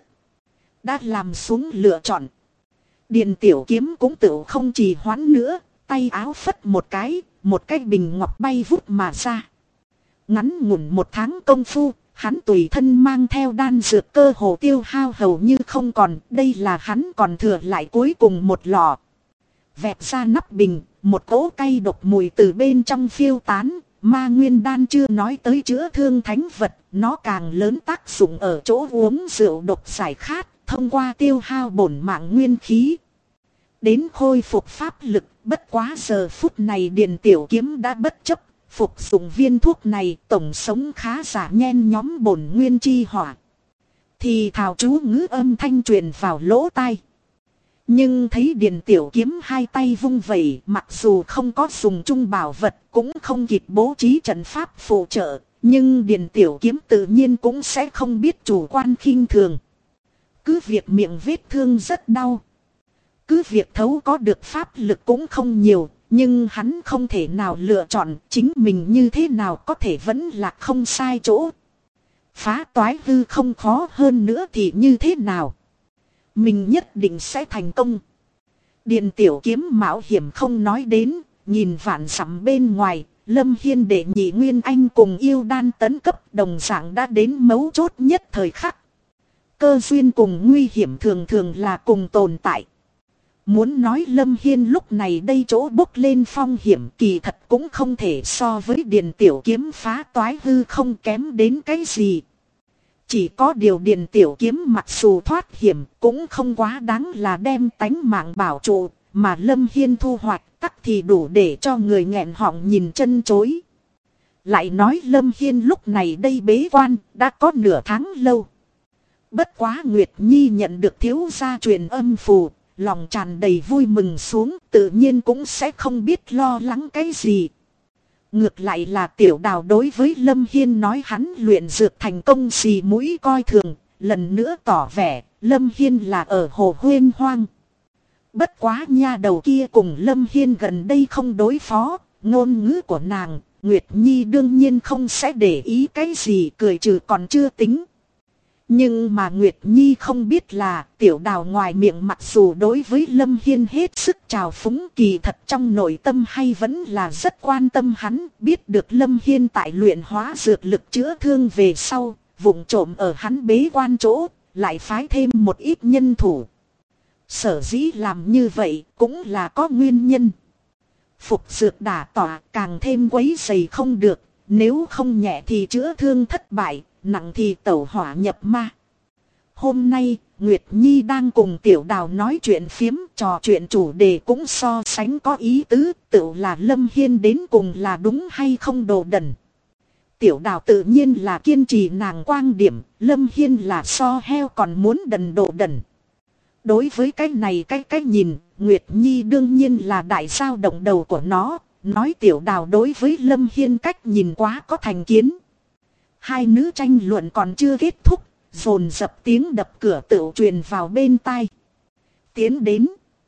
Đã làm xuống lựa chọn. Điền Tiểu Kiếm cũng tự không trì hoãn nữa, tay áo phất một cái bình ngọc bay vút mà ra. Ngắn ngủn một tháng công phu, hắn tùy thân mang theo đan dược cơ hồ tiêu hao hầu như không còn, đây là hắn còn thừa lại cuối cùng một lọ. Vẹt ra nắp bình, một cỗ cay độc mùi từ bên trong phiêu tán, ma nguyên đan chưa nói tới chữa thương thánh vật, nó càng lớn tác dụng ở chỗ uống rượu độc giải khát, thông qua tiêu hao bổn mạng nguyên khí. Đến khôi phục pháp lực, bất quá giờ phút này Điền Tiểu Kiếm đã bất chấp. Phục dụng viên thuốc này tổng sống khá giả nhen nhóm bổn nguyên chi hỏa. Thì thảo chú ngữ âm thanh truyền vào lỗ tai. Nhưng thấy Điền Tiểu Kiếm hai tay vung vẩy, mặc dù không có dùng chung bảo vật cũng không kịp bố trí trận pháp phụ trợ. Nhưng Điền Tiểu Kiếm tự nhiên cũng sẽ không biết chủ quan khinh thường. Cứ việc miệng vết thương rất đau. Cứ việc thấu có được pháp lực cũng không nhiều. Nhưng hắn không thể nào lựa chọn chính mình như thế nào có thể vẫn là không sai chỗ. Phá toái hư không khó hơn nữa thì như thế nào. Mình nhất định sẽ thành công. Điền Tiểu Kiếm mạo hiểm không nói đến, nhìn vạn dặm bên ngoài, Lâm Hiên đệ nhị Nguyên Anh cùng yêu đan tấn cấp đồng dạng đã đến mấu chốt nhất thời khắc. Cơ duyên cùng nguy hiểm thường thường là cùng tồn tại. Muốn nói Lâm Hiên lúc này đây chỗ bốc lên phong hiểm kỳ thật cũng không thể so với Điền Tiểu Kiếm phá toái hư không kém đến cái gì. Chỉ có điều Điền Tiểu Kiếm mặc dù thoát hiểm cũng không quá đáng là đem tánh mạng bảo trụ, mà Lâm Hiên thu hoạch tắc thì đủ để cho người nghẹn họng nhìn chân chối. Lại nói Lâm Hiên lúc này đây bế quan đã có nửa tháng lâu. Bất quá Nguyệt Nhi nhận được thiếu gia truyền âm phù. Lòng tràn đầy vui mừng xuống, tự nhiên cũng sẽ không biết lo lắng cái gì. Ngược lại là Tiểu Đào đối với Lâm Hiên nói hắn luyện dược thành công xì mũi coi thường, lần nữa tỏ vẻ Lâm Hiên là ở hồ huyên hoang. Bất quá nha đầu kia cùng Lâm Hiên gần đây không đối phó, ngôn ngữ của nàng, Nguyệt Nhi đương nhiên không sẽ để ý cái gì, cười trừ còn chưa tính. Nhưng mà Nguyệt Nhi không biết là Tiểu Đào ngoài miệng mặc dù đối với Lâm Hiên hết sức trào phúng, kỳ thật trong nội tâm hay vẫn là rất quan tâm hắn, biết được Lâm Hiên tại luyện hóa dược lực chữa thương về sau, vụng trộm ở hắn bế quan chỗ, lại phái thêm một ít nhân thủ. Sở dĩ làm như vậy cũng là có nguyên nhân. Phục dược đả tỏa càng thêm quấy rầy không được, nếu không nhẹ thì chữa thương thất bại, nặng thì tẩu hỏa nhập ma. Hôm nay, Nguyệt Nhi đang cùng Tiểu Đào nói chuyện phiếm, trò chuyện chủ đề cũng so sánh có ý tứ, tự là Lâm Hiên đến cùng là đúng hay không đồ đần. Tiểu Đào tự nhiên là kiên trì nàng quan điểm, Lâm Hiên là so heo còn muốn đần độ đần. Đối với cái này cái nhìn, Nguyệt Nhi đương nhiên là đại sao động đầu của nó, nói Tiểu Đào đối với Lâm Hiên cách nhìn quá có thành kiến. Hai nữ tranh luận còn chưa kết thúc, dồn dập tiếng đập cửa tự truyền vào bên tai. Tiến đến.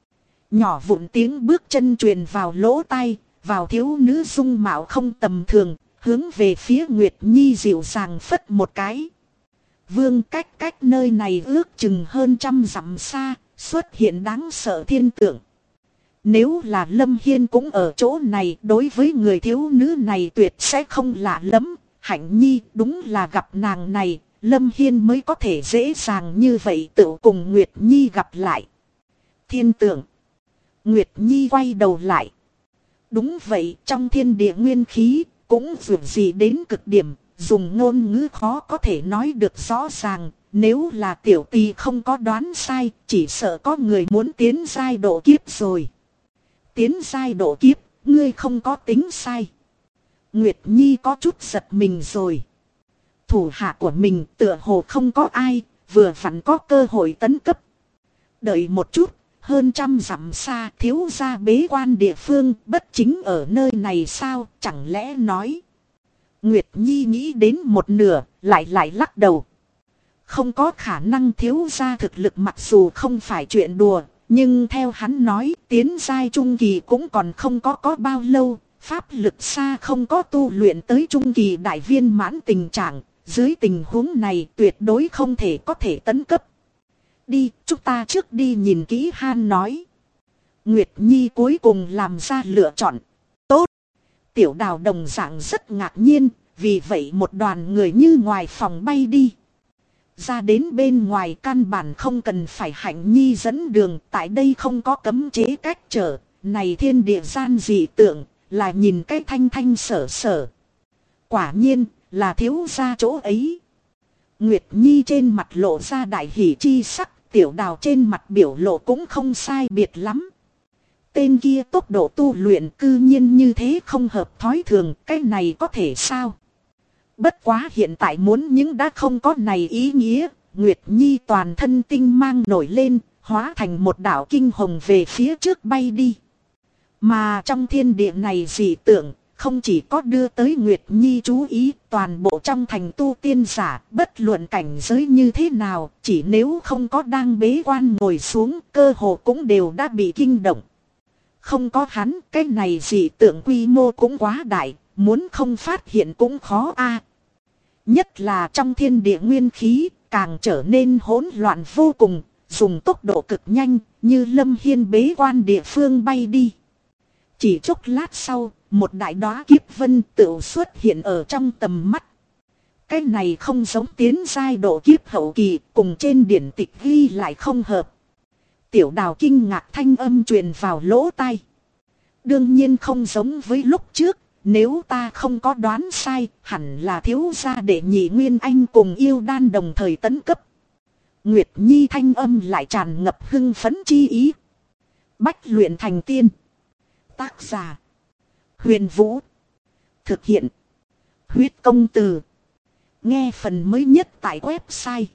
Nhỏ vụn tiếng bước chân truyền vào lỗ tai, vào thiếu nữ dung mạo không tầm thường, hướng về phía Nguyệt Nhi dịu dàng phất một cái. Vương cách nơi này ước chừng hơn 100 dặm xa, xuất hiện đáng sợ thiên tượng. Nếu là Lâm Hiên cũng ở chỗ này, đối với người thiếu nữ này tuyệt sẽ không lạ lắm. Hạnh Nhi đúng là gặp nàng này, Lâm Hiên mới có thể dễ dàng như vậy tự cùng Nguyệt Nhi gặp lại. Thiên tượng. Nguyệt Nhi quay đầu lại. Đúng vậy, trong thiên địa nguyên khí, cũng vượt gì đến cực điểm, dùng ngôn ngữ khó có thể nói được rõ ràng. Nếu là tiểu tỳ không có đoán sai, chỉ sợ có người muốn tiến giai độ kiếp rồi. Tiến giai độ kiếp, ngươi không có tính sai. Nguyệt Nhi có chút giật mình rồi. Thủ hạ của mình tựa hồ không có ai, vừa vặn có cơ hội tấn cấp. Đợi một chút, hơn 100 dặm xa thiếu gia bế quan địa phương bất chính ở nơi này sao, chẳng lẽ nói. Nguyệt Nhi nghĩ đến một nửa, lại lắc đầu. Không có khả năng, thiếu gia thực lực mặc dù không phải chuyện đùa, nhưng theo hắn nói tiến giai trung kỳ cũng còn không có bao lâu, pháp lực xa không có tu luyện tới trung kỳ đại viên mãn tình trạng, dưới tình huống này tuyệt đối không thể có thể tấn cấp. Đi, chúng ta trước đi nhìn kỹ han nói. Nguyệt Nhi cuối cùng làm ra lựa chọn. Tốt. Tiểu Đào đồng dạng rất ngạc nhiên, vì vậy một đoàn người như ngoài phòng bay đi. Ra đến bên ngoài căn bản không cần phải Hạnh Nhi dẫn đường, tại đây không có cấm chế cách trở, này thiên địa gian dị tượng, là nhìn cái thanh sở. Quả nhiên, là thiếu gia chỗ ấy. Nguyệt Nhi trên mặt lộ ra đại hỉ chi sắc, Tiểu Đào trên mặt biểu lộ cũng không sai biệt lắm. Tên kia tốc độ tu luyện cư nhiên như thế không hợp thói thường, cái này có thể sao? Bất quá hiện tại muốn những đã không có này ý nghĩa, Nguyệt Nhi toàn thân tinh mang nổi lên, hóa thành một đạo kinh hồng về phía trước bay đi. Mà trong thiên địa này dị tượng, không chỉ có đưa tới Nguyệt Nhi chú ý, toàn bộ trong thành tu tiên giả, bất luận cảnh giới như thế nào, chỉ nếu không có đang bế quan ngồi xuống, cơ hồ cũng đều đã bị kinh động. Không có hắn, cái này dị tượng quy mô cũng quá đại, muốn không phát hiện cũng khó a. Nhất là trong thiên địa nguyên khí, càng trở nên hỗn loạn vô cùng, dùng tốc độ cực nhanh, như Lâm Hiên bế quan địa phương bay đi. Chỉ chốc lát sau, một đại đóa kiếp vân tự xuất hiện ở trong tầm mắt. Cái này không giống tiến giai độ kiếp hậu kỳ, cùng trên điển tịch ghi lại không hợp. Tiểu Đào kinh ngạc thanh âm truyền vào lỗ tai. Đương nhiên không giống với lúc trước, nếu ta không có đoán sai, hẳn là thiếu gia đệ nhị Nguyên Anh cùng yêu đan đồng thời tấn cấp. Nguyệt Nhi thanh âm lại tràn ngập hưng phấn chi ý. Bách luyện thành tiên. Tác giả. Huyền Vũ. Thực hiện. Huyết công từ. Nghe phần mới nhất tại website.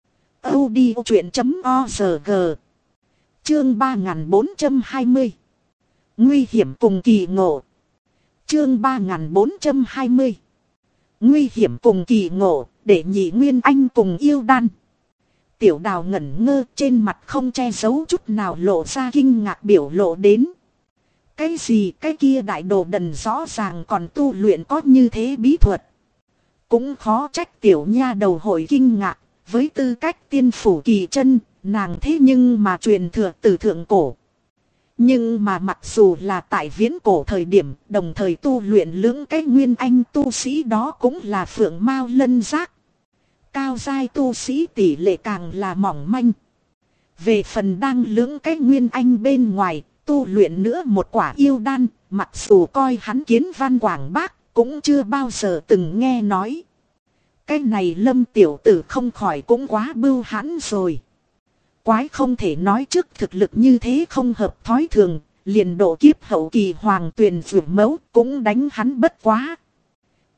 audiochuyện.org. Chương 3420. Nguy hiểm cùng kỳ ngộ. Chương 3420. Nguy hiểm cùng kỳ ngộ, để nhị Nguyên Anh cùng yêu đan. Tiểu Đào ngẩn ngơ, trên mặt không che giấu chút nào lộ ra kinh ngạc biểu lộ đến. Cái gì, cái kia đại đồ đần rõ ràng còn tu luyện có như thế bí thuật. Cũng khó trách tiểu nha đầu hội kinh ngạc, với tư cách tiên phủ kỳ chân, nàng thế nhưng mà truyền thừa từ thượng cổ. Nhưng mà mặc dù là tại viễn cổ thời điểm, đồng thời tu luyện lưỡng cái Nguyên Anh tu sĩ đó cũng là phượng mao lân giác. Cao giai tu sĩ tỷ lệ càng là mỏng manh. Về phần đang lưỡng cái Nguyên Anh bên ngoài, tu luyện nữa một quả yêu đan, mặc dù coi hắn kiến văn quảng bác, cũng chưa bao giờ từng nghe nói. Cái này Lâm tiểu tử không khỏi cũng quá bưu hãn rồi. Quái không thể nói trước thực lực như thế không hợp thói thường, liền độ kiếp hậu kỳ hoàng tuyền vượt mẫu cũng đánh hắn bất quá.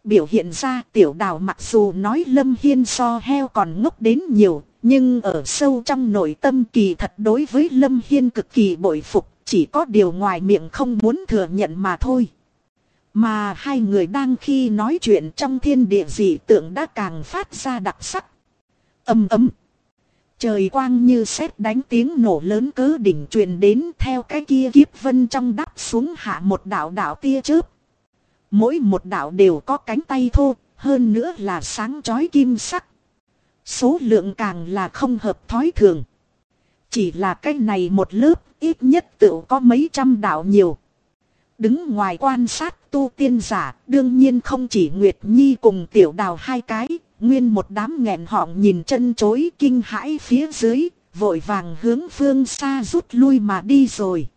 biểu hiện ra Tiểu Đào mặc dù nói Lâm Hiên so heo còn ngốc đến nhiều, nhưng ở sâu trong nội tâm kỳ thật đối với Lâm Hiên cực kỳ bội phục, chỉ có điều ngoài miệng không muốn thừa nhận mà thôi. Mà hai người đang khi nói chuyện trong thiên địa dị tượng đã càng phát ra đặc sắc. Ầm ầm. Trời quang như sét đánh, tiếng nổ lớn cỡ đỉnh truyền đến, theo cái kia kiếp vân trong đắp xuống hạ một đạo đạo tia chớp. Mỗi một đạo đều có cánh tay thô, hơn nữa là sáng chói kim sắc. Số lượng càng là không hợp thói thường. Chỉ là cái này một lớp ít nhất tự có mấy trăm đạo nhiều. Đứng ngoài quan sát tu tiên giả, đương nhiên không chỉ Nguyệt Nhi cùng Tiểu Đào hai cái, nguyên một đám nghẹn họng nhìn chân chối kinh hãi phía dưới, vội vàng hướng phương xa rút lui mà đi rồi.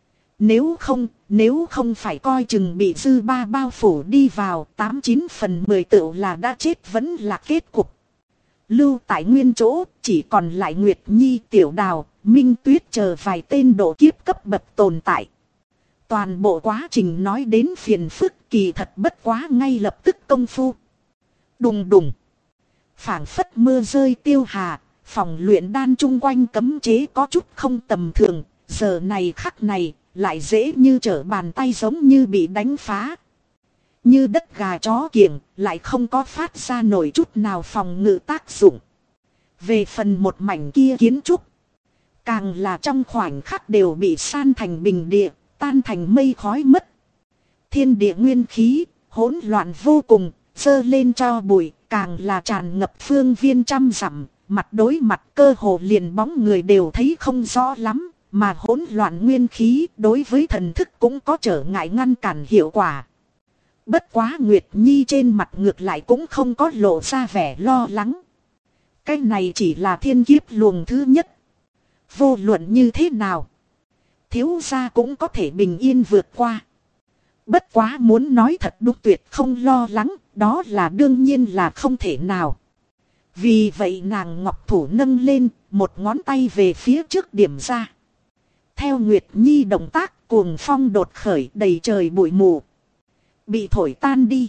Nếu không phải coi chừng bị dư ba bao phủ đi vào, 89 phần 10 tựu là đã chết vẫn là kết cục. Lưu tại nguyên chỗ, chỉ còn lại Nguyệt Nhi, Tiểu Đào, Minh Tuyết chờ vài tên độ kiếp cấp bậc tồn tại. Toàn bộ quá trình nói đến phiền phức, kỳ thật bất quá ngay lập tức công phu. Đùng đùng. Phảng phất mưa rơi tiêu hà, phòng luyện đan chung quanh cấm chế có chút không tầm thường, giờ này khắc này, lại dễ như trở bàn tay, giống như bị đánh phá. Như đất gà chó kiểng, lại không có phát ra nổi chút nào phòng ngự tác dụng. Về phần một mảnh kia kiến trúc, càng là trong khoảnh khắc đều bị san thành bình địa, tan thành mây khói mất. Thiên địa nguyên khí, hỗn loạn vô cùng, dơ lên cho bụi, càng là tràn ngập phương viên trăm dặm, mặt đối mặt cơ hồ liền bóng người đều thấy không rõ lắm, mà hỗn loạn nguyên khí đối với thần thức cũng có trở ngại ngăn cản hiệu quả. Bất quá Nguyệt Nhi trên mặt ngược lại cũng không có lộ ra vẻ lo lắng. Cái này chỉ là thiên kiếp luồng thứ nhất. Vô luận như thế nào, thiếu gia cũng có thể bình yên vượt qua. Bất quá muốn nói thật đúng tuyệt không lo lắng, đó là đương nhiên là không thể nào. Vì vậy nàng ngọc thủ nâng lên, một ngón tay về phía trước điểm ra. Theo Nguyệt Nhi động tác, cuồng phong đột khởi, đầy trời bụi mù bị thổi tan đi.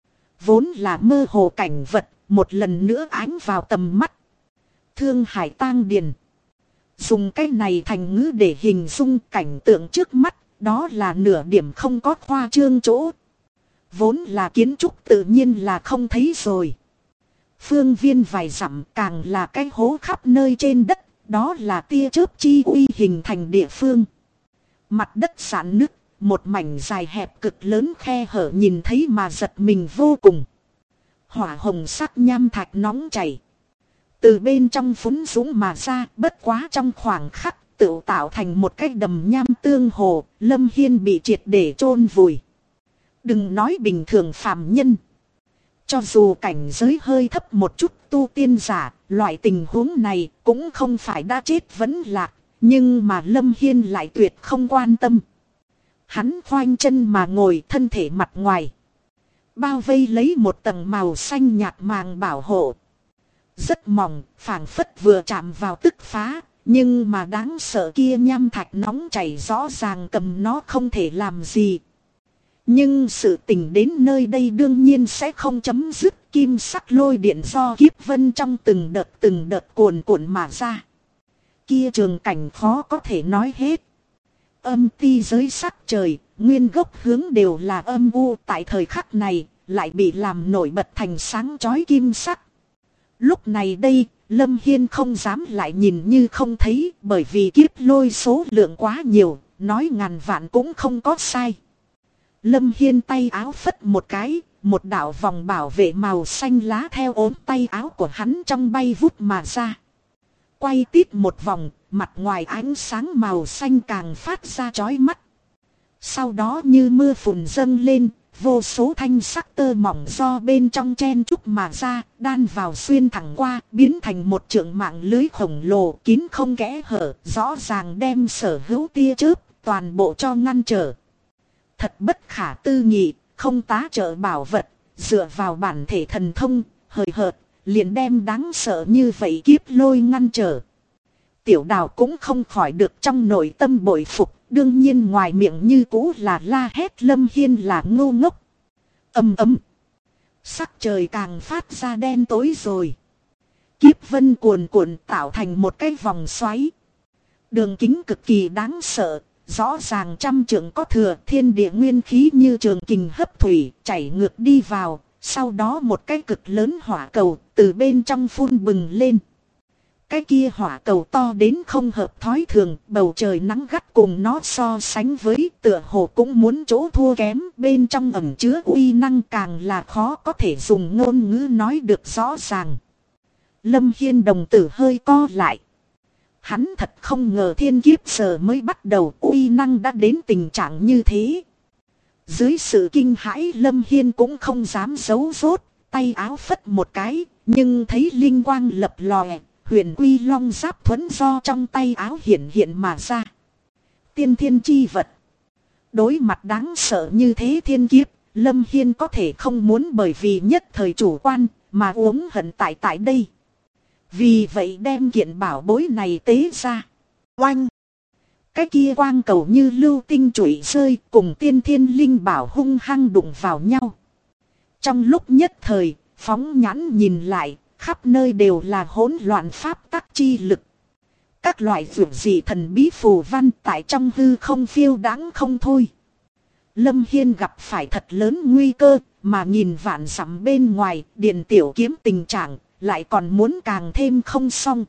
Vốn là mơ hồ cảnh vật, một lần nữa ánh vào tầm mắt. Thương Hải tang điền. Dùng cái này thành ngữ để hình dung cảnh tượng trước mắt, đó là nửa điểm không có khoa trương chỗ. Vốn là kiến trúc tự nhiên là không thấy rồi. Phương viên vài dặm càng là cái hố khắp nơi trên đất, đó là tia chớp chi uy hình thành địa phương. Mặt đất sạn nứt, một mảnh dài hẹp cực lớn khe hở nhìn thấy mà giật mình vô cùng. Hỏa hồng sắc nham thạch nóng chảy từ bên trong phún dũng mà ra, bất quá trong khoảng khắc tự tạo thành một cái đầm nham tương hồ. Lâm Hiên bị triệt để chôn vùi. Đừng nói bình thường phàm nhân, cho dù cảnh giới hơi thấp một chút tu tiên giả, loại tình huống này cũng không phải đã chết vẫn lạc. Nhưng mà Lâm Hiên lại tuyệt không quan tâm. Hắn khoanh chân mà ngồi, thân thể mặt ngoài bao vây lấy một tầng màu xanh nhạt màng bảo hộ. Rất mỏng, phảng phất vừa chạm vào tức phá, nhưng mà đáng sợ kia nham thạch nóng chảy rõ ràng cầm nó không thể làm gì. Nhưng sự tình đến nơi đây đương nhiên sẽ không chấm dứt, kim sắc lôi điện do kiếp vân trong từng đợt cuồn cuộn mà ra. Kia trường cảnh khó có thể nói hết. Âm ti giới sắc trời, nguyên gốc hướng đều là âm u, tại thời khắc này lại bị làm nổi bật thành sáng chói kim sắc. Lúc này đây, Lâm Hiên không dám lại nhìn như không thấy, bởi vì kiếp lôi số lượng quá nhiều, nói ngàn vạn cũng không có sai. Lâm Hiên tay áo phất một cái, một đạo vòng bảo vệ màu xanh lá theo ốm tay áo của hắn trong bay vút mà ra. Quay tít một vòng, mặt ngoài ánh sáng màu xanh càng phát ra chói mắt. Sau đó như mưa phùn dâng lên, vô số thanh sắc tơ mỏng do bên trong chen chúc mà ra, đan vào xuyên thẳng qua, biến thành một trượng mạng lưới khổng lồ kín không kẽ hở, rõ ràng đem sở hữu tia chớp toàn bộ cho ngăn trở. Thật bất khả tư nghị, không tá trợ bảo vật, dựa vào bản thể thần thông, hời hợt, liền đem đáng sợ như vậy kiếp lôi ngăn trở. Tiểu Đào cũng không khỏi được trong nội tâm bội phục, đương nhiên ngoài miệng như cũ là la hét Lâm Hiên là ngu ngốc. Ầm ầm. Sắc trời càng phát ra đen tối rồi. Kiếp vân cuồn cuộn tạo thành một cái vòng xoáy. Đường kính cực kỳ đáng sợ, rõ ràng trăm trượng có thừa, thiên địa nguyên khí như trường kình hấp thủy chảy ngược đi vào. Sau đó một cái cực lớn hỏa cầu từ bên trong phun bừng lên. Cái kia hỏa cầu to đến không hợp thói thường, bầu trời nắng gắt cùng nó so sánh với tựa hồ cũng muốn chỗ thua kém, bên trong ẩn chứa uy năng càng là khó có thể dùng ngôn ngữ nói được rõ ràng. Lâm Hiên đồng tử hơi co lại. Hắn thật không ngờ thiên kiếp giờ mới bắt đầu uy năng đã đến tình trạng như thế. Dưới sự kinh hãi Lâm Hiên cũng không dám giấu rốt, tay áo phất một cái, nhưng thấy linh quang lập lòe. Huyền quy long giáp thuẫn do trong tay áo hiện mà ra. Tiên thiên chi vật. Đối mặt đáng sợ như thế thiên kiếp, Lâm Hiên có thể không muốn bởi vì nhất thời chủ quan mà uống hận tại đây. Vì vậy đem kiện bảo bối này tế ra. Oanh! Cái kia quang cầu như lưu tinh chủy rơi cùng tiên thiên linh bảo hung hăng đụng vào nhau. Trong lúc nhất thời, phóng nhãn nhìn lại. Khắp nơi đều là hỗn loạn pháp tắc chi lực. Các loại vượt dị thần bí phù văn tại trong hư không phiêu đáng không thôi. Lâm Hiên gặp phải thật lớn nguy cơ, mà nhìn vạn dặm bên ngoài, Điện Tiểu Kiếm tình trạng, lại còn muốn càng thêm không xong.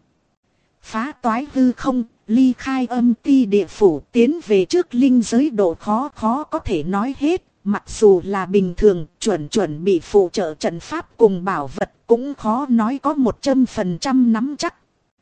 Phá toái hư không, ly khai âm ti địa phủ, tiến về trước linh giới độ khó có thể nói hết. Mặc dù là bình thường, chuẩn bị phụ trợ trận pháp cùng bảo vật cũng khó nói có 100% nắm chắc.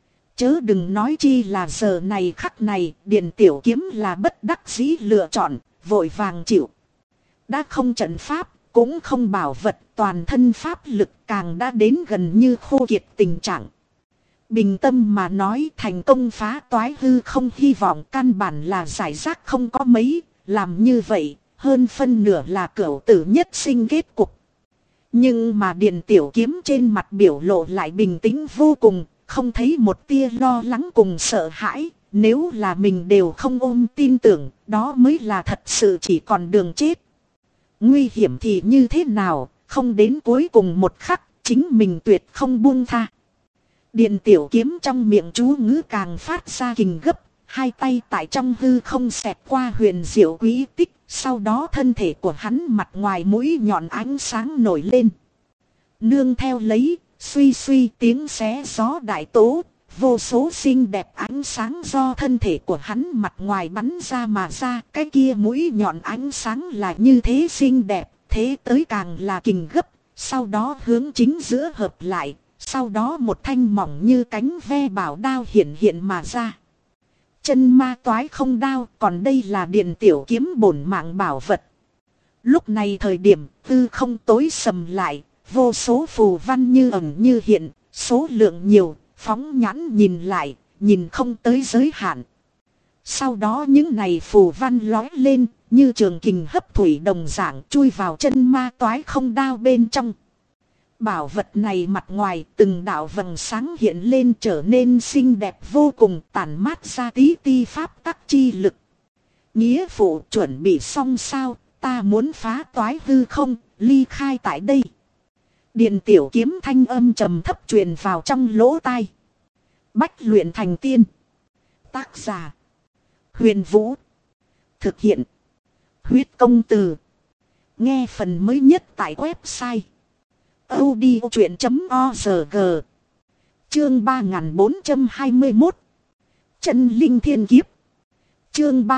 Chớ đừng nói chi là giờ này khắc này, Điện Tiểu Kiếm là bất đắc dĩ lựa chọn, vội vàng chịu. Đã không trận pháp, cũng không bảo vật, toàn thân pháp lực càng đã đến gần như khô kiệt tình trạng. Bình tâm mà nói thành công phá toái hư không hy vọng căn bản là giải rác không có mấy, làm như vậy. Hơn phân nửa là cửu tử nhất sinh kết cục. Nhưng mà Điện Tiểu Kiếm trên mặt biểu lộ lại bình tĩnh vô cùng, không thấy một tia lo lắng cùng sợ hãi. Nếu là mình đều không ôm tin tưởng, đó mới là thật sự chỉ còn đường chết. Nguy hiểm thì như thế nào, không đến cuối cùng một khắc, chính mình tuyệt không buông tha. Điện Tiểu Kiếm trong miệng chú ngữ càng phát ra kình gấp, hai tay tại trong hư không xẹt qua huyền diệu quý tích. Sau đó thân thể của hắn mặt ngoài mũi nhọn ánh sáng nổi lên. Nương theo lấy, suy tiếng xé gió đại tố, vô số xinh đẹp ánh sáng do thân thể của hắn mặt ngoài bắn ra mà ra. Cái kia mũi nhọn ánh sáng là như thế xinh đẹp, thế tới càng là kình gấp, sau đó hướng chính giữa hợp lại, sau đó một thanh mỏng như cánh ve bảo đao hiện mà ra. Chân ma toái không đao, còn đây là Điện Tiểu Kiếm bổn mạng bảo vật. Lúc này thời điểm tư không tối sầm lại, vô số phù văn như ẩn như hiện, số lượng nhiều, phóng nhãn nhìn lại, nhìn không tới giới hạn. Sau đó những này phù văn lói lên, như trường kình hấp thủy đồng dạng chui vào chân ma toái không đao bên trong. Bảo vật này mặt ngoài từng đạo vầng sáng hiện lên trở nên xinh đẹp vô cùng, tản mát ra tí ti pháp tắc chi lực. Nghĩa phụ chuẩn bị xong sao, ta muốn phá toái hư không, ly khai tại đây. Điện Tiểu Kiếm thanh âm trầm thấp truyền vào trong lỗ tai. Bách luyện thành tiên. Tác giả Huyền Vũ. Thực hiện Huyết Công Từ. Nghe phần mới nhất tại website audiochuyện.org. Chương 3421 Chân Linh Thiên Kiếp. Chương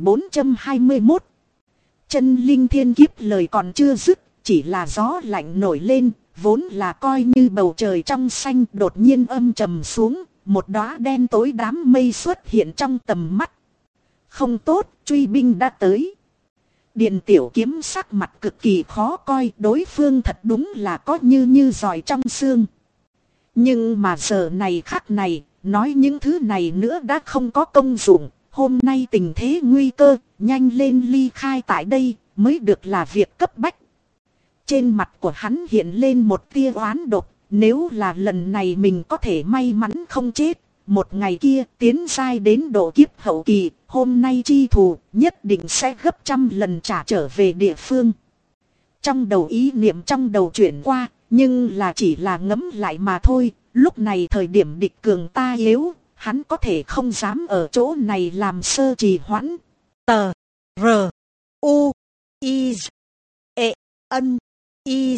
3421 Chân Linh Thiên Kiếp. Lời còn chưa dứt, chỉ là gió lạnh nổi lên, vốn là coi như bầu trời trong xanh đột nhiên âm trầm xuống, một đóa đen tối đám mây xuất hiện trong tầm mắt. Không tốt, truy binh đã tới. Điện Tiểu Kiếm sắc mặt cực kỳ khó coi, đối phương thật đúng là có như giỏi trong xương. Nhưng mà giờ này khắc này, nói những thứ này nữa đã không có công dụng. Hôm nay tình thế nguy cơ, nhanh lên ly khai tại đây, mới được là việc cấp bách. Trên mặt của hắn hiện lên một tia oán độc, nếu là lần này mình có thể may mắn không chết, một ngày kia tiến giai đến độ kiếp hậu kỳ, hôm nay chi thù nhất định sẽ gấp trăm lần trả trở về địa phương. Trong đầu ý niệm trong đầu chuyển qua, nhưng là chỉ là ngẫm lại mà thôi. Lúc này thời điểm địch cường ta yếu, hắn có thể không dám ở chỗ này làm sơ trì hoãn. Tờ R U I E N I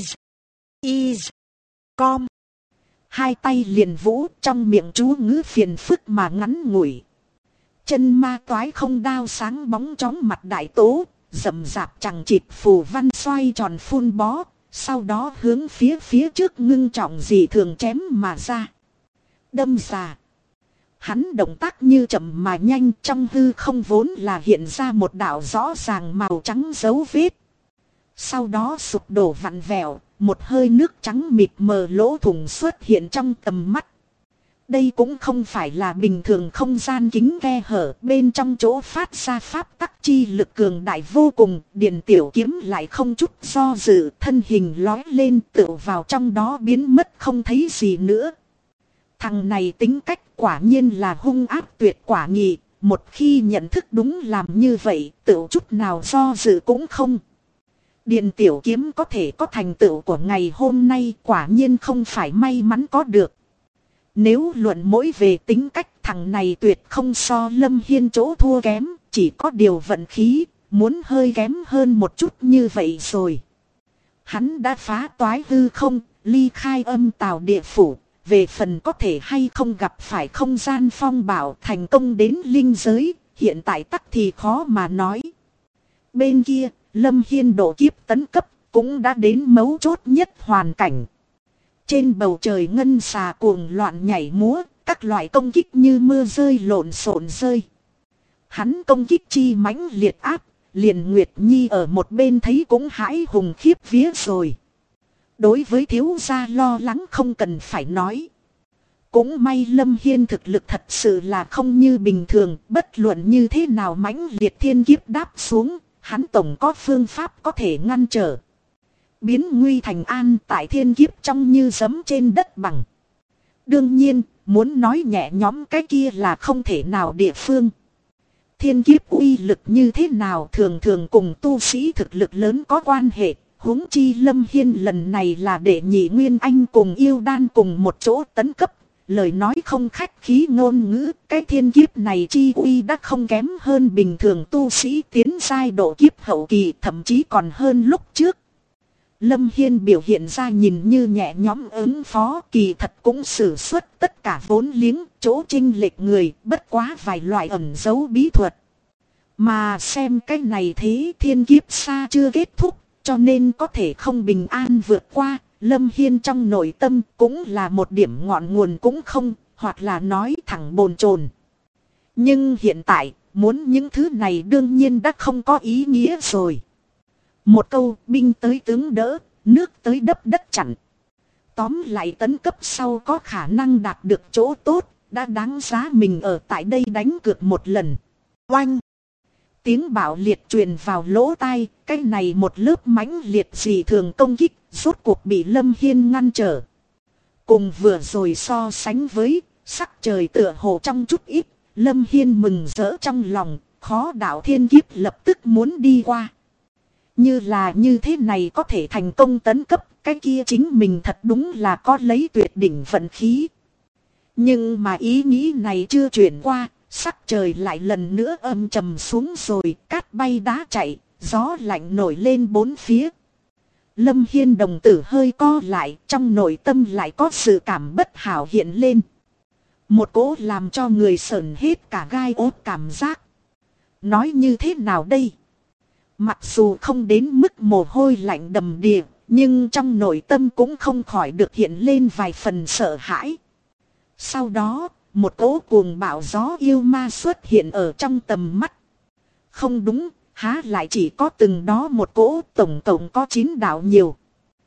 Com. Hai tay liền vũ, trong miệng chú ngữ phiền phức mà ngắn ngủi. Chân ma toái không đao sáng bóng chóng mặt đại tố, rậm rạp chẳng chịt phù văn xoay tròn phun bó, sau đó hướng phía trước ngưng trọng dị thường chém mà ra. Đâm ra. Hắn động tác như chậm mà nhanh, trong hư không vốn là hiện ra một đạo rõ ràng màu trắng dấu vết. Sau đó sụp đổ vặn vẹo, một hơi nước trắng mịt mờ lỗ thủng xuất hiện trong tầm mắt. Đây cũng không phải là bình thường không gian kính khe hở, bên trong chỗ phát ra pháp tắc chi lực cường đại vô cùng, Điền Tiểu Kiếm lại không chút do dự, thân hình lói lên tựu vào trong đó biến mất không thấy gì nữa. Thằng này tính cách quả nhiên là hung ác tuyệt quả nghị, một khi nhận thức đúng làm như vậy, tựu chút nào do dự cũng không. Điền Tiểu Kiếm có thể có thành tựu của ngày hôm nay quả nhiên không phải may mắn có được. Nếu luận mỗi về tính cách, thằng này tuyệt không so Lâm Hiên chỗ thua kém, chỉ có điều vận khí, muốn hơi kém hơn một chút như vậy rồi. Hắn đã phá toái hư không, ly khai âm tào địa phủ, về phần có thể hay không gặp phải không gian phong bảo thành công đến linh giới, hiện tại tắc thì khó mà nói. Bên kia, Lâm Hiên độ kiếp tấn cấp, cũng đã đến mấu chốt nhất hoàn cảnh. Trên bầu trời ngân xà cuồng loạn nhảy múa, các loại công kích như mưa rơi lộn xộn rơi. Hắn công kích chi mãnh liệt áp, liền Nguyệt Nhi ở một bên thấy cũng hãi hùng khiếp vía rồi. Đối với thiếu gia lo lắng không cần phải nói. Cũng may Lâm Hiên thực lực thật sự là không như bình thường, bất luận như thế nào mãnh liệt thiên kiếp đáp xuống, hắn tổng có phương pháp có thể ngăn trở. Biến nguy thành an tại thiên kiếp trong như giấm trên đất bằng. Đương nhiên, muốn nói nhẹ nhõm cái kia là không thể nào địa phương. Thiên kiếp uy lực như thế nào thường thường cùng tu sĩ thực lực lớn có quan hệ. Huống chi Lâm Hiên lần này là để nhị Nguyên Anh cùng yêu đan cùng một chỗ tấn cấp. Lời nói không khách khí ngôn ngữ, cái thiên kiếp này chi uy đã không kém hơn bình thường tu sĩ tiến giai độ kiếp hậu kỳ, thậm chí còn hơn lúc trước. Lâm Hiên biểu hiện ra nhìn như nhẹ nhõm ứng phó, kỳ thật cũng sử xuất tất cả vốn liếng, chỗ chênh lệch người, bất quá vài loại ẩn dấu bí thuật. Mà xem cái này thế thiên kiếp xa chưa kết thúc, cho nên có thể không bình an vượt qua. Lâm Hiên trong nội tâm cũng là một điểm ngọn nguồn cũng không, hoặc là nói thẳng bồn chồn. Nhưng hiện tại, muốn những thứ này đương nhiên đã không có ý nghĩa rồi. Một câu binh tới tướng đỡ, nước tới đắp đất chặn. Tóm lại tấn cấp sau có khả năng đạt được chỗ tốt, đã đáng giá mình ở tại đây đánh cược một lần. Oanh! Tiếng bạo liệt truyền vào lỗ tai, cái này một lớp mãnh liệt dị thường công kích, rốt cuộc bị Lâm Hiên ngăn trở. Cùng vừa rồi so sánh với, sắc trời tựa hồ trong chút ít, Lâm Hiên mừng rỡ trong lòng, khó đạo thiên kiếp lập tức muốn đi qua. Như là như thế này có thể thành công tấn cấp, cái kia chính mình thật đúng là có lấy tuyệt đỉnh vận khí. Nhưng mà ý nghĩ này chưa chuyển qua, sắc trời lại lần nữa âm trầm xuống rồi, cát bay đá chạy, gió lạnh nổi lên bốn phía. Lâm Hiên đồng tử hơi co lại, trong nội tâm lại có sự cảm bất hảo hiện lên. Một cỗ làm cho người sởn hết cả gai ốt cảm giác. Nói như thế nào đây? Mặc dù không đến mức mồ hôi lạnh đầm đìa, nhưng trong nội tâm cũng không khỏi được hiện lên vài phần sợ hãi. Sau đó, một cỗ cuồng bạo gió yêu ma xuất hiện ở trong tầm mắt. Không đúng, há lại chỉ có từng đó một cỗ, tổng cộng có 9 đạo nhiều.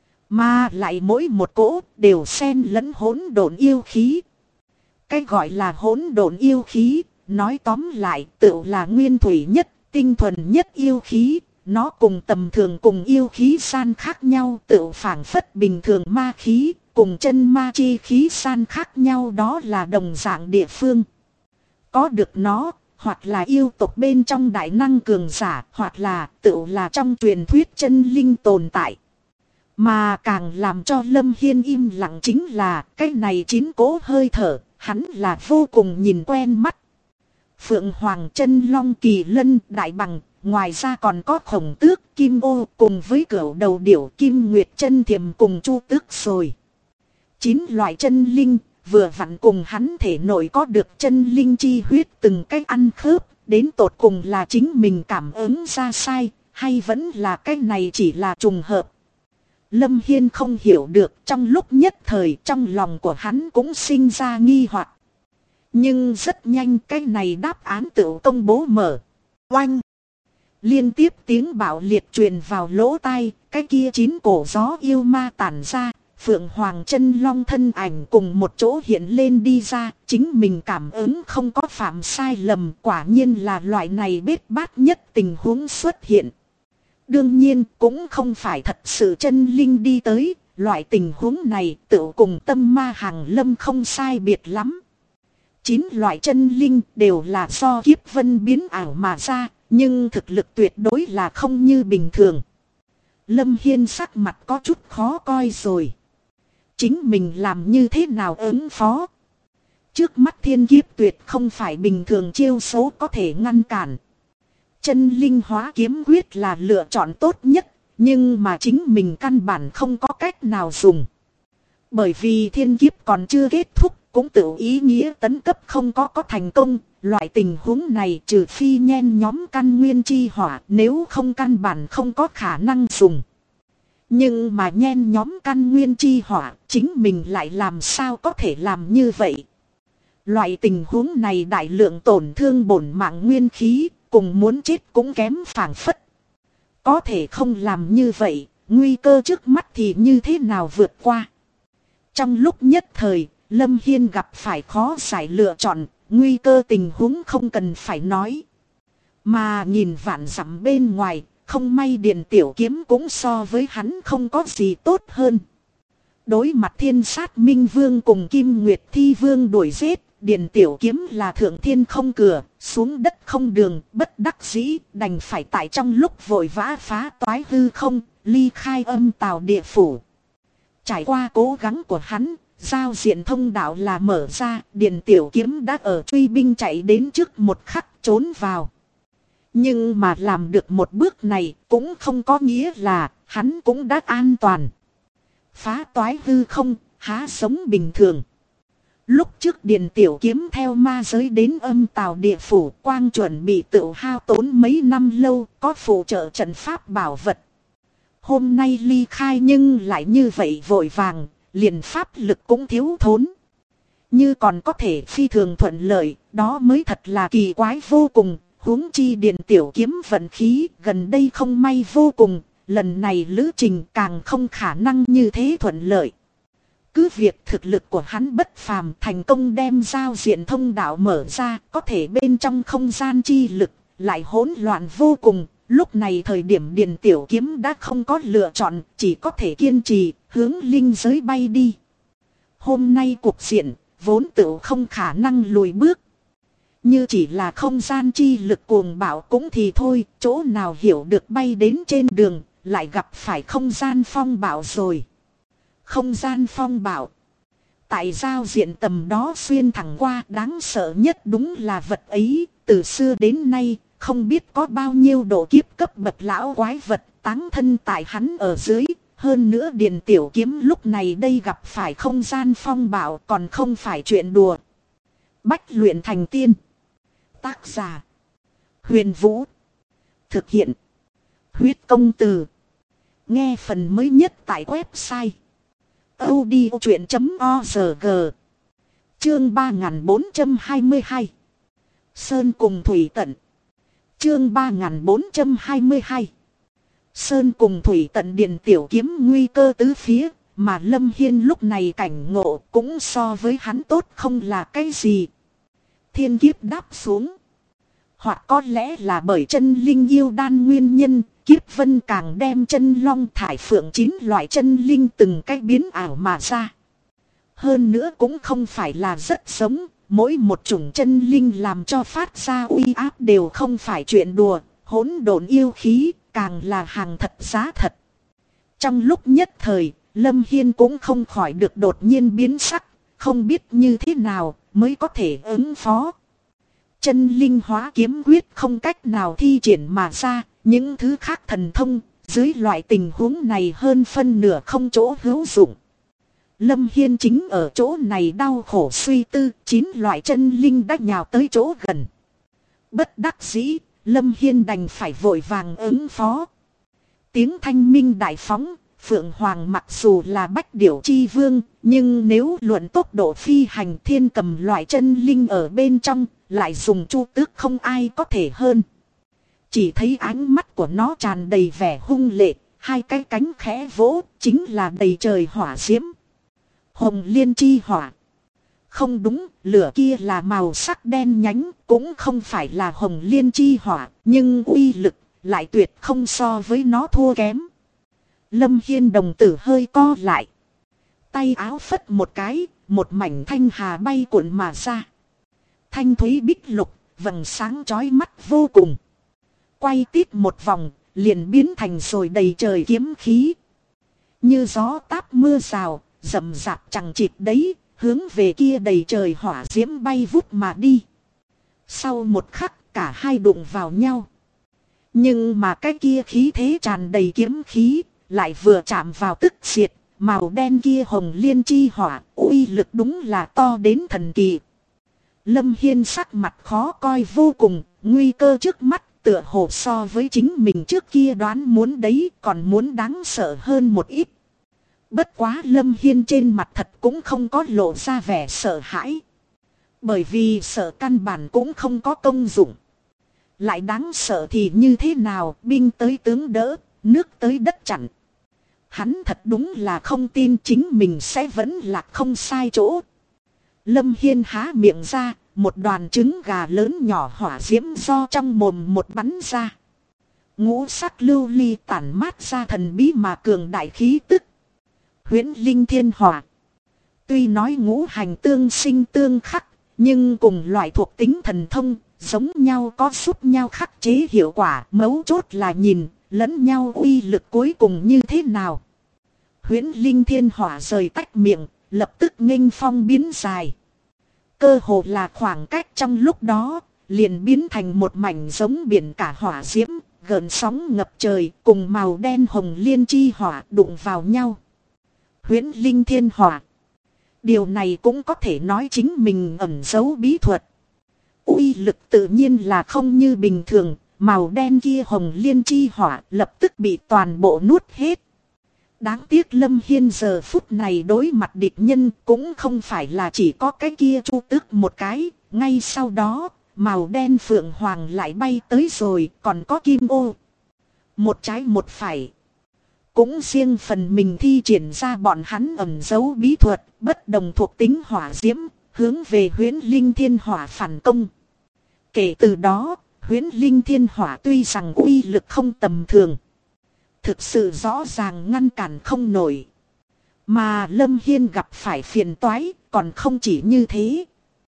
Mà lại mỗi một cỗ đều xen lẫn hỗn độn yêu khí. Cái gọi là hỗn độn yêu khí, nói tóm lại tự là nguyên thủy nhất, tinh thuần nhất yêu khí. Nó cùng tầm thường cùng yêu khí san khác nhau, tự phảng phất bình thường ma khí, cùng chân ma chi khí san khác nhau, đó là đồng dạng địa phương. Có được nó, hoặc là yêu tộc bên trong đại năng cường giả, hoặc là tự là trong truyền thuyết chân linh tồn tại. Mà càng làm cho Lâm Hiên im lặng chính là cái này 9 cỗ hơi thở, hắn là vô cùng nhìn quen mắt. Phượng Hoàng, Chân Long, Kỳ Lân, Đại Bằng, ngoài ra còn có Khổng Tước, Kim Ô cùng với Cửu Đầu Điểu, Kim Nguyệt, Chân Thiềm cùng Chu Tước rồi. 9 loại chân linh, vừa vặn cùng hắn thể nội có được chân linh chi huyết từng cách ăn khớp, đến tột cùng là chính mình cảm ứng ra sai, hay vẫn là cái này chỉ là trùng hợp. Lâm Hiên không hiểu được, trong lúc nhất thời trong lòng của hắn cũng sinh ra nghi hoặc. Nhưng rất nhanh cái này đáp án tự công bố mở. Oanh! Liên tiếp tiếng bạo liệt truyền vào lỗ tai, cái kia 9 cổ gió yêu ma tản ra, Phượng Hoàng, Chân Long thân ảnh cùng một chỗ hiện lên đi ra, chính mình cảm ứng không có phạm sai lầm, quả nhiên là loại này bết bát nhất tình huống xuất hiện. Đương nhiên cũng không phải thật sự chân linh đi tới, loại tình huống này tự cùng tâm ma hàng lâm không sai biệt lắm. 9 loại chân linh đều là do kiếp vân biến ảo mà ra, nhưng thực lực tuyệt đối là không như bình thường. Lâm Hiên sắc mặt có chút khó coi rồi. Chính mình làm như thế nào ứng phó? Trước mắt thiên kiếp tuyệt không phải bình thường chiêu số có thể ngăn cản. Chân linh hóa kiếm quyết là lựa chọn tốt nhất, nhưng mà chính mình căn bản không có cách nào dùng. Bởi vì thiên kiếp còn chưa kết thúc, cũng tự ý nghĩa tấn cấp không có thành công, loại tình huống này trừ phi nhen nhóm căn nguyên chi hỏa, nếu không căn bản không có khả năng dùng. Nhưng mà nhen nhóm căn nguyên chi hỏa, chính mình lại làm sao có thể làm như vậy? Loại tình huống này đại lượng tổn thương bổn mạng nguyên khí, cùng muốn chết cũng kém phảng phất. Có thể không làm như vậy, nguy cơ trước mắt thì như thế nào vượt qua? Trong lúc nhất thời, Lâm Hiên gặp phải khó giải lựa chọn, nguy cơ tình huống không cần phải nói. Mà nhìn vạn dặm bên ngoài, không may Điền Tiểu Kiếm cũng so với hắn không có gì tốt hơn. Đối mặt Thiên Sát Minh Vương cùng Kim Nguyệt Thi Vương đuổi giết, Điền Tiểu Kiếm là thượng thiên không cửa, xuống đất không đường, bất đắc dĩ, đành phải tại trong lúc vội vã phá toái hư không, ly khai Âm Tào địa phủ. Trải qua cố gắng của hắn, giao diện thông đạo là mở ra, Điền Tiểu Kiếm đã ở truy binh chạy đến trước một khắc trốn vào. Nhưng mà làm được một bước này cũng không có nghĩa là hắn cũng đã an toàn. Phá toái hư không, há sống bình thường. Lúc trước Điền Tiểu Kiếm theo ma giới đến Âm Tào địa phủ, quang chuẩn bị tự hao tốn mấy năm lâu, có phụ trợ trận pháp bảo vật. Hôm nay ly khai nhưng lại như vậy vội vàng, liền pháp lực cũng thiếu thốn. Như còn có thể phi thường thuận lợi, đó mới thật là kỳ quái vô cùng. Huống chi Điền Tiểu Kiếm vận khí gần đây không may vô cùng, lần này lữ trình càng không khả năng như thế thuận lợi. Cứ việc thực lực của hắn bất phàm, thành công đem giao diện thông đạo mở ra, có thể bên trong không gian chi lực lại hỗn loạn vô cùng. Lúc này thời điểm Điền Tiểu Kiếm đã không có lựa chọn, chỉ có thể kiên trì hướng linh giới bay đi. Hôm nay cuộc diện vốn tự không khả năng lùi bước. Như chỉ là không gian chi lực cuồng bạo cũng thì thôi, chỗ nào hiểu được bay đến trên đường, lại gặp phải không gian phong bạo rồi. Không gian phong bạo. Tại giao diện tầm đó xuyên thẳng qua, đáng sợ nhất đúng là vật ấy, từ xưa đến nay, không biết có bao nhiêu độ kiếp cấp bậc lão quái vật táng thân tại hắn ở dưới. Hơn nữa Điền Tiểu Kiếm lúc này đây gặp phải không gian phong bạo còn không phải chuyện đùa. Bách luyện thành tiên. Tác giả Huyền Vũ. Thực hiện Huyết Công Từ. Nghe phần mới nhất tại website audiochuyện.org. Chương 3422 Sơn cùng Thủy Tận. Chương 3422 Sơn cùng Thủy Tận. Điền Tiểu Kiếm nguy cơ tứ phía, mà Lâm Hiên lúc này cảnh ngộ cũng so với hắn tốt không là cái gì. Thiên kiếp đáp xuống. Hoặc có lẽ là bởi chân linh yêu đan nguyên nhân, kiếp vân càng đem chân long thải phượng 9 loại chân linh từng cách biến ảo mà ra. Hơn nữa cũng không phải là rất giống, mỗi một chủng chân linh làm cho phát ra uy áp đều không phải chuyện đùa, hỗn độn yêu khí càng là hàng thật giá thật. Trong lúc nhất thời, Lâm Hiên cũng không khỏi được đột nhiên biến sắc, không biết như thế nào mới có thể ứng phó. Chân linh hóa kiếm quyết không cách nào thi triển mà ra, những thứ khác thần thông, dưới loại tình huống này hơn phân nửa không chỗ hữu dụng. Lâm Hiên chính ở chỗ này đau khổ suy tư, 9 loại chân linh đã nhào tới chỗ gần. Bất đắc dĩ, Lâm Hiên đành phải vội vàng ứng phó. Tiếng thanh minh đại phóng, Phượng Hoàng mặc dù là bách điểu chi vương, nhưng nếu luận tốc độ phi hành, thiên cầm loại chân linh ở bên trong, lại dùng chu tước không ai có thể hơn. Chỉ thấy ánh mắt của nó tràn đầy vẻ hung lệ, hai cái cánh khẽ vỗ, chính là đầy trời hỏa diễm. Hồng liên chi hỏa. Không đúng, lửa kia là màu sắc đen nhánh, cũng không phải là hồng liên chi hỏa, nhưng uy lực lại tuyệt không so với nó thua kém. Lâm Hiên đồng tử hơi co lại. Tay áo phất một cái, một mảnh thanh hà bay cuộn mà ra. Thanh thúy bích lục, vầng sáng chói mắt vô cùng. Quay tít một vòng, liền biến thành rồi đầy trời kiếm khí. Như gió táp mưa rào, rậm rạp chẳng chịt đấy, hướng về kia đầy trời hỏa diễm bay vút mà đi. Sau một khắc, cả hai đụng vào nhau. Nhưng mà cái kia khí thế tràn đầy kiếm khí, lại vừa chạm vào tức diệt, màu đen kia hồng liên chi hỏa, uy lực đúng là to đến thần kỳ. Lâm Hiên sắc mặt khó coi vô cùng, nguy cơ trước mắt tựa hồ so với chính mình trước kia đoán muốn đấy còn muốn đáng sợ hơn một ít. Bất quá Lâm Hiên trên mặt thật cũng không có lộ ra vẻ sợ hãi. Bởi vì sợ căn bản cũng không có công dụng. Lại đáng sợ thì như thế nào, binh tới tướng đỡ, nước tới đất chặn. Hắn thật đúng là không tin chính mình sẽ vẫn là không sai chỗ. Lâm Hiên há miệng ra, một đoàn trứng gà lớn nhỏ hỏa diễm do trong mồm một bắn ra. Ngũ sắc lưu ly tản mát ra thần bí mà cường đại khí tức. Huyễn linh thiên hỏa. Tuy nói ngũ hành tương sinh tương khắc, nhưng cùng loại thuộc tính thần thông, giống nhau có giúp nhau khắc chế hiệu quả. Mấu chốt là nhìn lẫn nhau uy lực cuối cùng như thế nào. Huyễn linh thiên hỏa rời tách miệng, lập tức nghênh phong biến dài. Cơ hồ là khoảng cách trong lúc đó, liền biến thành một mảnh giống biển cả hỏa diễm, gợn sóng ngập trời, cùng màu đen hồng liên chi hỏa đụng vào nhau. Huyễn linh thiên hỏa. Điều này cũng có thể nói chính mình ẩn giấu bí thuật. Uy lực tự nhiên là không như bình thường, màu đen kia hồng liên chi hỏa lập tức bị toàn bộ nuốt hết. Đáng tiếc Lâm Hiên giờ phút này đối mặt địch nhân cũng không phải là chỉ có cái kia chu tước một cái. Ngay sau đó, màu đen phượng hoàng lại bay tới rồi, còn có kim ô. Một trái một phải. Cũng riêng phần mình thi triển ra bọn hắn ẩn giấu bí thuật, bất đồng thuộc tính hỏa diễm, hướng về huyễn linh thiên hỏa phản công. Kể từ đó, huyễn linh thiên hỏa tuy rằng uy lực không tầm thường, thực sự rõ ràng ngăn cản không nổi. Mà Lâm Hiên gặp phải phiền toái, còn không chỉ như thế.